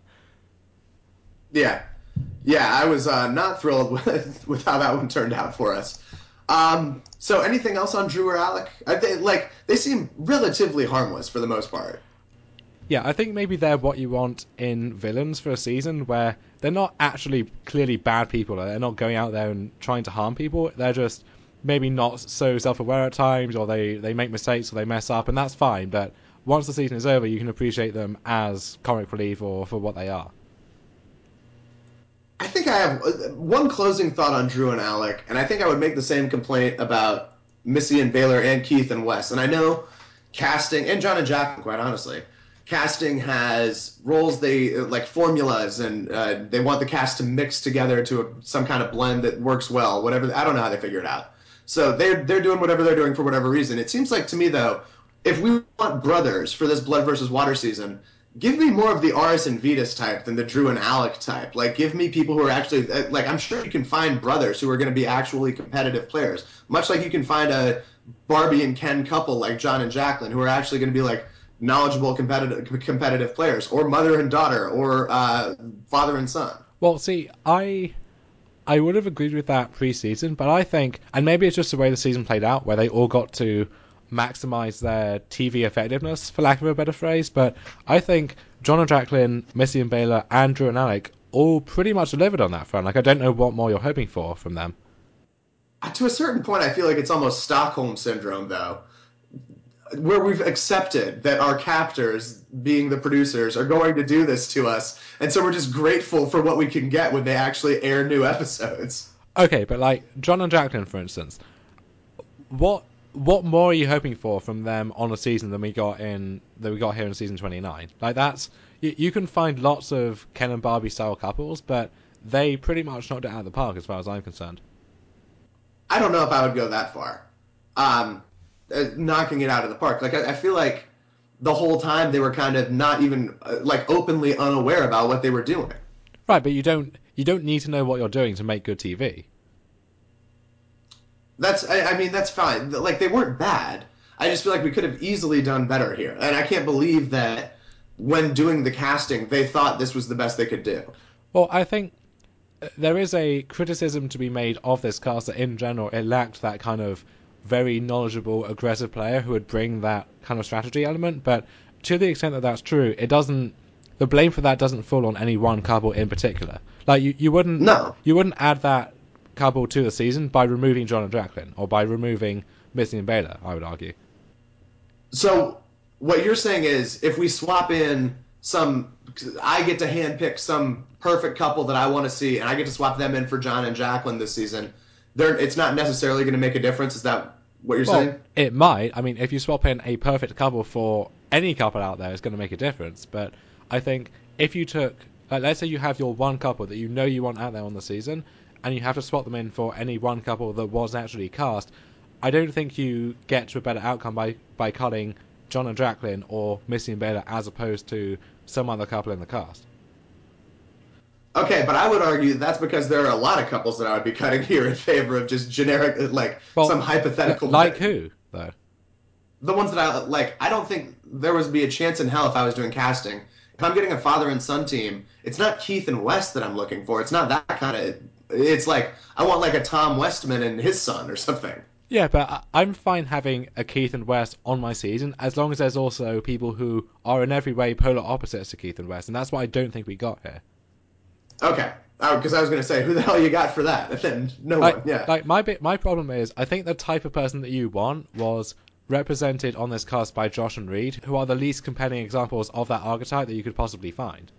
Yeah, yeah, I was uh, not thrilled with with how that one turned out for us. Um, so anything else on Drew or Alec? I think like they seem relatively harmless for the most part.
Yeah, I think maybe they're what you want in villains for a season where they're not actually clearly bad people. They're not going out there and trying to harm people. They're just maybe not so self-aware at times, or they, they make mistakes or they mess up, and that's fine. But once the season is over, you can appreciate them as comic relief or for what they are.
I think I have one closing thought on Drew and Alec, and I think I would make the same complaint about Missy and Baylor and Keith and Wes. And I know casting, and John and Jacqueline, quite honestly, casting has roles they like formulas, and uh, they want the cast to mix together to a, some kind of blend that works well. Whatever, I don't know how they figure it out. So they're they're doing whatever they're doing for whatever reason. It seems like to me though, if we want brothers for this Blood versus Water season, give me more of the Aris and Vetus type than the Drew and Alec type. Like, give me people who are actually, like, I'm sure you can find brothers who are going to be actually competitive players. Much like you can find a Barbie and Ken couple like John and Jacqueline who are actually going to be, like, knowledgeable competitive competitive players. Or mother and daughter. Or uh, father and son.
Well, see, I I would have agreed with that pre-season, but I think, and maybe it's just the way the season played out, where they all got to maximize their T V effectiveness, for lack of a better phrase, but I think John and Jacqueline, Missy and Baylor, and Drew and Alec all pretty much delivered on that front. Like, I don't know what more you're hoping for from them.
To a certain point, I feel like it's almost Stockholm Syndrome, though, where we've accepted that our captors, being the producers, are going to do this to us, and so we're just grateful for what we can get when they actually air new episodes.
Okay, but like, John and Jacqueline, for instance, what what more are you hoping for from them on a season than we got in that we got here in season twenty-nine? Like that's you, you can find lots of Ken and Barbie style couples, but they pretty much knocked it out of the park as far as I'm concerned.
I don't know if I would go that far. Um, uh, knocking it out of the park. Like I, I feel like the whole time they were kind of not even uh, like openly unaware about what they were doing.
Right, but you don't you don't need to know what you're doing to make good T V.
That's I, I mean that's fine. Like they weren't bad. I just feel like we could have easily done better here, and I can't believe that when doing the casting they thought this was the best they could do.
Well, I think there is a criticism to be made of this cast that in general it lacked that kind of very knowledgeable, aggressive player who would bring that kind of strategy element. But to the extent that that's true, it doesn't. The blame for that doesn't fall on any one couple in particular. Like you, you wouldn't
No.
you wouldn't add that couple to the season by removing John and Jacqueline or by removing Missy and Bela, I would argue.
So what you're saying is if we swap in some, I get to handpick some perfect couple that I want to see, and I get to swap them in for John and Jacqueline this season. They're, it's not necessarily going to make a difference. Is that what you're
Well,
saying?
it might. I mean, if you swap in a perfect couple for any couple out there, it's going to make a difference. But I think if you took, like, let's say you have your one couple that you know you want out there on the season, and you have to swap them in for any one couple that was actually cast, I don't think you get to a better outcome by, by cutting John and Jacqueline or Missy and Bela as opposed to some other couple in the cast.
Okay, but I would argue that's because there are a lot of couples that I would be cutting here in favor of just generic, like
Well,
some hypothetical.
Like who, though?
The ones that I like. I don't think there would be a chance in hell if I was doing casting. If I'm getting a father and son team, it's not Keith and West that I'm looking for. It's not that kind of. It's like I want like a Tom Westman and his son or something.
Yeah, but I'm fine having a Keith and West on my season as long as there's also people who are in every way polar opposites to Keith and West, and that's what I don't think we got here.
Okay, because I was going to say, who the hell you got for that? And then no
like,
one. Yeah.
Like my bit, my problem is, I think the type of person that you want was represented on this cast by Josh and Reed, who are the least compelling examples of that archetype that you could possibly find.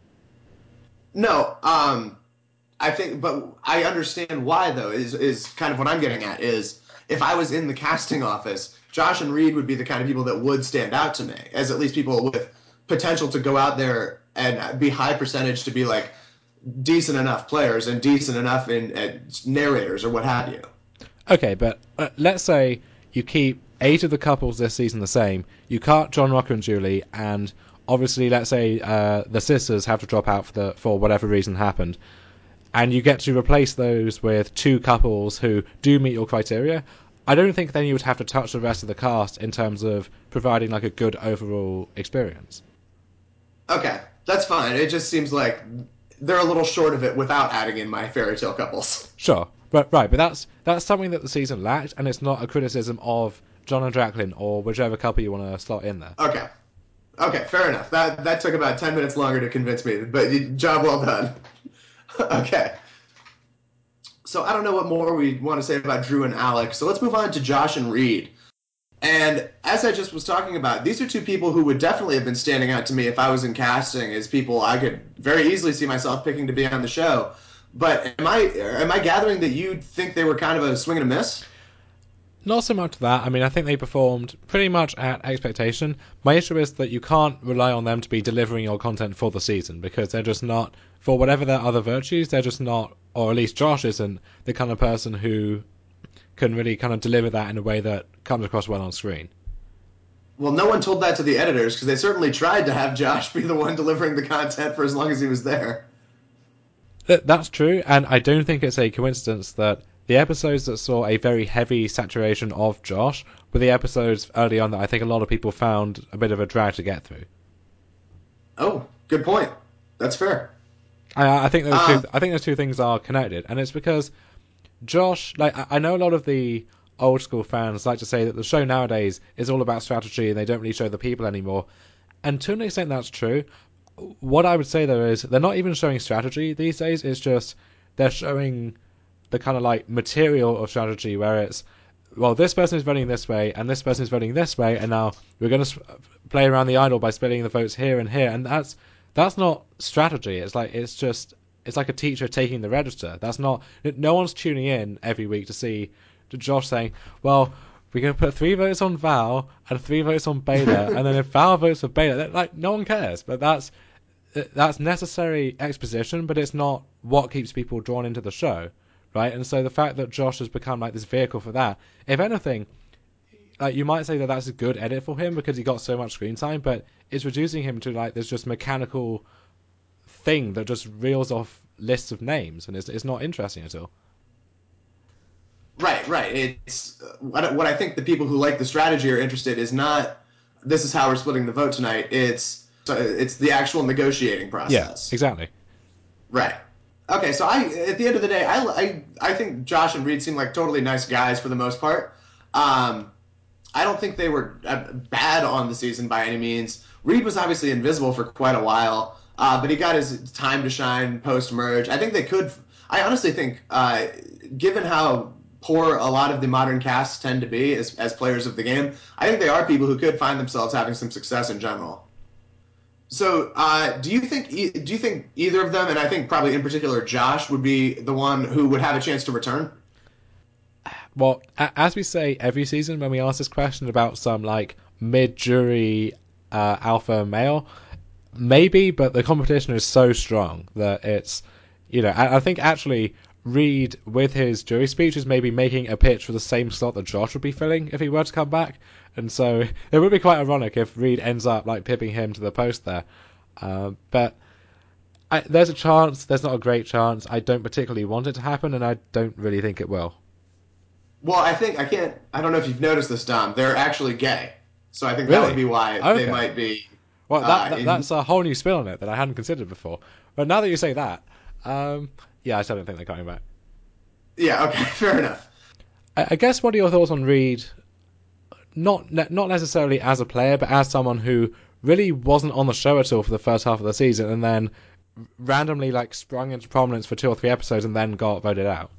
No, um, I think, but I understand why though. Is is kind of what I'm getting at is if I was in the casting office, Josh and Reed would be the kind of people that would stand out to me as at least people with potential to go out there and be high percentage to be like decent enough players and decent enough in uh, narrators or what have you.
Okay, but uh, let's say you keep eight of the couples this season the same. You cut John Rocker and Julie, and obviously, let's say uh, the sisters have to drop out for the for whatever reason happened, and you get to replace those with two couples who do meet your criteria. I don't think then you would have to touch the rest of the cast in terms of providing like a good overall experience.
Okay, that's fine. It just seems like they're a little short of it without adding in my fairy tale couples.
Sure, but right, but that's that's something that the season lacked, and it's not a criticism of John and Jacqueline or whichever couple you want to slot in there.
Okay. Okay, fair enough. That that took about ten minutes longer to convince me, but you, job well done. Okay. So I don't know what more we want to say about Drew and Alex. So let's move on to Josh and Reed. And as I just was talking about, these are two people who would definitely have been standing out to me if I was in casting as people I could very easily see myself picking to be on the show. But am I am I gathering that you think they were kind of a swing and a miss?
Not so much that. I mean, I think they performed pretty much at expectation. My issue is that you can't rely on them to be delivering your content for the season because they're just not, for whatever their other virtues, they're just not, or at least Josh isn't, the kind of person who can really kind of deliver that in a way that comes across well on screen.
Well, no one told that to the editors because they certainly tried to have Josh be the one delivering the content for as long as he was there.
That's true, and I don't think it's a coincidence that the episodes that saw a very heavy saturation of Josh were the episodes early on that I think a lot of people found a bit of a drag to get through.
Oh, good point. That's fair.
I, I think those
Um,
two. I think those two things are connected, and it's because Josh. Like I, I know a lot of the old school fans like to say that the show nowadays is all about strategy, and they don't really show the people anymore. And to an extent, that's true. What I would say though is they're not even showing strategy these days. It's just they're showing the kind of like material of strategy where it's, well, this person is voting this way and this person is voting this way, and now we're going to play around the idol by splitting the votes here and here, and that's that's not strategy. It's like it's just it's like a teacher taking the register. That's not, no one's tuning in every week to see to Josh saying, well, we're going to put three votes on Val and three votes on Baylor, and then if Val votes for Baylor, like, no one cares. But that's that's necessary exposition, but it's not what keeps people drawn into the show, right? And so the fact that Josh has become like this vehicle for that, if anything, like you might say that that's a good edit for him because he got so much screen time, but it's reducing him to like this just mechanical thing that just reels off lists of names, and it's it's not interesting at all.
Right, right. It's what, what I think the people who like the strategy are interested is not this is how we're splitting the vote tonight. It's it's the actual negotiating process.
Yeah, exactly.
Right. Okay, so I at the end of the day, I, I, I think Josh and Reed seem like totally nice guys for the most part. Um, I don't think they were bad on the season by any means. Reed was obviously invisible for quite a while, uh, but he got his time to shine post-merge. I think they could – I honestly think, uh, given how poor a lot of the modern casts tend to be as, as players of the game, I think they are people who could find themselves having some success in general. So, uh, do you think do you think either of them, and I think probably in particular Josh, would be the one who would have a chance to return?
Well, as we say every season when we ask this question about some like mid-jury uh, alpha male, maybe, but the competition is so strong that it's, you know, I, I think actually Reed with his jury speech is maybe making a pitch for the same slot that Josh would be filling if he were to come back, and so it would be quite ironic if Reed ends up like pipping him to the post there. Uh, but I, there's a chance. There's not a great chance. I don't particularly want it to happen, and I don't really think it will.
Well, I think I can't. I don't know if you've noticed this, Dom. They're actually gay, so I think
Really?
that would be why
Okay.
they might be.
Well, that,
Uh,
that
in,
that's a whole new spin on it that I hadn't considered before. But now that you say that, um, yeah, I still don't think they're coming back.
Yeah. Okay. Fair enough.
I, I guess what are your thoughts on Reed? Not not necessarily as a player, but as someone who really wasn't on the show at all for the first half of the season, and then randomly like sprung into prominence for two or three episodes, and then got voted out.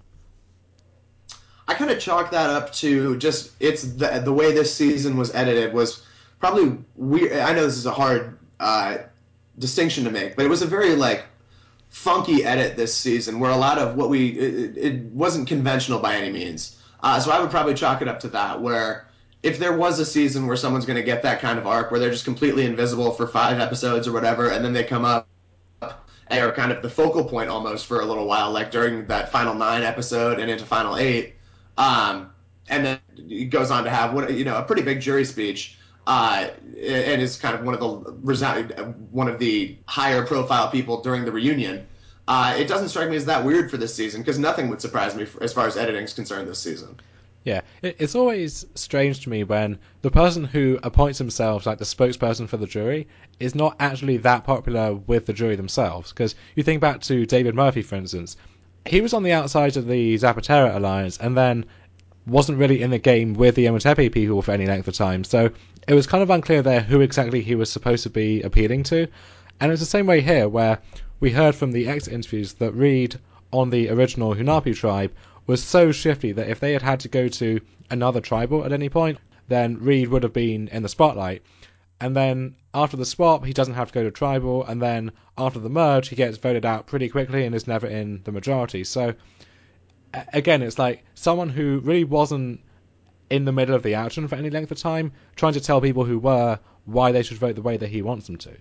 I kind of chalk that up to just it's the the way this season was edited was probably weird. I know this is a hard uh, distinction to make, but it was a very like funky edit this season where a lot of what we it, it wasn't conventional by any means. Uh, so I would probably chalk it up to that. Where if there was a season where someone's going to get that kind of arc where they're just completely invisible for five episodes or whatever, and then they come up and are kind of the focal point almost for a little while, like during that final nine episode and into final eight. Um, and then he goes on to have what you know a pretty big jury speech, uh, and is kind of one of the one of the higher profile people during the reunion. Uh, it doesn't strike me as that weird for this season because nothing would surprise me as far as editing is concerned this season.
Yeah, it's always strange to me when the person who appoints themselves like the spokesperson for the jury is not actually that popular with the jury themselves. Because you think back to David Murphy, for instance, he was on the outside of the Zapatero alliance and then wasn't really in the game with the Ometepe people for any length of time. So it was kind of unclear there who exactly he was supposed to be appealing to. And it's the same way here, where we heard from the exit interviews that Reed on the original Hunapi tribe was so shifty that if they had had to go to another tribal at any point, then Reed would have been in the spotlight. And then after the swap, he doesn't have to go to tribal, and then after the merge, he gets voted out pretty quickly and is never in the majority. So again, it's like someone who really wasn't in the middle of the action for any length of time, trying to tell people who were why they should vote the way that he wants them to.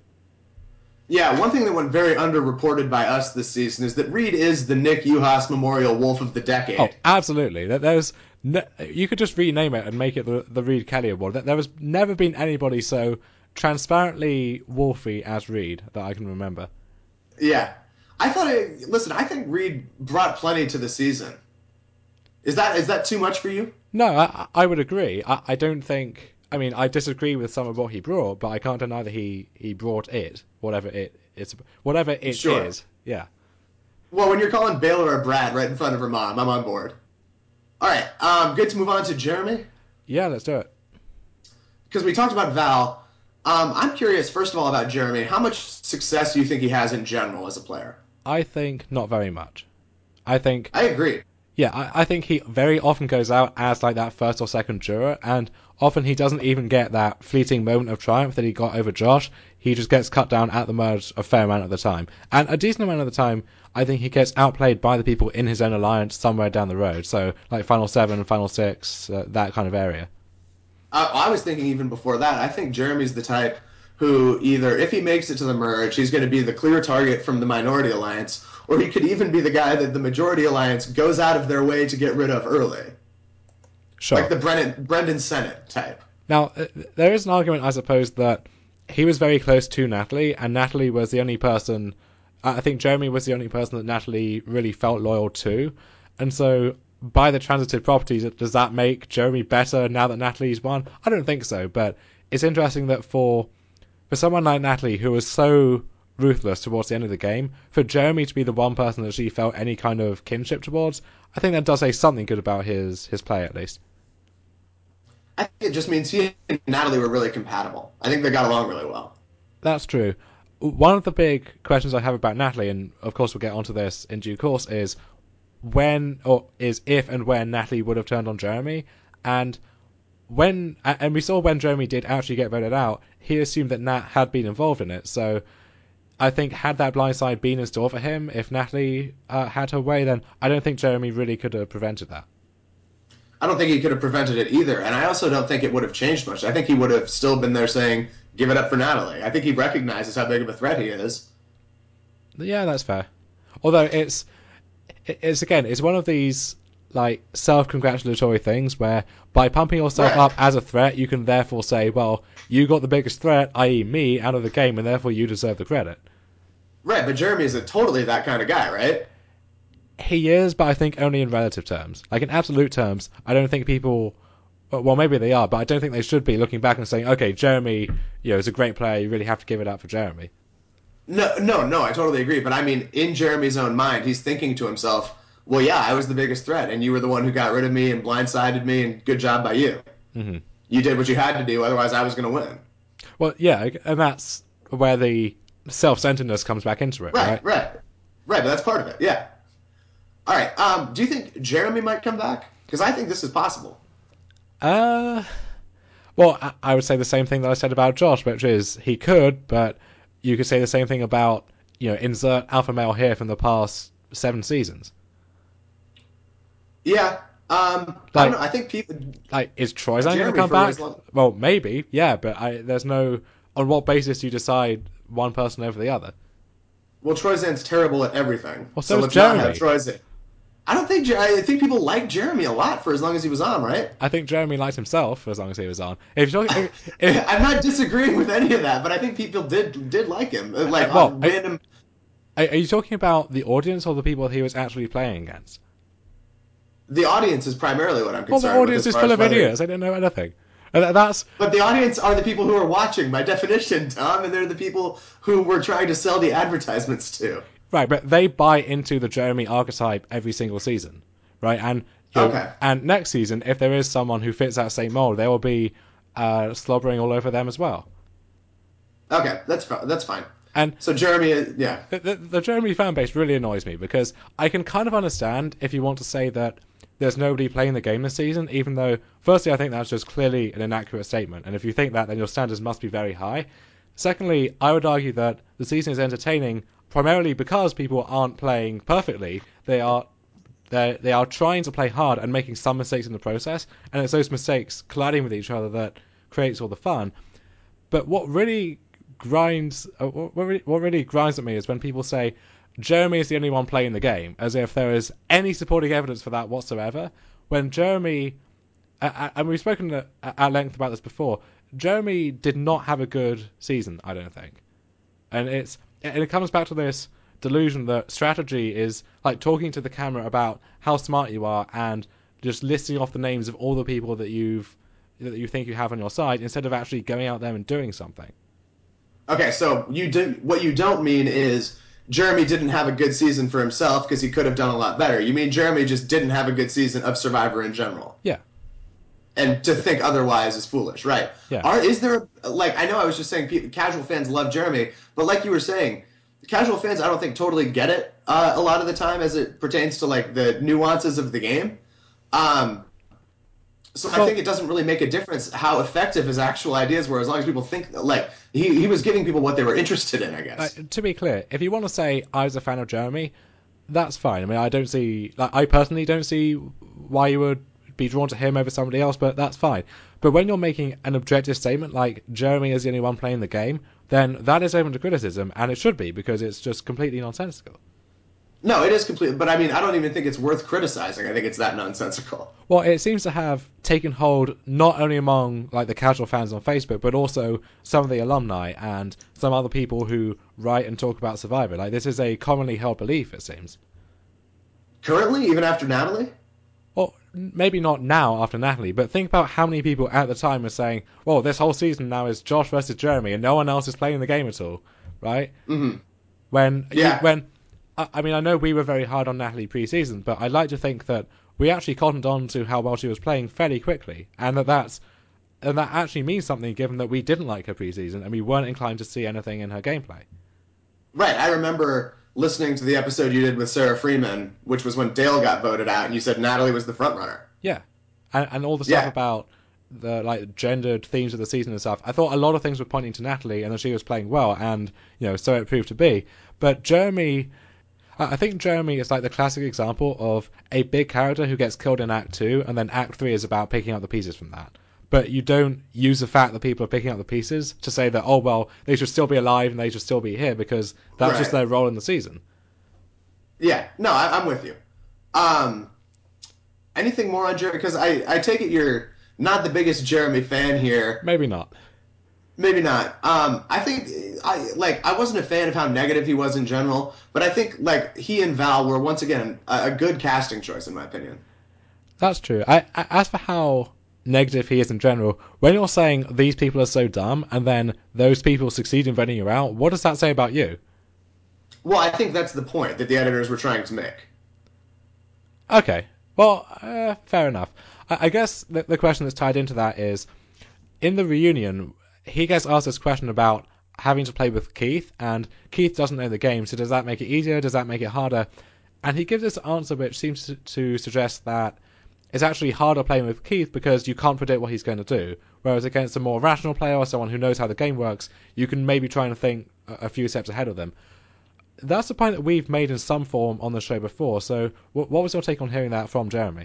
Yeah, one thing that went very underreported by us this season is that Reed is the Nick Uhas Memorial Wolf of the Decade.
Oh, absolutely. There's no, you could just rename it and make it the, the Reed Kelly Award. There has never been anybody so transparently wolfy as Reed that I can remember.
Yeah. I thought it, listen, I think Reed brought plenty to the season. Is that is that too much for you?
No, I, I would agree. I, I don't think... I mean, I disagree with some of what he brought, but I can't deny that he, he brought it, whatever it it's whatever it
Sure.
is. Yeah.
Well, when you're calling Baylor a brat right in front of her mom, I'm on board. All right, um, good to move on to Jeremy.
Yeah, let's do it.
Because we talked about Val. Um, I'm curious, first of all, about Jeremy. How much success do you think he has in general as a player?
I think not very much. I think...
I agree.
Yeah, I, I think he very often goes out as like that first or second juror, and often he doesn't even get that fleeting moment of triumph that he got over Josh. He just gets cut down at the merge a fair amount of the time. And a decent amount of the time, I think he gets outplayed by the people in his own alliance somewhere down the road. So, like Final seven, Final six, uh, that kind of area.
I, I was thinking even before that. I think Jeremy's the type who either, if he makes it to the merge, he's going to be the clear target from the Minority Alliance, or he could even be the guy that the Majority Alliance goes out of their way to get rid of early, like
Sure.
the Brennan, Brendan Sennett type.
Now, uh, there is an argument, I suppose, that he was very close to Natalie, and Natalie was the only person. I think Jeremy was the only person that Natalie really felt loyal to, and so by the transitive properties, does that make Jeremy better now that Natalie's won? I don't think so, but it's interesting that for for someone like Natalie, who was so ruthless towards the end of the game, for Jeremy to be the one person that she felt any kind of kinship towards, I think that does say something good about his his play, at least.
I think it just means he and Natalie were really compatible. I think they got along really well.
That's true. One of the big questions I have about Natalie, and of course we'll get onto this in due course, is when or is if and when Natalie would have turned on Jeremy, and when and we saw when Jeremy did actually get voted out, he assumed that Nat had been involved in it. So I think had that blind side been in store for him, if Natalie uh, had her way, then I don't think Jeremy really could have prevented that.
I don't think he could have prevented it either, and I also don't think it would have changed much. I think he would have still been there saying, "Give it up for Natalie." I think he recognizes how big of a threat he is.
Yeah, that's fair. Although it's it's again, it's one of these like self-congratulatory things where by pumping yourself
Right,
up as a threat, you can therefore say, well, you got the biggest threat, that is me, out of the game, and therefore you deserve the credit.
right. But Jeremy is a totally that kind of guy, right?
He is, but I think only in relative terms. Like in absolute terms, I don't think people. Well, maybe they are, but I don't think they should be looking back and saying, "Okay, Jeremy, you know, is a great player. You really have to give it up for Jeremy."
No, no, no. I totally agree. But I mean, in Jeremy's own mind, he's thinking to himself, "Well, yeah, I was the biggest threat, and you were the one who got rid of me and blindsided me, and good job by you.
Hmm.
You did what you had to do, otherwise I was going to win."
Well, yeah, and that's where the self-centeredness comes back into it,
Right,
right?
right, right. But that's part of it. Yeah. All right. Um, do you think Jeremy might come back? Because I think this is possible.
Uh, well, I, I would say the same thing that I said about Josh, which is he could, but you could say the same thing about, you know, insert alpha male here from the past seven seasons.
Yeah. Um, I don't
Like,
know. I think people
like is Troyzan going to
Jeremy
come
for as
back?
long.
Well, maybe, yeah, but I, there's no on what basis do you decide one person over the other.
Well, Troyzan's terrible at everything,
Well, so
so
is
let's not have
Jeremy.
Troyzan. I don't think I think people like Jeremy a lot for as long as he was on, right?
I think Jeremy liked himself for as long as he was on. If you're talking, if, if,
I'm not disagreeing with any of that, but I think people did did like him, like uh,
well, are,
random.
are you talking about the audience or the people he was actually playing against?
The audience is primarily what I'm
Well, the
concerned with,
audience
as
is
far
full
as
of
whether.
idiots. They didn't know anything. And that's
But the audience are the people who are watching, by definition, Tom, and they're the people who we're trying to sell the advertisements to.
right, but they buy into the Jeremy archetype every single season, right? And you know,
Okay,
and next season, if there is someone who fits that same mold, they will be uh, slobbering all over them as well.
okay, that's that's fine.
And
So Jeremy, yeah,
the, the, the Jeremy fan base really annoys me because I can kind of understand if you want to say that there's nobody playing the game this season, even though, firstly, I think that's just clearly an inaccurate statement. And if you think that, then your standards must be very high. Secondly, I would argue that the season is entertaining primarily because people aren't playing perfectly. They are they they are trying to play hard and making some mistakes in the process, and it's those mistakes colliding with each other that creates all the fun. But what really grinds uh, what, really, what really grinds at me is when people say Jeremy is the only one playing the game, as if there is any supporting evidence for that whatsoever. When Jeremy, uh, and we've spoken at, at length about this before, Jeremy did not have a good season, I don't think, and it's and it comes back to this delusion that strategy is like talking to the camera about how smart you are and just listing off the names of all the people that you've that you think you have on your side instead of actually going out there and doing something.
okay. So you do what you don't mean is Jeremy didn't have a good season for himself because he could have done a lot better. You mean Jeremy just didn't have a good season of Survivor in general,
Yeah,
and to think otherwise is foolish, right?
yeah.
Are is there like I know I was just saying people, casual fans love Jeremy, but like you were saying, casual fans I don't think totally get it uh, a lot of the time as it pertains to like the nuances of the game. Um, so I think
Well,
it doesn't really make a difference how effective his actual ideas were, as long as people think like he he was giving people what they were interested in. I
uh,
guess.
to be clear, if you want to say I was a fan of Jeremy, that's fine. I mean, I don't see, like, I personally don't see why you would be drawn to him over somebody else, but that's fine. But when you're making an objective statement like Jeremy is the only one playing the game, then that is open to criticism, and it should be, because it's just completely nonsensical.
No, it is completely, but I mean, I don't even think it's worth criticizing. I think it's that nonsensical.
Well, it seems to have taken hold not only among like the casual fans on Facebook, but also some of the alumni and some other people who write and talk about Survivor. Like, this is a commonly held belief, it seems.
Currently, even after Natalie?
Well, maybe not now after Natalie, but think about how many people at the time were saying, well, this whole season now is Josh versus Jeremy and no one else is playing the game at all, right?
Mm-hmm.
When,
Yeah.
you, when, I mean, I know we were very hard on Natalie pre-season, but I'd like to think that we actually cottoned on to how well she was playing fairly quickly, and that that's, and that actually means something given that we didn't like her pre-season and we weren't inclined to see anything in her gameplay.
Right. I remember listening to the episode you did with Sarah Freeman, which was when Dale got voted out, and you said Natalie was the front runner.
Yeah, and, and all the stuff
Yeah.
about the like gendered themes of the season and stuff. I thought a lot of things were pointing to Natalie and that she was playing well, and you know, so it proved to be. But Jeremy, I think Jeremy is like the classic example of a big character who gets killed in Act Two, and then Act Three is about picking up the pieces from that. But you don't use the fact that people are picking up the pieces to say that, oh, well, they should still be alive and they should still be here, because that's
Right.
just their role in the season.
Yeah. No, I, I'm with you. Um, anything more on Jeremy? Because I, I take it you're not the biggest Jeremy fan here.
Maybe not.
Maybe not. Um, I think I like I wasn't a fan of how negative he was in general, but I think like he and Val were once again a, a good casting choice in my opinion.
That's true. I, I, as for how negative he is in general, when you're saying these people are so dumb and then those people succeed in voting you out, what does that say about you?
Well, I think that's the point that the editors were trying to make.
Okay. Well, uh, fair enough. I, I guess the, the question that's tied into that is, in the reunion, he gets asked this question about having to play with Keith, and Keith doesn't know the game, so does that make it easier? Does that make it harder? And he gives this answer which seems to, to suggest that it's actually harder playing with Keith because you can't predict what he's going to do. Whereas against a more rational player or someone who knows how the game works, you can maybe try and think a, a few steps ahead of them. That's a point that we've made in some form on the show before, so what, what was your take on hearing that from Jeremy?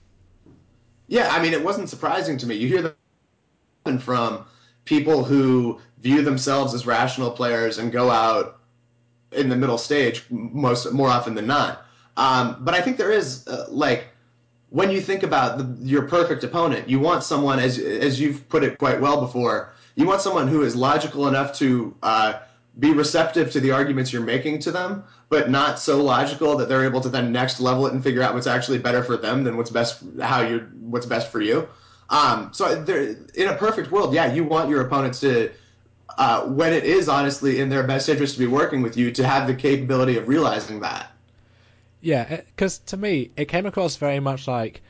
Yeah, I mean, it wasn't surprising to me. You hear that from people who view themselves as rational players and go out in the middle stage most more often than not. Um, but I think there is uh, like when you think about the, your perfect opponent, you want someone, as as you've put it quite well before, you want someone who is logical enough to uh, be receptive to the arguments you're making to them, but not so logical that they're able to then next level it and figure out what's actually better for them than what's best how you what's best for you. Um, so there, in a perfect world, yeah, you want your opponents to, uh, when it is honestly in their best interest to be working with you, to have the capability of realizing that.
Yeah, because to me, it came across very much like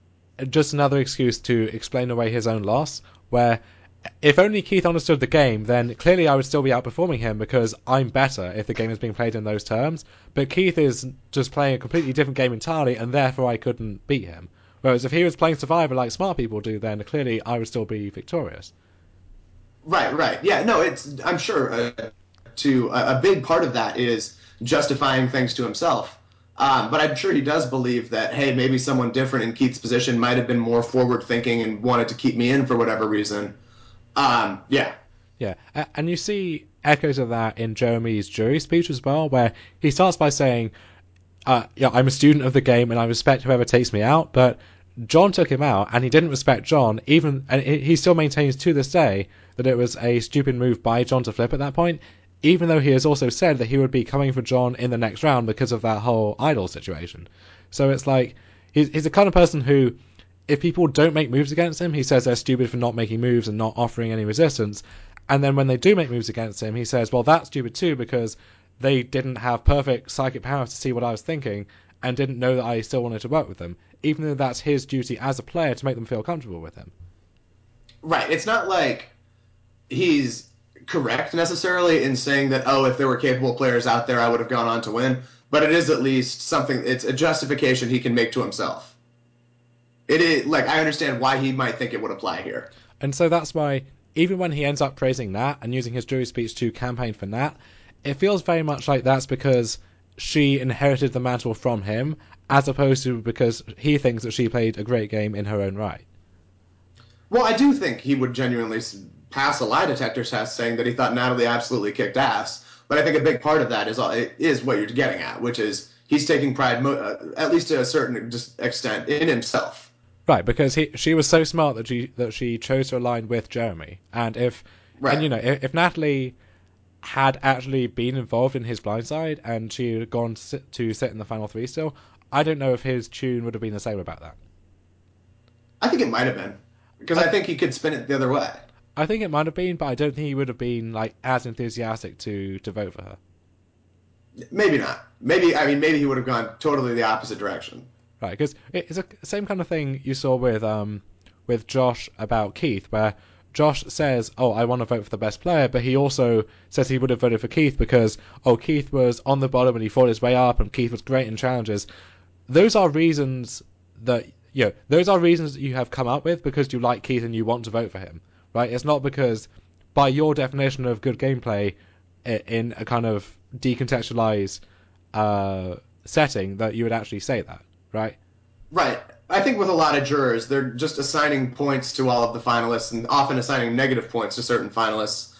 just another excuse to explain away his own loss, where if only Keith understood the game, then clearly I would still be outperforming him because I'm better if the game is being played in those terms. But Keith is just playing a completely different game entirely, and therefore I couldn't beat him. Whereas if he was playing Survivor like smart people do, then clearly I would still be victorious.
Right, right. Yeah, no, it's, I'm sure, uh, to a, a big part of that is justifying things to himself. Um, but I'm sure he does believe that, hey, maybe someone different in Keith's position might have been more forward thinking and wanted to keep me in for whatever reason. Um, yeah.
Yeah, and you see echoes of that in Jeremy's jury speech as well, where he starts by saying, uh, yeah, I'm a student of the game and I respect whoever takes me out, but John took him out and he didn't respect John, even, and he still maintains to this day that it was a stupid move by John to flip at that point, even though he has also said that he would be coming for John in the next round because of that whole idol situation. So it's like, he's, he's the kind of person who, if people don't make moves against him, he says they're stupid for not making moves and not offering any resistance. And then when they do make moves against him, he says, well, that's stupid too because they didn't have perfect psychic powers to see what I was thinking and didn't know that I still wanted to work with them, even though that's his duty as a player to make them feel comfortable with him.
Right. It's not like he's correct necessarily in saying that, oh, if there were capable players out there, I would have gone on to win. But it is at least something, it's a justification he can make to himself. It is, like, I understand why he might think it would apply here.
And so that's why, even when he ends up praising Nat and using his jury speech to campaign for Nat, it feels very much like that's because she inherited the mantle from him, as opposed to because he thinks that she played a great game in her own right.
Well, I do think he would genuinely pass a lie detector test saying that he thought Natalie absolutely kicked ass. But I think a big part of that is is what you're getting at, which is he's taking pride, uh, at least to a certain extent, in himself.
Right, because he she was so smart that she that she chose to align with Jeremy, and if and
Right.
you know if, if Natalie had actually been involved in his blindside and she had gone to sit, to sit in the final three still, I don't know if his tune would have been the same about that.
I think it might have been because
I
I think he could spin it the other way.
I think it might have been, but I don't think he would have been like as enthusiastic to to vote for her.
Maybe not. Maybe I mean maybe he would have gone totally the opposite direction.
Right, because it's the same kind of thing you saw with um with Josh about Keith, where Josh says, "Oh, I want to vote for the best player," but he also says he would have voted for Keith because oh, Keith was on the bottom and he fought his way up, and Keith was great in challenges. Those are reasons that you know, those are reasons that you have come up with because you like Keith and you want to vote for him, right? It's not because, by your definition of good gameplay, in a kind of decontextualized uh, setting, that you would actually say that, right?
Right. I think with a lot of jurors, they're just assigning points to all of the finalists and often assigning negative points to certain finalists.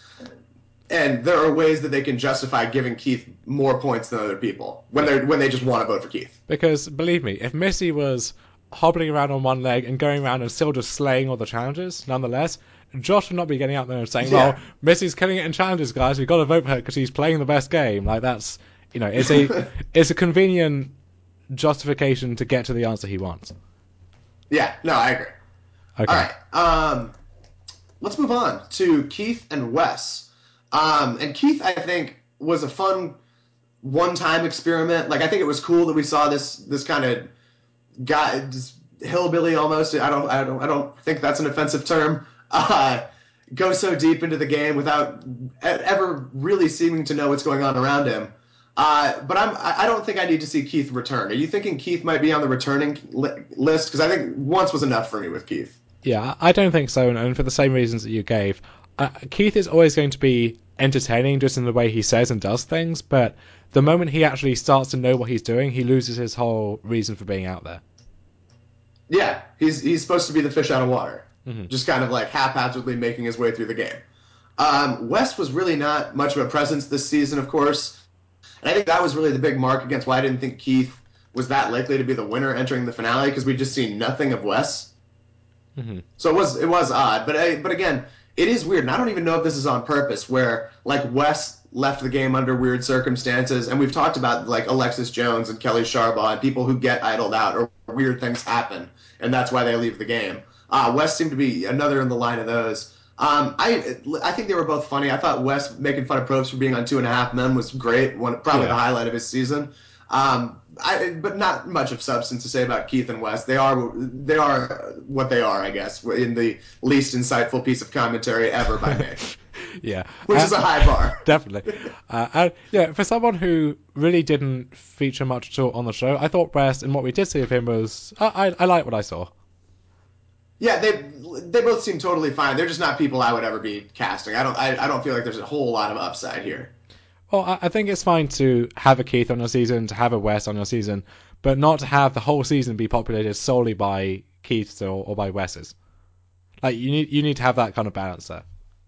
And there are ways that they can justify giving Keith more points than other people when
Yeah.
they when they just want to vote for Keith.
Because believe me, if Missy was hobbling around on one leg and going around and still just slaying all the challenges, nonetheless, Josh would not be getting out there and saying, "Well,
Yeah.
Missy's killing it in challenges, guys. We've got to vote for her because she's playing the best game." Like that's, you know, it's a it's a convenient justification to get to the answer he wants.
Yeah. No, I agree. All
Okay.
right. Um, let's move on to Keith and Wes. Um, and Keith, I think, was a fun one-time experiment. Like I think it was cool that we saw this this kind of guy, just hillbilly almost. I don't, I don't, I don't think that's an offensive term. Uh, go so deep into the game without ever really seeming to know what's going on around him. Uh, but I'm, I don't think I need to see Keith return. Are you thinking Keith might be on the returning li- list? Because I think once was enough for me with Keith.
Yeah, I don't think so, and for the same reasons that you gave. Uh, Keith is always going to be entertaining just in the way he says and does things, but the moment he actually starts to know what he's doing, he loses his whole reason for being out there.
Yeah, he's he's supposed to be the fish out of water,
Mm-hmm.
just kind of like haphazardly making his way through the game. Um, West was really not much of a presence this season, of course, and I think that was really the big mark against why I didn't think Keith was that likely to be the winner entering the finale because we just seen nothing of Wes.
Mm-hmm.
So it was it was odd, but I, but again, it is weird, and I don't even know if this is on purpose. Where like Wes left the game under weird circumstances, and we've talked about like Alexis Jones and Kelly Sharbaugh and people who get idled out or weird things happen, and that's why they leave the game. Uh, Wes seemed to be another in the line of those. Um, I I think they were both funny. I thought Wes making fun of Probst for being on Two and a Half Men was great. One probably
Yeah.
the highlight of his season. Um, I, but not much of substance to say about Keith and Wes. They are they are what they are, I guess, in the least insightful piece of commentary ever by me,
Yeah,
which
uh,
is a high bar.
definitely. Uh, and yeah, for someone who really didn't feature much at all on the show, I thought West and what we did see of him was I I, I like what I saw.
Yeah, they they both seem totally fine. They're just not people I would ever be casting. I don't I, I don't feel like there's a whole lot of upside here.
Well, I, I think it's fine to have a Keith on your season, to have a West on your season, but not to have the whole season be populated solely by Keiths or, or by Wes's. Like you need you need to have that kind of balance there.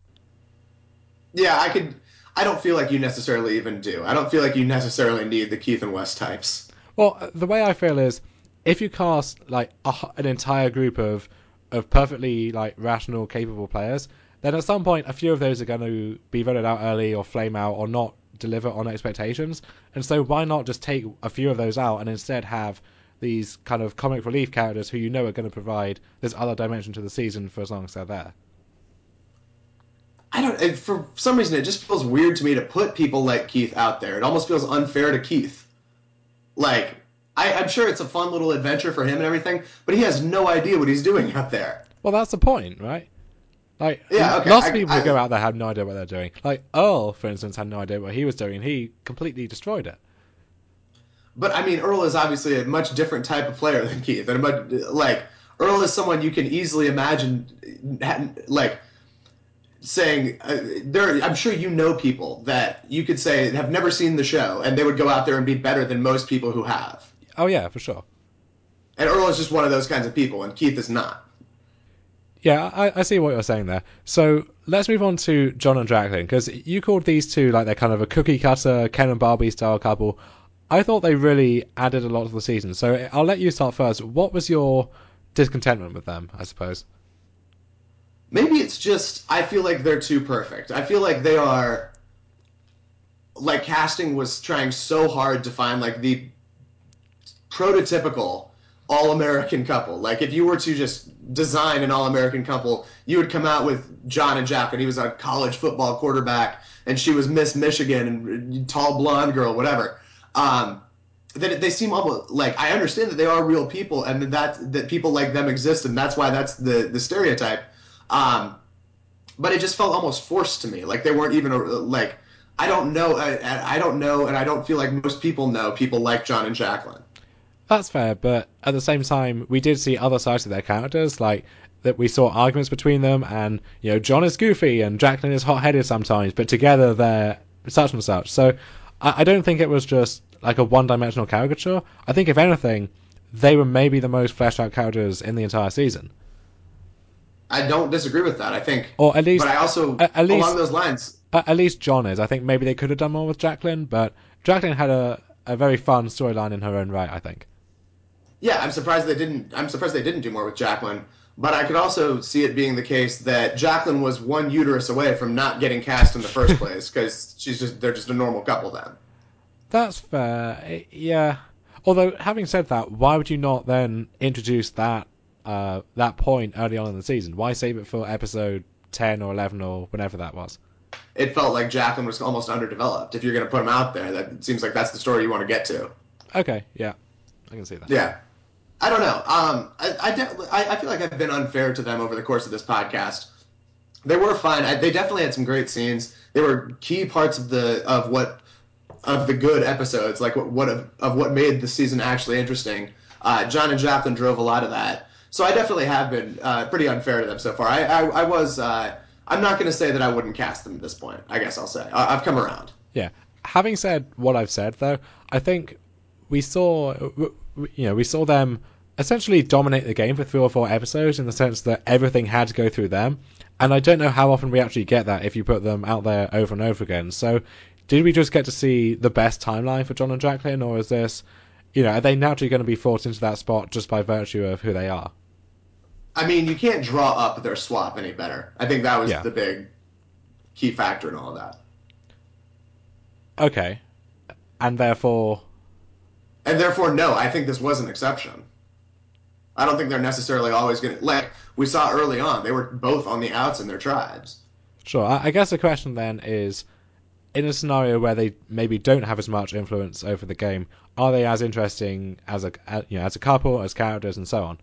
Yeah, I could. I don't feel like you necessarily even do. I don't feel like you necessarily need the Keith and Wes types.
Well, the way I feel is if you cast like a, an entire group of of perfectly like rational, capable players, then at some point a few of those are going to be voted out early or flame out or not deliver on expectations. And so why not just take a few of those out and instead have these kind of comic relief characters who you know are going to provide this other dimension to the season for as long as they're there.
I don't. For some reason, it just feels weird to me to put people like Keith out there. It almost feels unfair to Keith. Like, I, I'm sure it's a fun little adventure for him and everything, but he has no idea what he's doing out there.
Well, that's the point, right? Like
Yeah, okay.
lots of
I,
people who
I,
go out there have no idea what they're doing. Like Earl, for instance, had no idea what he was doing. He completely destroyed it.
but I mean, Earl is obviously a much different type of player than Keith, and a much, like Earl is someone you can easily imagine, like saying uh, there. I'm sure you know people that you could say have never seen the show, and they would go out there and be better than most people who have.
Oh yeah, for sure.
And Earl is just one of those kinds of people, and Keith is not.
Yeah, I, I see what you're saying there. So let's move on to John and Jacqueline, because you called these two like they're kind of a cookie cutter Ken and Barbie style couple. I thought they really added a lot to the season. So I'll let you start first. What was your discontentment with them, I suppose?
Maybe it's just I feel like they're too perfect. I feel like they are like casting was trying so hard to find like the prototypical all-American couple. Like if you were to just design an all-American couple, you would come out with John and Jack, and he was a college football quarterback, and she was Miss Michigan, and tall blonde girl, whatever. Um, that they seem almost like I understand that they are real people, and that that people like them exist, and that's why that's the the stereotype. Um, but it just felt almost forced to me. Like they weren't even like I don't know. I, I don't know, and I don't feel like most people know people like John and Jacqueline.
That's fair, but at the same time, we did see other sides of their characters, like that we saw arguments between them, and you know, John is goofy and Jacqueline is hot-headed sometimes, but together they're such and such. So I, I don't think it was just like a one-dimensional caricature. I think if anything, they were maybe the most fleshed-out characters in the entire season.
I don't disagree with that. I think,
Or at
but
least,
I also
at, at
along
least,
those lines,
at, at least John is. I think maybe they could have done more with Jacqueline, but Jacqueline had a, a very fun storyline in her own right, I think.
yeah, I'm surprised they didn't. I'm surprised they didn't do more with Jacqueline. But I could also see it being the case that Jacqueline was one uterus away from not getting cast in the first place because she's just they're just a normal couple then.
That's fair. Yeah. Although, having said that, why would you not then introduce that uh, that point early on in the season? Why save it for episode ten or eleven or whenever that was?
It felt like Jacqueline was almost underdeveloped. If you're going to put them out there, that seems like that's the story you want to get to.
Okay, yeah, I can see that.
Yeah. I don't know. Um, I, I, de- I, I feel like I've been unfair to them over the course of this podcast. They were fine. I, they definitely had some great scenes. They were key parts of the of what of the good episodes, like what, what of, of what made the season actually interesting. Uh, John and Jacqueline drove a lot of that. So I definitely have been uh, pretty unfair to them so far. I, I, I was. Uh, I'm not going to say that I wouldn't cast them at this point. I guess I'll say I, I've come around.
Yeah. Having said what I've said, though, I think we saw, you know, we saw them essentially dominate the game for three or four episodes in the sense that everything had to go through them. And I don't know how often we actually get that if you put them out there over and over again. So, did we just get to see the best timeline for John and Jacqueline, or is this, you know, are they naturally going to be forced into that spot just by virtue of who they are?
I mean, you can't draw up their swap any better. I think that was
Yeah.
the big key factor in all of that.
Okay. And therefore,
And therefore, no, I think this was an exception. I don't think they're necessarily always going to. Like we saw early on, they were both on the outs in their tribes.
sure. I, I guess the question then is, in a scenario where they maybe don't have as much influence over the game, are they as interesting as a you know as a couple, as characters, and so on?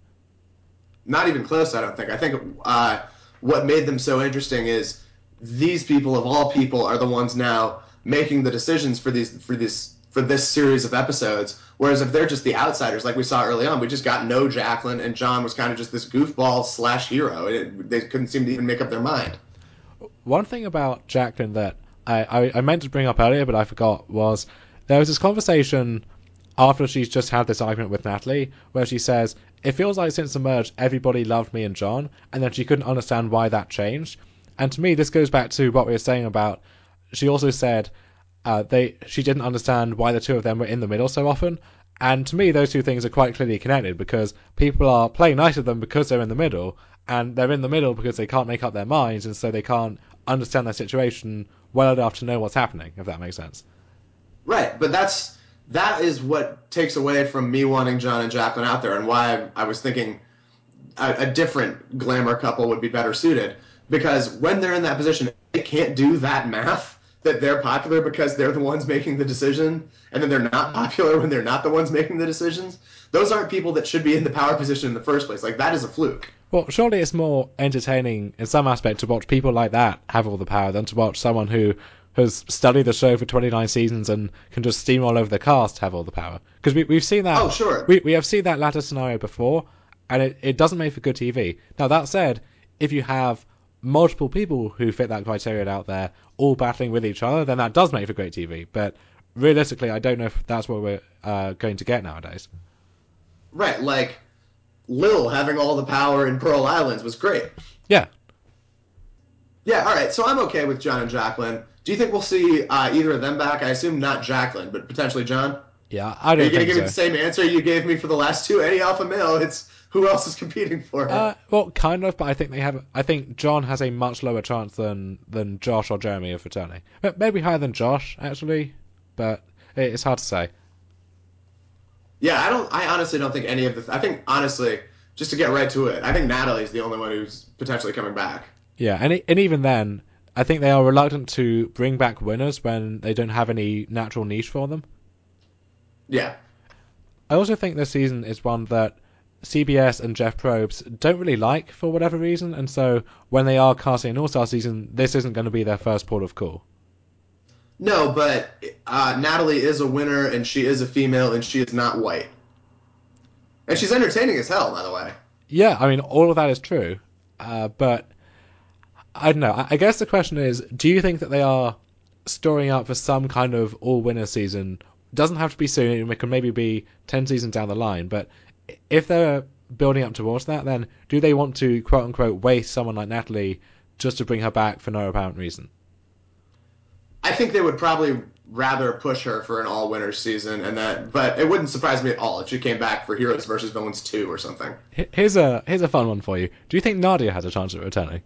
Not even close, I don't think. I think uh, what made them so interesting is these people, of all people, are the ones now making the decisions for these for this for this series of episodes. Whereas if they're just the outsiders, like we saw early on, we just got no Jacqueline, and John was kind of just this goofball slash hero. It, they couldn't seem to even make up their mind.
One thing about Jacqueline that I, I, I meant to bring up earlier, but I forgot, was there was this conversation after she's just had this argument with Natalie, where she says, it feels like since the merge, everybody loved me and John, and then she couldn't understand why that changed. And to me, this goes back to what we were saying about, she also said uh, they she didn't understand why the two of them were in the middle so often. And to me, those two things are quite clearly connected because people are playing nice with them because they're in the middle, and they're in the middle because they can't make up their minds, and so they can't understand their situation well enough to know what's happening, if that makes sense.
Right, but that's that is what takes away from me wanting John and Jacqueline out there, and why I, I was thinking a, a different glamour couple would be better suited. Because when they're in that position, they can't do that math that they're popular because they're the ones making the decision, and then they're not popular when they're not the ones making the decisions. Those aren't people that should be in the power position in the first place. Like that is a fluke.
Well, surely it's more entertaining in some aspect to watch people like that have all the power than to watch someone who has studied the show for twenty-nine seasons and can just steamroll over the cast have all the power. Because we, we've seen that.
Oh, sure.
We, we have seen that latter scenario before, and it, it doesn't make for good T V. Now, that said, if you have multiple people who fit that criteria out there all battling with each other, then that does make for great T V. But realistically, I don't know if that's what we're uh, going to get nowadays.
Right, like Lil having all the power in Pearl Islands was great.
Yeah.
Yeah, all right. So I'm okay with John and Jacqueline. Do you think we'll see uh, either of them back? I assume not Jacqueline, but potentially John.
Yeah, I
Are you
don't
going to
think
give me
so.
the same answer you gave me for the last two? Any alpha male, it's who else is competing for her?
Uh, well, kind of, but I think they have. I think John has a much lower chance than than Josh or Jeremy of returning. Maybe higher than Josh, actually, but it's hard to say.
Yeah, I don't. I honestly don't think any of the. I think honestly, just to get right to it, I think Natalie's the only one who's potentially coming back.
Yeah, and and even then, I think they are reluctant to bring back winners when they don't have any natural niche for them.
Yeah.
I also think this season is one that C B S and Jeff Probst don't really like for whatever reason, and so when they are casting an All-Star season, this isn't going to be their first port of call.
No, but uh, Natalie is a winner, and she is a female, and she is not white, and she's entertaining as hell, by the way.
Yeah, I mean, all of that is true, uh, but I don't know. I guess the question is, do you think that they are storing up for some kind of all-winner season? Doesn't have to be soon. It can maybe be ten seasons down the line. But if they're building up towards that, then do they want to quote unquote waste someone like Natalie just to bring her back for no apparent reason?
I think they would probably rather push her for an all-winner season, and that. But it wouldn't surprise me at all if she came back for Heroes versus Villains two or something.
Here's a here's a fun one for you. Do you think Nadia has a chance of returning?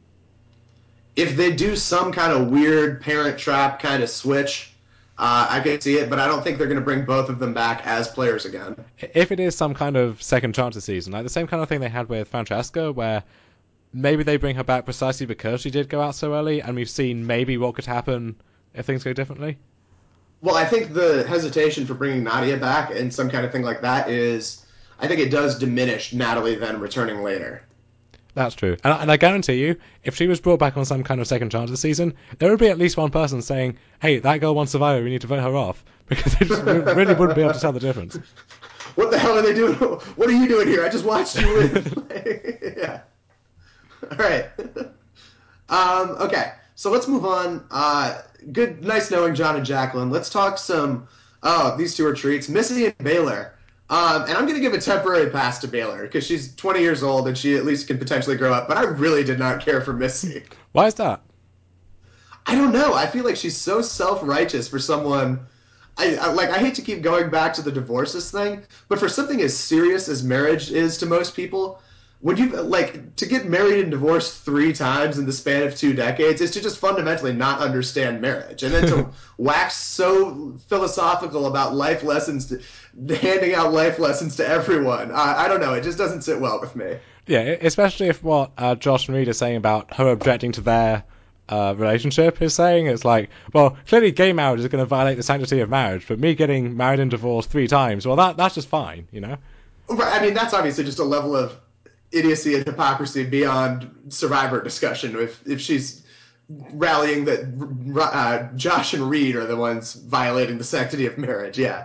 If they do some kind of weird Parent Trap kind of switch, uh, I could see it, but I don't think they're going to bring both of them back as players again.
If it is some kind of second chance season, like the same kind of thing they had with Francesca, where maybe they bring her back precisely because she did go out so early, and we've seen maybe what could happen if things go differently.
Well, I think the hesitation for bringing Nadia back and some kind of thing like that is, I think it does diminish Natalie then returning later.
That's true. And, and I guarantee you, if she was brought back on some kind of second chance this season, there would be at least one person saying, hey, that girl won Survivor, we need to vote her off. Because they just really wouldn't be able to tell the difference.
What the hell are they doing? What are you doing here? I just watched you win. Yeah. All right. Um, okay, so let's move on. Uh, good, nice knowing John and Jacqueline. Let's talk some. Oh, these two are treats. Missy and Baylor. Um, and I'm going to give a temporary pass to Baylor because she's twenty years old and she at least can potentially grow up. But I really did not care for Missy.
Why is that?
I don't know. I feel like she's so self-righteous for someone. I, I like. I hate to keep going back to the divorces thing, but for something as serious as marriage is to most people, when you like to get married and divorced three times in the span of two decades is to just fundamentally not understand marriage, and then to wax so philosophical about life lessons, to, handing out life lessons to everyone. Uh, I don't know. It just doesn't sit well with me.
Yeah, especially if what uh, Josh and Reed are saying about her objecting to their uh, relationship is saying. It's like, well, clearly gay marriage is going to violate the sanctity of marriage, but me getting married and divorced three times, well, that that's just fine, you know?
Right. I mean, that's obviously just a level of idiocy and hypocrisy beyond Survivor discussion. If if she's rallying that uh, Josh and Reed are the ones violating the sanctity of marriage, yeah.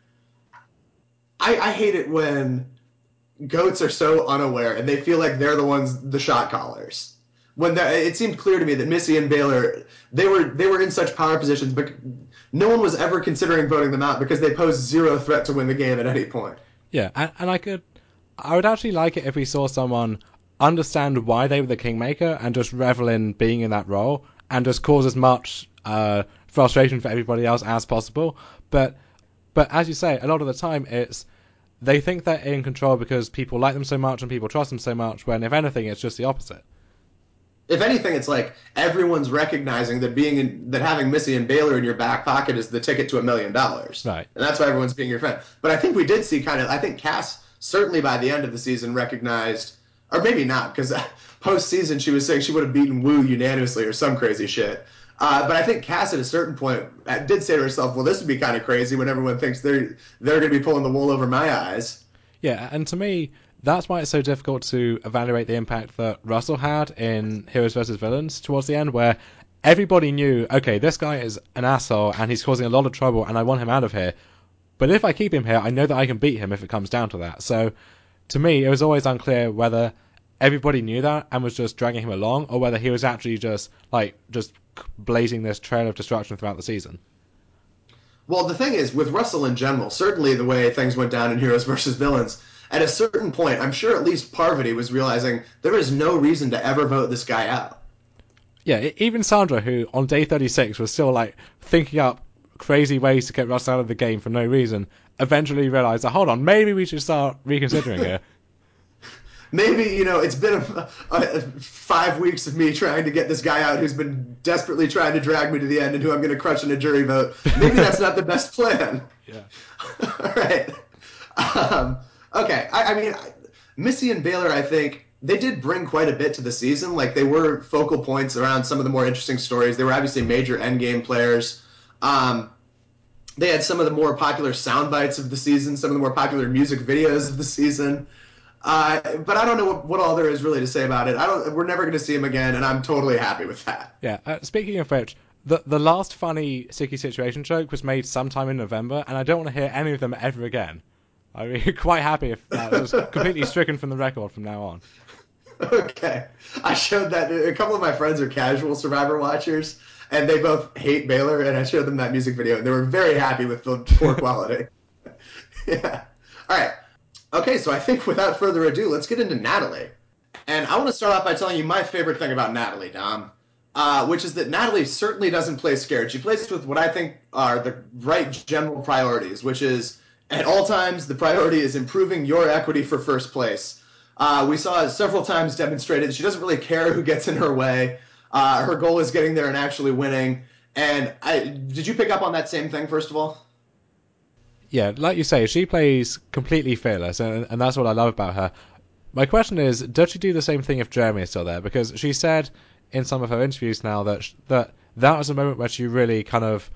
I, I hate it when goats are so unaware and they feel like they're the ones, the shot callers. When that, it seemed clear to me that Missy and Baylor, they were they were in such power positions, but no one was ever considering voting them out because they posed zero threat to win the game at any point.
Yeah, and, and I could, I would actually like it if we saw someone understand why they were the kingmaker and just revel in being in that role and just cause as much uh, frustration for everybody else as possible. But but as you say, a lot of the time it's they think they're in control because people like them so much and people trust them so much. When if anything, it's just the opposite.
If anything, it's like everyone's recognizing that being in, that having Missy and Baylor in your back pocket is the ticket to a million dollars,
Right.
and that's why everyone's being your friend. But I think we did see kind of. I think Cass certainly by the end of the season recognized, or maybe not, because post-season she was saying she would have beaten Wu unanimously or some crazy shit. Uh, but I think Cass at a certain point did say to herself, "Well, this would be kind of crazy when everyone thinks they're they're going to be pulling the wool over my eyes."
Yeah, and to me, that's why it's so difficult to evaluate the impact that Russell had in Heroes versus Villains towards the end, where everybody knew, okay, this guy is an asshole and he's causing a lot of trouble and I want him out of here. But if I keep him here, I know that I can beat him if it comes down to that. So, to me, it was always unclear whether everybody knew that and was just dragging him along, or whether he was actually just, like, just blazing this trail of destruction throughout the season.
Well, the thing is, with Russell in general, certainly the way things went down in Heroes versus Villains, at a certain point, I'm sure at least Parvati was realizing there is no reason to ever vote this guy out.
Yeah, e- even Sandra, who on day thirty-six was still like thinking up crazy ways to get Russ out of the game for no reason, eventually realized that, hold on, maybe we should start reconsidering here.
Maybe, you know, it's been a, a, five weeks of me trying to get this guy out who's been desperately trying to drag me to the end and who I'm going to crush in a jury vote. Maybe that's not the best plan.
Yeah.
All right. Um, okay. I, I mean, Missy and Baylor, I think, they did bring quite a bit to the season. Like, they were focal points around some of the more interesting stories. They were obviously major endgame players. Um, they had some of the more popular sound bites of the season, some of the more popular music videos of the season. Uh, but I don't know what, what all there is really to say about it. I don't. We're never going to see him again, and I'm totally happy with that.
Yeah. Uh, speaking of which, the the last funny Sticky Situation joke was made sometime in November, and I don't want to hear any of them ever again. I'd be quite happy if that was completely stricken from the record from now on.
Okay. I showed that. A couple of my friends are casual Survivor watchers, and they both hate Baylor, and I showed them that music video, and they were very happy with the poor quality. Yeah. All right. Okay, so I think without further ado, let's get into Natalie. And I want to start off by telling you my favorite thing about Natalie, Dom, uh, which is that Natalie certainly doesn't play scared. She plays with what I think are the right general priorities, which is at all times the priority is improving your equity for first place. Uh, we saw it several times demonstrated. She doesn't really care who gets in her way. Uh, her goal is getting there and actually winning. And I, did you pick up on that same thing, first of all?
Yeah, like you say, she plays completely fearless, and, and that's what I love about her. My question is, does she do the same thing if Jeremy is still there? Because she said in some of her interviews now that that that was a moment where she really kind of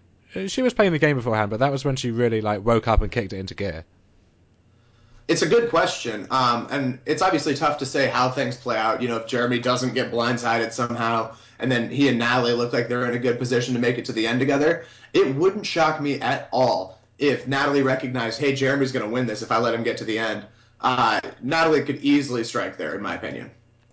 she was playing the game beforehand, but that was when she really like woke up and kicked it into gear.
It's a good question, um, and it's obviously tough to say how things play out. You know, if Jeremy doesn't get blindsided somehow, and then he and Natalie look like they're in a good position to make it to the end together, it wouldn't shock me at all if Natalie recognized, hey, Jeremy's going to win this if I let him get to the end. Uh, Natalie could easily strike there, in my opinion.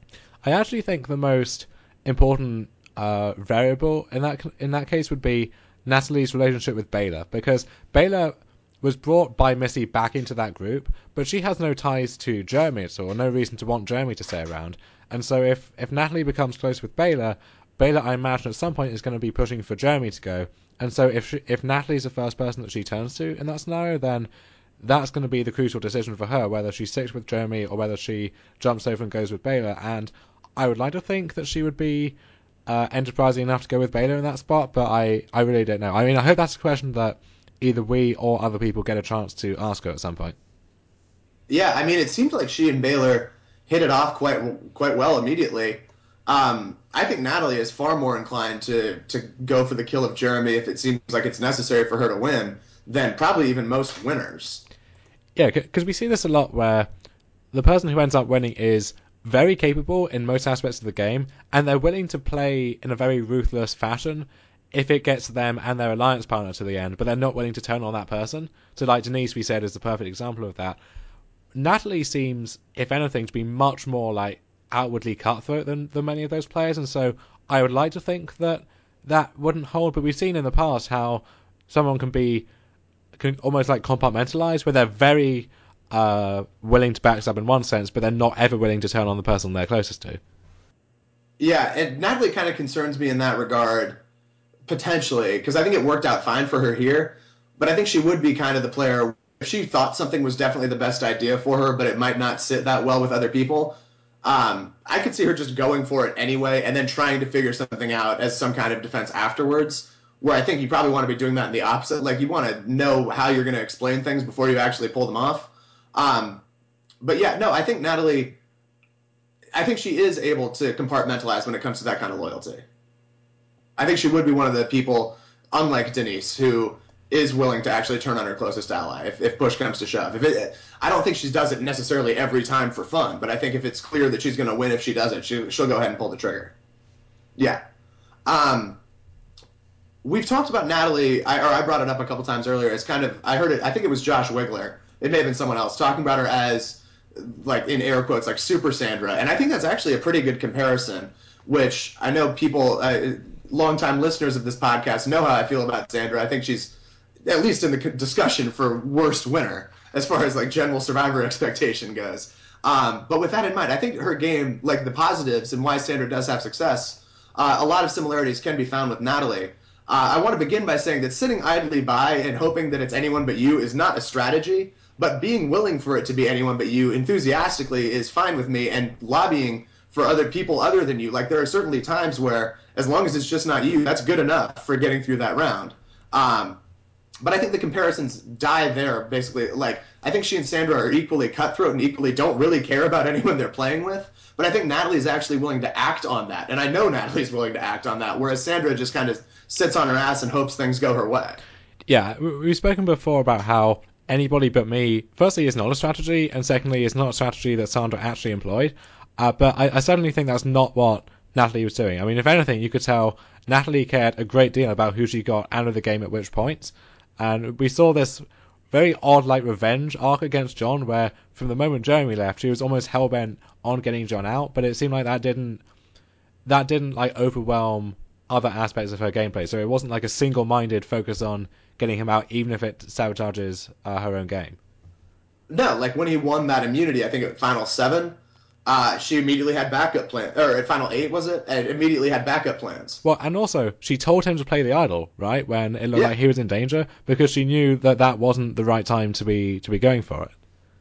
I actually think the most important uh, variable in that in that case would be Natalie's relationship with Baylor, because Baylor was brought by Missy back into that group, but she has no ties to Jeremy at all, no reason to want Jeremy to stay around. And so if, if Natalie becomes close with Baylor, Baylor, I imagine, at some point is going to be pushing for Jeremy to go. And so if she, if Natalie's the first person that she turns to in that scenario, then that's going to be the crucial decision for her, whether she sticks with Jeremy or whether she jumps over and goes with Baylor. And I would like to think that she would be uh, enterprising enough to go with Baylor in that spot, but I, I really don't know. I mean, I hope that's a question that either we or other people get a chance to ask her at some point.
Yeah, I mean, it seemed like she and Baylor hit it off quite quite well immediately. Um, I think Natalie is far more inclined to to go for the kill of Jeremy if it seems like it's necessary for her to win than probably even most winners.
Yeah, because we see this a lot where the person who ends up winning is very capable in most aspects of the game, and they're willing to play in a very ruthless fashion if it gets them and their alliance partner to the end, but they're not willing to turn on that person. So, like Denise, we said, is the perfect example of that. Natalie seems, if anything, to be much more like outwardly cutthroat than, than many of those players, and so I would like to think that that wouldn't hold. But we've seen in the past how someone can be can almost like compartmentalize, where they're very uh, willing to backstab in one sense, but they're not ever willing to turn on the person they're closest to.
Yeah, and Natalie kind of concerns me in that regard, potentially, because I think it worked out fine for her here, but I think she would be kind of the player if she thought something was definitely the best idea for her, but it might not sit that well with other people. Um, I could see her just going for it anyway and then trying to figure something out as some kind of defense afterwards, where I think you probably want to be doing that in the opposite. Like, you want to know how you're going to explain things before you actually pull them off. Um, but yeah, no, I think Natalie, I think she is able to compartmentalize when it comes to that kind of loyalty. I think she would be one of the people, unlike Denise, who is willing to actually turn on her closest ally if, if push comes to shove. If it, I don't think she does it necessarily every time for fun, but I think if it's clear that she's going to win if she does it, she, she'll go ahead and pull the trigger. Yeah. Um, we've talked about Natalie, I, or I brought it up a couple times earlier. It's kind of, I heard it, I think it was Josh Wigler. It may have been someone else talking about her as, like, in air quotes, like Super Sandra. And I think that's actually a pretty good comparison, which I know people, uh, longtime listeners of this podcast know how I feel about Sandra. I think she's at least in the discussion for worst winner as far as like general Survivor expectation goes. Um, but with that in mind, I think her game, like the positives and why Sandra does have success, uh, a lot of similarities can be found with Natalie. Uh, I want to begin by saying that sitting idly by and hoping that it's anyone but you is not a strategy, but being willing for it to be anyone but you enthusiastically is fine with me, and lobbying for other people other than you. Like, there are certainly times where, as long as it's just not you, that's good enough for getting through that round. Um, but I think the comparisons die there, basically. Like, I think she and Sandra are equally cutthroat and equally don't really care about anyone they're playing with. But I think Natalie is actually willing to act on that. And I know Natalie's willing to act on that, whereas Sandra just kind of sits on her ass and hopes things go her way.
Yeah, we've spoken before about how anybody but me, firstly, is not a strategy, and secondly, is not a strategy that Sandra actually employed. Uh, but I, I certainly think that's not what Natalie was doing. I mean, if anything, you could tell Natalie cared a great deal about who she got out of the game at which points. And we saw this very odd, like, revenge arc against John, where from the moment Jeremy left, she was almost hell-bent on getting John out, but it seemed like that didn't, that didn't, like, overwhelm other aspects of her gameplay. So it wasn't like a single-minded focus on getting him out, even if it sabotages uh, her own game.
No, like when he won that immunity, I think at Final Seven, uh, she immediately had backup plans. Or at Final Eight, was it? And immediately had backup plans.
Well, and also, she told him to play the idol, right, when it looked
Yeah.
like he was in danger, because she knew that that wasn't the right time to be to be going for it.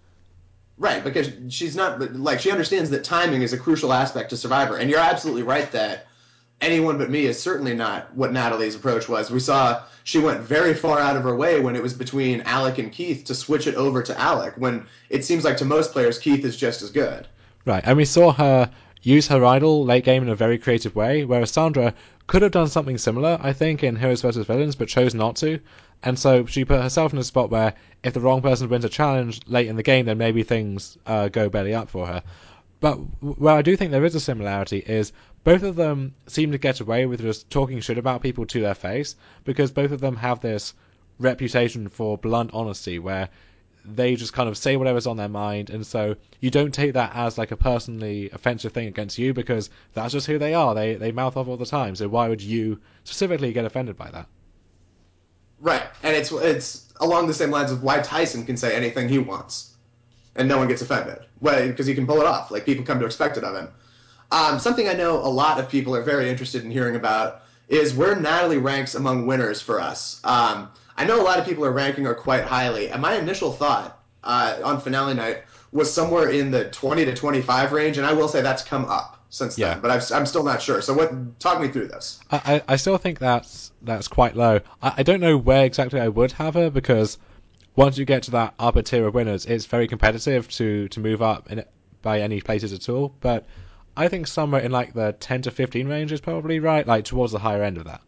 Right, because she's not, like, she understands that timing is a crucial aspect to Survivor. And you're absolutely right that anyone but me is certainly not what Natalie's approach was. We saw she went very far out of her way when it was between Alec and Keith to switch it over to Alec, when it seems like to most players Keith is just as good.
Right, and we saw her use her idol late game in a very creative way, whereas Sandra could have done something similar, I think, in Heroes versus Villains, but chose not to. And so she put herself in a spot where if the wrong person wins a challenge late in the game, then maybe things uh, go belly up for her. But where I do think there is a similarity is both of them seem to get away with just talking shit about people to their face, because both of them have this reputation for blunt honesty where they just kind of say whatever's on their mind, and so you don't take that as like a personally offensive thing against you, because that's just who they are. They they mouth off all the time, so why would you specifically get offended by that?
Right, and it's it's along the same lines of why Tyson can say anything he wants, and no one gets offended. Well, because he can pull it off. Like, people come to expect it of him. Um, something I know a lot of people are very interested in hearing about is where Natalie ranks among winners for us. Um, I know a lot of people are ranking her quite highly, and my initial thought uh, on finale night was somewhere in the twenty to twenty-five range, and I will say that's come up since
Yeah.
then, but I've, I'm still not sure. So, what? Talk me through this.
I, I still think that's that's quite low. I, I don't know where exactly I would have her, because once you get to that upper tier of winners, it's very competitive to, to move up in, by any places at all. But I think somewhere in like the ten to fifteen range is probably right, like towards the higher end of that.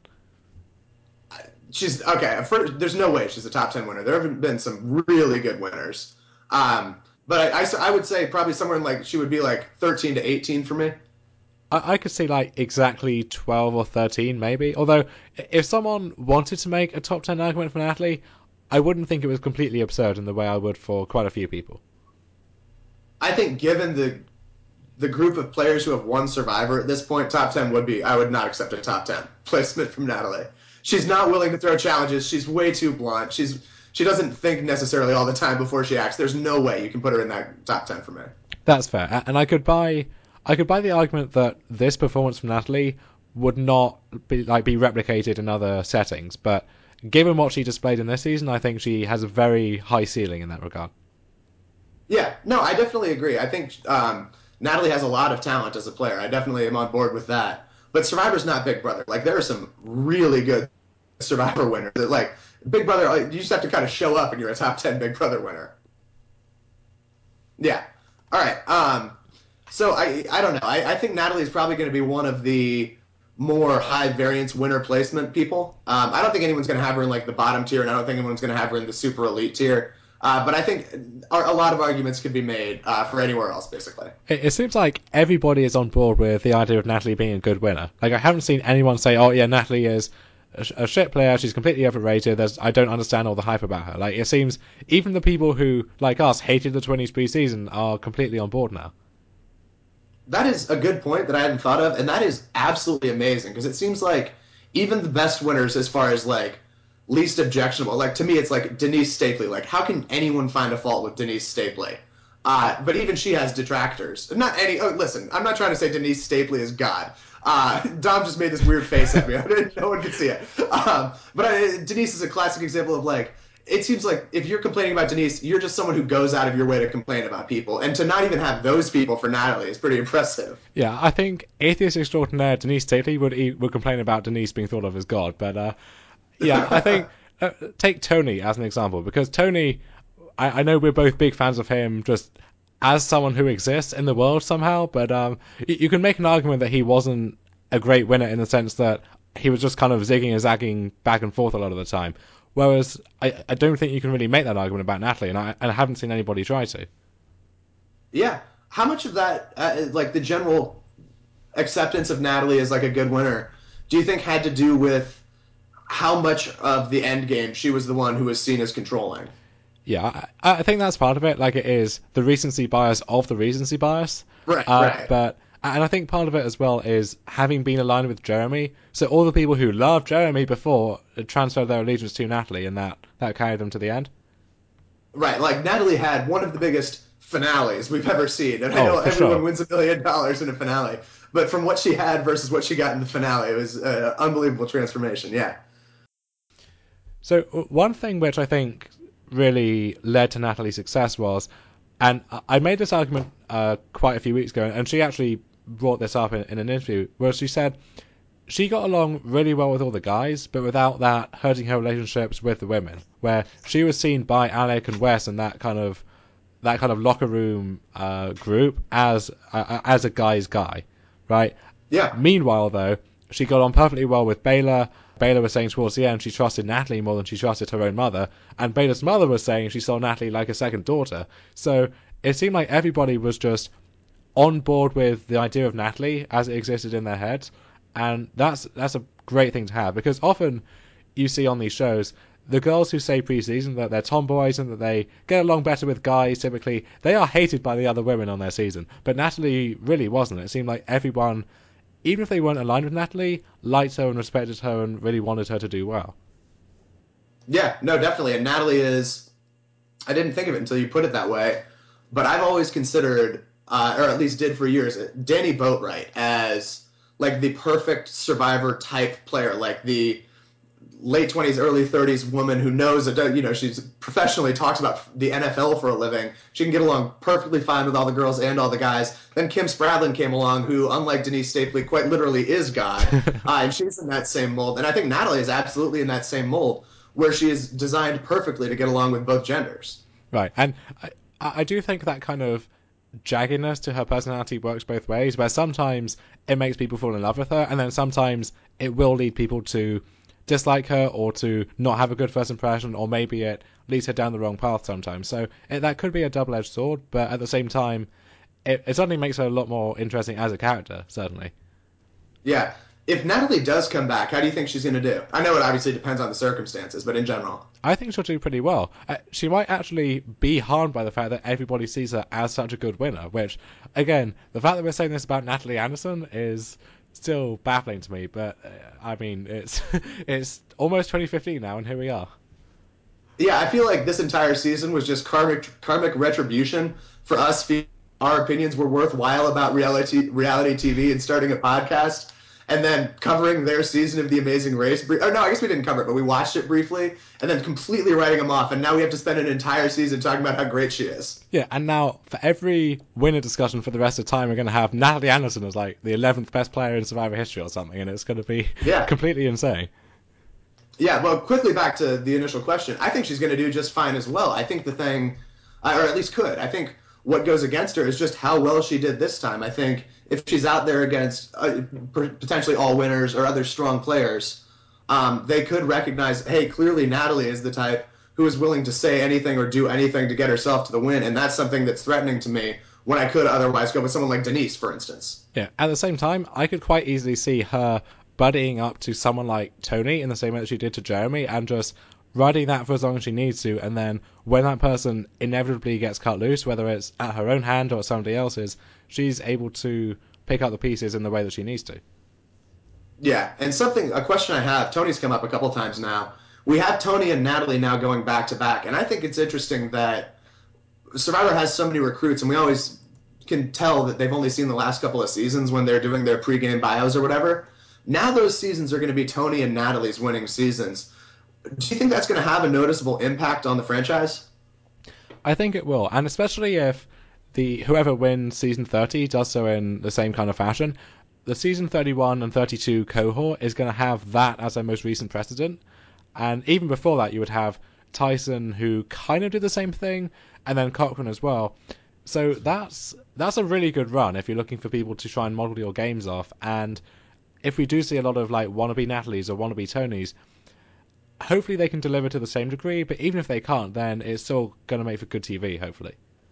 She's okay. For, there's no way she's a top ten winner. There have been some really good winners, um, but I, I, I would say probably somewhere in like she would be like thirteen to eighteen for me.
I, I could see like exactly twelve or thirteen maybe. Although if someone wanted to make a top ten argument for Natalie, I wouldn't think it was completely absurd in the way I would for quite a few people.
I think given the the group of players who have won Survivor at this point, top ten would be. I would not accept a top ten placement from Natalie. She's not willing to throw challenges. She's way too blunt. She's she doesn't think necessarily all the time before she acts. There's no way you can put her in that top ten for me.
That's fair, and I could buy, I could buy the argument that this performance from Natalie would not be like be replicated in other settings. But given what she displayed in this season, I think she has a very high ceiling in that regard.
Yeah, no, I definitely agree. I think um, Natalie has a lot of talent as a player. I definitely am on board with that. But Survivor's not Big Brother. Like, there are some really good Survivor winners. That, like, Big Brother, like, you just have to kind of show up and you're a top ten Big Brother winner. Yeah. All right. Um, so I I don't know. I, I think Natalie is probably going to be one of the more high variance winner placement people. Um, I don't think anyone's going to have her in like the bottom tier, and I don't think anyone's going to have her in the super elite tier. Uh, but I think a lot of arguments could be made uh, for anywhere else, basically.
It, it seems like everybody is on board with the idea of Natalie being a good winner. Like I haven't seen anyone say, "Oh yeah, Natalie is a, a shit player. She's completely overrated. There's, I don't understand all the hype about her." Like it seems even the people who, like us, hated the twenties preseason are completely on board now.
That is a good point that I hadn't thought of, and that is absolutely amazing because it seems like even the best winners, as far as like least objectionable. Like to me, it's like Denise Stapley. Like how can anyone find a fault with Denise Stapley? Uh, but even she has detractors. Not any. Oh, listen, I'm not trying to say Denise Stapley is God. Uh, Dom just made this weird face at me. No one could see it. Um, but I, Denise is a classic example of like, it seems like if you're complaining about Denise, you're just someone who goes out of your way to complain about people. And to not even have those people for Natalie is pretty impressive.
Yeah, I think atheist extraordinaire Denise Stapley would would complain about Denise being thought of as God. But uh, yeah, I think uh, take Tony as an example, because Tony, I, I know we're both big fans of him just as someone who exists in the world somehow, but um, you, you can make an argument that he wasn't a great winner in the sense that he was just kind of zigging and zagging back and forth a lot of the time. Whereas I, I don't think you can really make that argument about Natalie, and I, and I haven't seen anybody try to.
Yeah. How much of that, uh, like the general acceptance of Natalie as like a good winner, do you think had to do with how much of the end game she was the one who was seen as controlling?
Yeah, I, I think that's part of it. Like, it is the recency bias of the recency bias.
Right,
Uh,
right.
but and I think part of it as well is having been aligned with Jeremy. So all the people who loved Jeremy before transferred their allegiance to Natalie, and that that carried them to the end.
Right, like Natalie had one of the biggest finales we've ever seen, and I
Oh,
know
for
everyone
sure.
wins a million dollars in a finale, but from what she had versus what she got in the finale, it was an unbelievable transformation. Yeah.
So one thing which I think really led to Natalie's success was, and I made this argument uh, quite a few weeks ago, and she actually brought this up in, in an interview, where she said she got along really well with all the guys, but without that hurting her relationships with the women, where she was seen by Alec and Wes and that kind of that kind of locker room uh, group as uh, as a guy's guy, right?
Yeah.
Meanwhile, though, she got on perfectly well with Baylor. Baylor was saying towards the end she trusted Natalie more than she trusted her own mother, and Baylor's mother was saying she saw Natalie like a second daughter. So it seemed like everybody was just on board with the idea of Natalie as it existed in their heads, and that's that's a great thing to have, because often you see on these shows the girls who say pre-season that they're tomboys and that they get along better with guys, typically they are hated by the other women on their season. But Natalie really wasn't. It seemed like everyone, even if they weren't aligned with Natalie, liked her and respected her and really wanted her to do well.
Yeah, no, definitely. And Natalie is, I didn't think of it until you put it that way, but I've always considered, uh, or at least did for years, Danny Boatwright as like the perfect survivor type player, like the late twenties, early thirties woman who knows that, you know, she's professionally talks about the N F L for a living. She can get along perfectly fine with all the girls and all the guys. Then Kim Spradlin came along, who, unlike Denise Stapley, quite literally is God. Uh, and she's in that same mold. And I think Natalie is absolutely in that same mold, where she is designed perfectly to get along with both genders.
Right, and I, I do think that kind of jaggedness to her personality works both ways, where sometimes it makes people fall in love with her, and then sometimes it will lead people to dislike her or to not have a good first impression, or maybe it leads her down the wrong path sometimes. So it, that could be a double-edged sword, but at the same time, it, it certainly makes her a lot more interesting as a character, certainly.
Yeah. If Natalie does come back, how do you think she's going to do? I know it obviously depends on the circumstances, but in general.
I think she'll do pretty well. Uh, she might actually be harmed by the fact that everybody sees her as such a good winner, which, again, the fact that we're saying this about Natalie Anderson is still baffling to me, but, uh, I mean, it's it's almost twenty fifteen now, and here we are.
Yeah, I feel like this entire season was just karmic karmic retribution for us feeling our opinions were worthwhile about reality reality T V and starting a podcast, and then covering their season of The Amazing Race. Or no, I guess we didn't cover it, but we watched it briefly, and then completely writing them off. And now we have to spend an entire season talking about how great she is.
Yeah, and now for every winner discussion for the rest of the time, we're going to have Natalie Anderson as like the eleventh best player in Survivor history or something, and it's going to be
Yeah.
completely insane.
Yeah, well, quickly back to the initial question. I think she's going to do just fine as well. I think the thing, uh, or at least could, I think what goes against her is just how well she did this time. I think if she's out there against uh, potentially all winners or other strong players, um, they could recognize, hey, clearly Natalie is the type who is willing to say anything or do anything to get herself to the win, and that's something that's threatening to me when I could otherwise go with someone like Denise, for instance.
Yeah, at the same time, I could quite easily see her buddying up to someone like Tony in the same way that she did to Jeremy, and just riding that for as long as she needs to, and then when that person inevitably gets cut loose, whether it's at her own hand or somebody else's, she's able to pick up the pieces in the way that she needs to.
Yeah, and something, a question I have, Tony's come up a couple times now. we have Tony and Natalie now going back to back, and I think it's interesting that Survivor has so many recruits, and we always can tell that they've only seen the last couple of seasons when they're doing their pregame bios or whatever. Now those seasons are going to be Tony and Natalie's winning seasons. Do you think that's going to have a noticeable impact on the franchise?
I think it will, and especially if the whoever wins season thirty does so in the same kind of fashion. The season thirty-one and thirty-two cohort is going to have that as their most recent precedent, and even before that, you would have Tyson, who kind of did the same thing, and then Cochran as well. So that's that's a really good run if you're looking for people to try and model your games off. And if we do see a lot of like wannabe Natalies or wannabe Tonys, hopefully they can deliver to the same degree. But even if they can't, then it's still going to make for good T V, hopefully.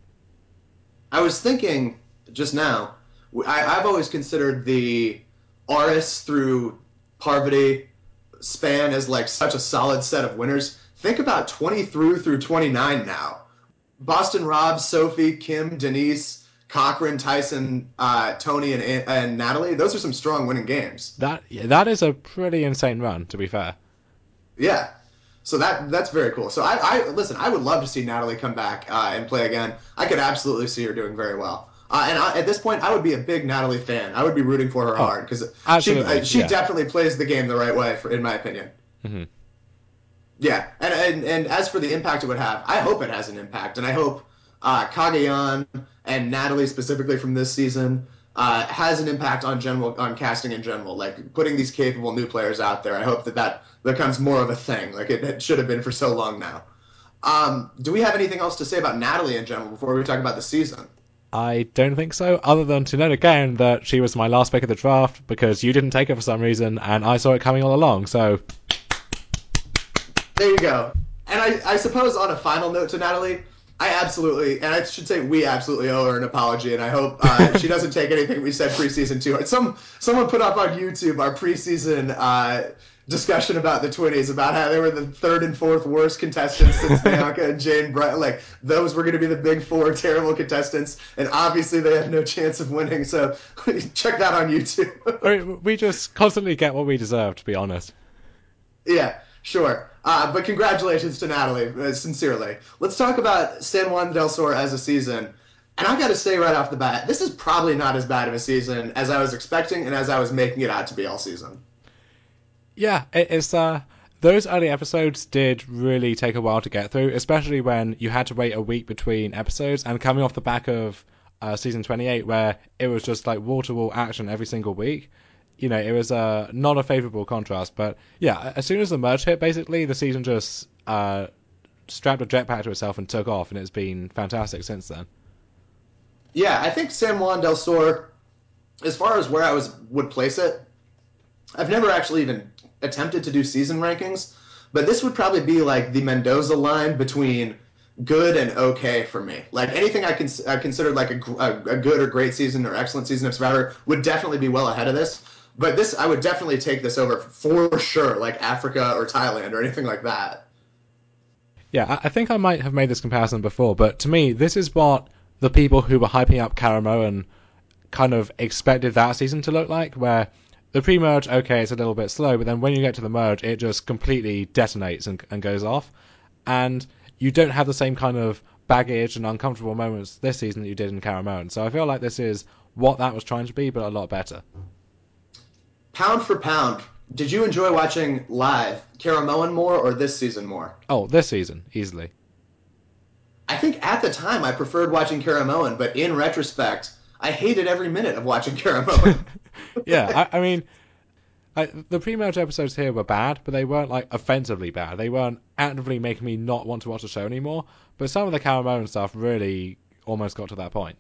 I was thinking just now, I, I've always considered the Aris through Parvati span as like such a solid set of winners. Think about twenty through through twenty-nine now. Boston Rob, Sophie, Kim, Denise, Cochran, Tyson, uh, Tony, and, and Natalie. Those are some strong winning games.
That yeah, that is a pretty insane run, to be fair.
Yeah. So that that's very cool. So I, I listen. I would love to see Natalie come back uh, and play again. I could absolutely see her doing very well. Uh, and I, at this point, I would be a big Natalie fan. I would be rooting for her
oh,
hard because she uh, she
yeah.
definitely plays the game the right way, for, in my opinion.
Mm-hmm.
Yeah, and, and and as for the impact it would have, I hope it has an impact, and I hope uh, Cagayan and Natalie specifically from this season uh, has an impact on general on casting in general. Like putting these capable new players out there. I hope that that becomes more of a thing, like it, it should have been for so long now. Um, do we have anything else to say about Natalie in general before we talk about the season?
I don't think so, other than to note again that she was my last pick of the draft because you didn't take her for some reason, and I saw it coming all along, so...
There you go. And I, I suppose on a final note to Natalie, I absolutely, and I should say we absolutely owe her an apology, and I hope uh, she doesn't take anything we said preseason too hard. Some, someone put up on YouTube our preseason uh, discussion about the Twinnies, about how they were the third and fourth worst contestants since Bianca and Jane Bright. Like, those were going to be the big four terrible contestants, and obviously they had no chance of winning, so check that on YouTube.
I mean, we just constantly get what we deserve, to be honest.
Yeah, sure. Uh, but congratulations to Natalie, uh, sincerely. Let's talk about San Juan del Sur as a season. And I got to say right off the bat, this is probably not as bad of a season as I was expecting and as I was making it out to be all season.
Yeah, it, it's uh, those early episodes did really take a while to get through, especially when you had to wait a week between episodes, and coming off the back of uh, season twenty-eight, where it was just like wall-to-wall action every single week. You know, it was uh, not a favourable contrast. But yeah, as soon as the merge hit, basically, the season just uh, strapped a jetpack to itself and took off, and it's been fantastic since then.
Yeah, I think San Juan del Sur, as far as where I was would place it, I've never actually even attempted to do season rankings, but this would probably be like the Mendoza line between good and okay for me. Like anything I, can, I considered like a, a, a good or great season or excellent season of Survivor would definitely be well ahead of this. But this, I would definitely take this over for sure, like Africa or Thailand or anything like that.
Yeah, I think I might have made this comparison before, but to me, this is what the people who were hyping up Karamoan kind of expected that season to look like, where the pre-merge, okay, it's a little bit slow, but then when you get to the merge, it just completely detonates and, and goes off. And you don't have the same kind of baggage and uncomfortable moments this season that you did in Karamoan. So I feel like this is what that was trying to be, but a lot better.
Pound for pound, did you enjoy watching live Karamoan more or this season more?
Oh, this season, easily.
I think at the time I preferred watching Karamoan, but in retrospect, I hated every minute of watching Karamoan.
yeah, I, I mean, I, the pre-merge episodes here were bad, but they weren't like offensively bad. They weren't actively making me not want to watch the show anymore. But some of the Karamoan stuff really almost got to that point.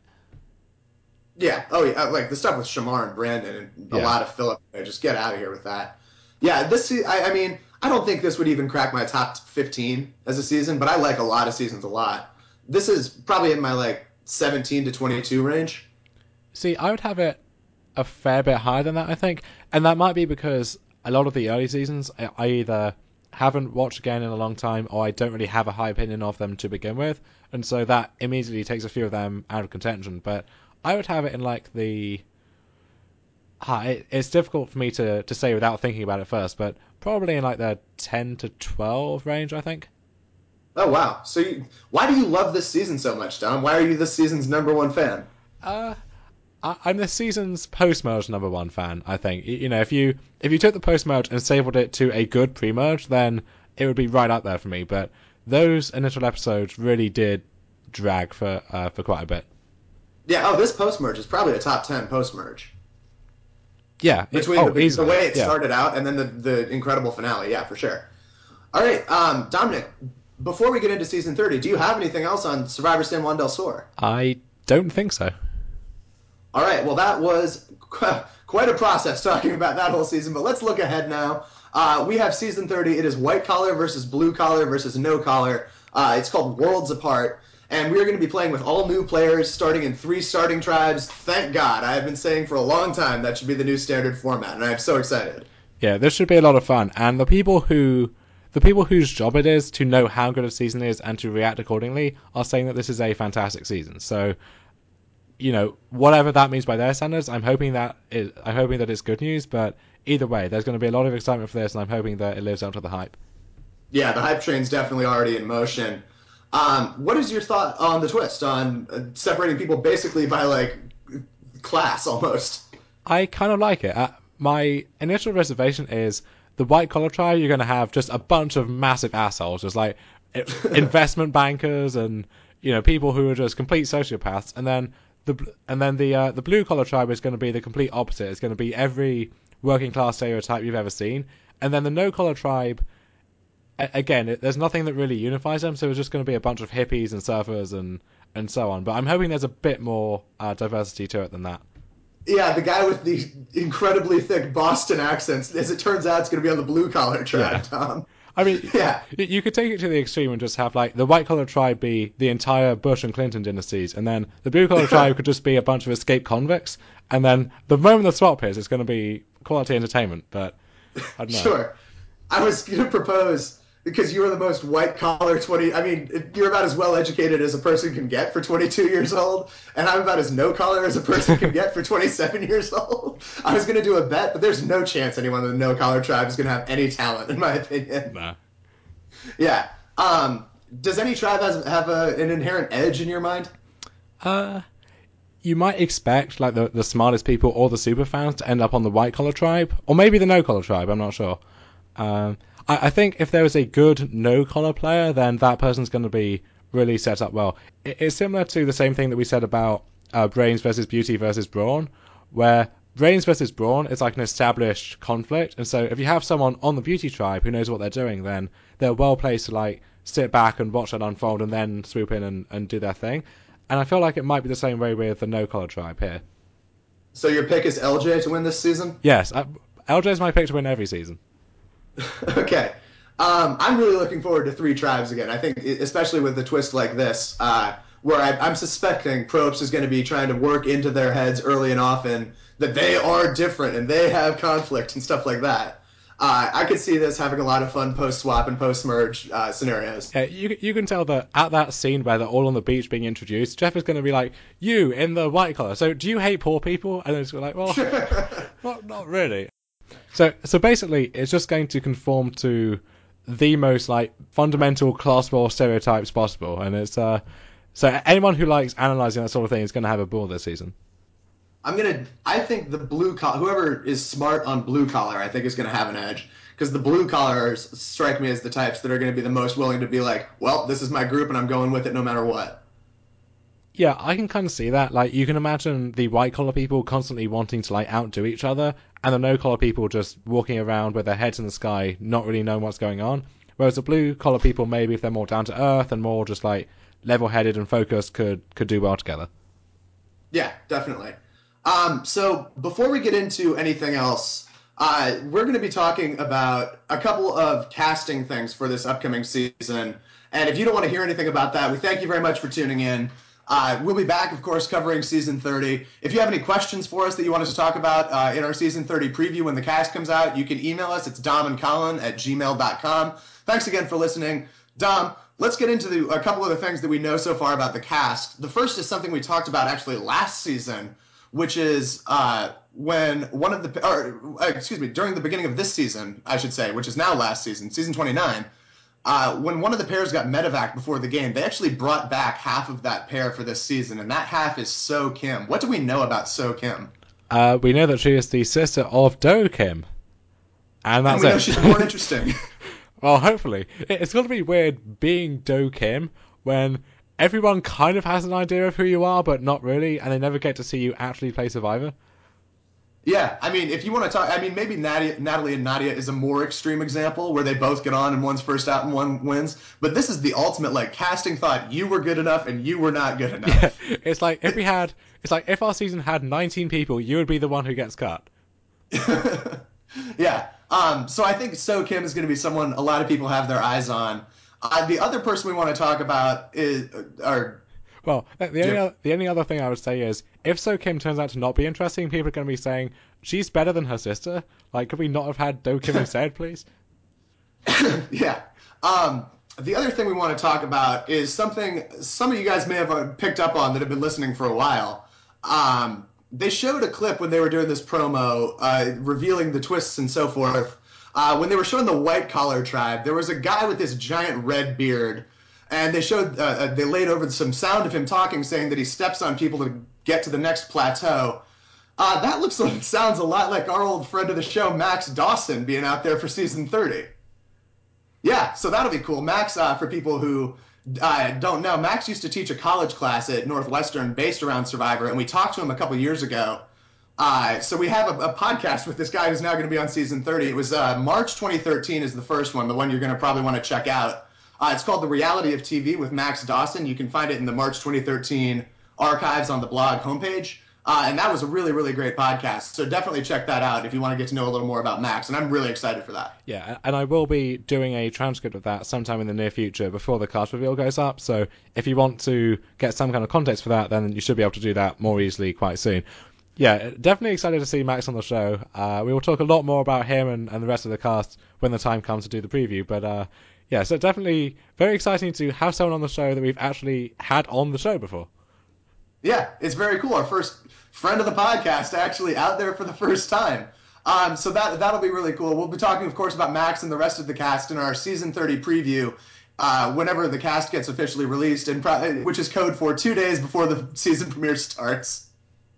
Yeah. Oh, yeah. Like the stuff with Shamar and Brandon and a
Yeah.
lot of Philip. Just get out of here with that. Yeah. This. I, I mean, I don't think this would even crack my top fifteen as a season, but I like a lot of seasons a lot. This is probably in my like seventeen to twenty-two range.
See, I would have it a fair bit higher than that, I think, and that might be because a lot of the early seasons I either haven't watched again in a long time, or I don't really have a high opinion of them to begin with, and so that immediately takes a few of them out of contention. But I would have it in like the ah, it, it's difficult for me to, to say without thinking about it first, but probably in like the ten to twelve range, I think.
Oh, wow. So you, why do you love this season so much, Dom? Why are you this season's number one fan?
Uh, I, I'm the season's post-merge number one fan, I think. You know, if you if you took the post-merge and stapled it to a good pre-merge, then it would be right up there for me. But those initial episodes really did drag for uh, for quite a bit.
Yeah, oh, this post-merge is probably a top ten post-merge.
Yeah. It,
Between
oh,
the, the
easily.
way it
Yeah.
started out and then the, the incredible finale, yeah, for sure. All right, um, Dominic, before we get into season thirty, do you have anything else on Survivor San Juan del Sur?
I don't think so.
All right, well, that was qu- quite a process talking about that whole season, but let's look ahead now. Uh, we have season thirty. It is white collar versus blue collar versus no collar. Uh, it's called Worlds Apart, and we're going to be playing with all new players starting in three starting tribes. Thank God. I have been saying for a long time that should be the new standard format, and I'm so excited.
Yeah, this should be a lot of fun. And the people who the people whose job it is to know how good a season is and to react accordingly are saying that this is a fantastic season. So, you know, whatever that means by their standards, I'm hoping that is, I'm hoping that it's good news. But either way, there's going to be a lot of excitement for this, and I'm hoping that it lives up to the hype.
Yeah, the hype train's definitely already in motion. Um, what is your thought on the twist on uh, separating people basically by like class almost?
I kind of like it. Uh, my initial reservation is the white collar tribe. You're going to have just a bunch of massive assholes, just like investment bankers and you know people who are just complete sociopaths, and then the and then the uh, the blue collar tribe is going to be the complete opposite. It's going to be every working class stereotype you've ever seen, and then the no collar tribe. Again, it, there's nothing that really unifies them, so it's just going to be a bunch of hippies and surfers and and so on. But I'm hoping there's a bit more uh, diversity to it than that.
Yeah, the guy with the incredibly thick Boston accents. As it turns out, it's going to be on the blue collar
Yeah.
tribe, Tom.
I mean,
Yeah,
you could take it to the extreme and just have like the white collar tribe be the entire Bush and Clinton dynasties, and then the blue collar tribe could just be a bunch of escaped convicts, and then the moment the swap is, it's going to be quality entertainment. But I don't know.
sure. I was going to propose because you are the most white collar twenty. I mean, you're about as well educated as a person can get for twenty-two years old, and I'm about as no collar as a person can get for twenty-seven years old. I was going to do a bet, but there's no chance anyone in the no collar tribe is going to have any talent, in my opinion.
Nah.
Yeah. Um, does any tribe has, have a, an inherent edge in your mind?
Uh, you might expect like the the smartest people or the super fans to end up on the white collar tribe, or maybe the no collar tribe. I'm not sure. Um, I, I think if there is a good no collar player, then that person's going to be really set up well. It, it's similar to the same thing that we said about uh, Brains versus Beauty versus Brawn, where Brains versus Brawn is like an established conflict, and so if you have someone on the Beauty tribe who knows what they're doing, then they're well placed to like sit back and watch that unfold and then swoop in and, and do their thing. And I feel like it might be the same way with the no collar tribe here.
So your pick is L J to win this season?
Yes, I, L J is my pick to win every season.
Okay. Um, I'm really looking forward to three tribes again. I think, especially with a twist like this, uh, where I, I'm suspecting Probst is going to be trying to work into their heads early and often that they are different and they have conflict and stuff like that. Uh, I could see this having a lot of fun post-swap and post-merge uh, scenarios.
Yeah, you you can tell that at that scene where they're all on the beach being introduced, Jeff is going to be like, "You in the white collar. So do you hate poor people?" And it's like, "Well, not not really." So so basically, it's just going to conform to the most like fundamental class war stereotypes possible, and it's uh so anyone who likes analyzing that sort of thing is going to have a ball this season.
I'm gonna. I think the blue collar, whoever is smart on blue collar, I think is gonna have an edge because the blue collars strike me as the types that are gonna be the most willing to be like, well, this is my group and I'm going with it no matter what.
Yeah, I can kind of see that. Like, you can imagine the white collar people constantly wanting to like outdo each other, and the no collar people just walking around with their heads in the sky, not really knowing what's going on. Whereas the blue collar people, maybe if they're more down to earth and more just like level headed and focused, could could do well together.
Yeah, definitely. Um, so before we get into anything else, uh, we're going to be talking about a couple of casting things for this upcoming season. And if you don't want to hear anything about that, we thank you very much for tuning in. Uh, we'll be back, of course, covering season thirty. If you have any questions for us that you want us to talk about uh, in our season thirty preview when the cast comes out, you can email us. It's domandcolin at gmail dot com. Thanks again for listening. Dom, let's get into the, a couple of the things that we know so far about the cast. The first is something we talked about actually last season which is uh, when one of the, or uh, excuse me, during the beginning of this season, I should say, which is now last season, season twenty-nine, uh, when one of the pairs got medevac before the game, they actually brought back half of that pair for this season, and that half is So Kim. What do we know about So Kim?
Uh, we know that she is the sister of Do Kim. And that's
and we
it.
know she's more interesting.
Well, hopefully. It's going to be weird being Do Kim when everyone kind of has an idea of who you are, but not really, and they never get to see you actually play Survivor.
Yeah, I mean, if you want to talk, I mean, maybe Nadia, Natalie and Nadia is a more extreme example where they both get on and one's first out and one wins. But this is the ultimate, like, casting thought you were good enough and you were not good enough.
Yeah, it's like if we had, it's like if our season had nineteen people, you would be the one who gets cut.
Yeah. Um, so I think So Kim is going to be someone a lot of people have their eyes on. Uh, the other person we want to talk about is, uh, or
Well, the only,
Jim.
other, the only other thing I would say is, if So Kim turns out to not be interesting, people are going to be saying, she's better than her sister. Like, could we not have had Do Kim instead, please?
Yeah. Um, the other thing we want to talk about is something some of you guys may have picked up on that have been listening for a while. Um, they showed a clip when they were doing this promo, uh, revealing the twists and so forth. Uh, when they were showing the White Collar Tribe, there was a guy with this giant red beard, and they showed, uh, they laid over some sound of him talking, saying that he steps on people to get to the next plateau. Uh, that looks like, sounds a lot like our old friend of the show, Max Dawson, being out there for season thirty. Yeah, so that'll be cool. Max, uh, for people who uh, don't know, Max used to teach a college class at Northwestern based around Survivor, and we talked to him a couple years ago. Uh, so we have a, a podcast with this guy who's now going to be on season thirty. It was uh, March twenty thirteen is the first one, the one you're going to probably want to check out. Uh, it's called The Reality of T V with Max Dawson. You can find it in the March twenty thirteen archives on the blog homepage. Uh, and that was a really, really great podcast. So definitely check that out if you want to get to know a little more about Max. And I'm really excited for that.
Yeah, and I will be doing a transcript of that sometime in the near future before the cast reveal goes up. So if you want to get some kind of context for that, then you should be able to do that more easily quite soon. Yeah, definitely excited to see Max on the show. Uh, we will talk a lot more about him and, and the rest of the cast when the time comes to do the preview. But uh, yeah, so definitely very exciting to have someone on the show that we've actually had on the show before.
Yeah, it's very cool. Our first friend of the podcast actually out there for the first time. Um, so that that'll be really cool. We'll be talking, of course, about Max and the rest of the cast in our season thirty preview uh, whenever the cast gets officially released, and pro- which is code for two days before the season premiere starts.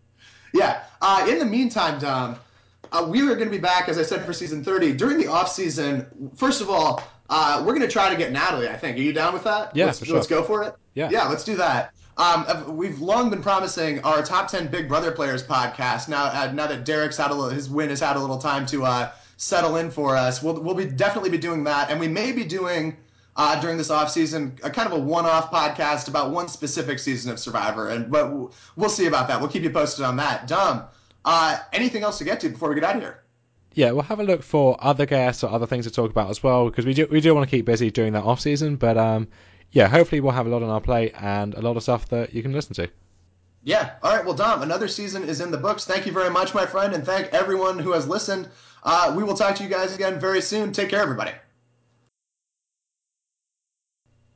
Yeah. Uh, in the meantime, Dom, uh, we are going to be back, as I said, for season thirty. During the off season, first of all, uh, we're going to try to get Natalie, I think. Are you down with that?
Yeah,
let's,
for sure.
Let's go for it?
Yeah.
Yeah, let's do that. Um, we've long been promising our top ten Big Brother players podcast. Now, uh, now that Derek's had a little, his win has had a little time to uh, settle in for us, we'll we'll be definitely be doing that, and we may be doing uh, during this off season a kind of a one-off podcast about one specific season of Survivor, and but we'll see about that. We'll keep you posted on that. Dom, uh, anything else to get to before we get out of here?
Yeah, we'll have a look for other guests or other things to talk about as well, because we do we do want to keep busy during that off season, but um. Yeah, hopefully we'll have a lot on our plate and a lot of stuff that you can listen to.
Yeah. All right. Well, Dom, another season is in the books. Thank you very much, my friend, and thank everyone who has listened. Uh, we will talk to you guys again very soon. Take care, everybody.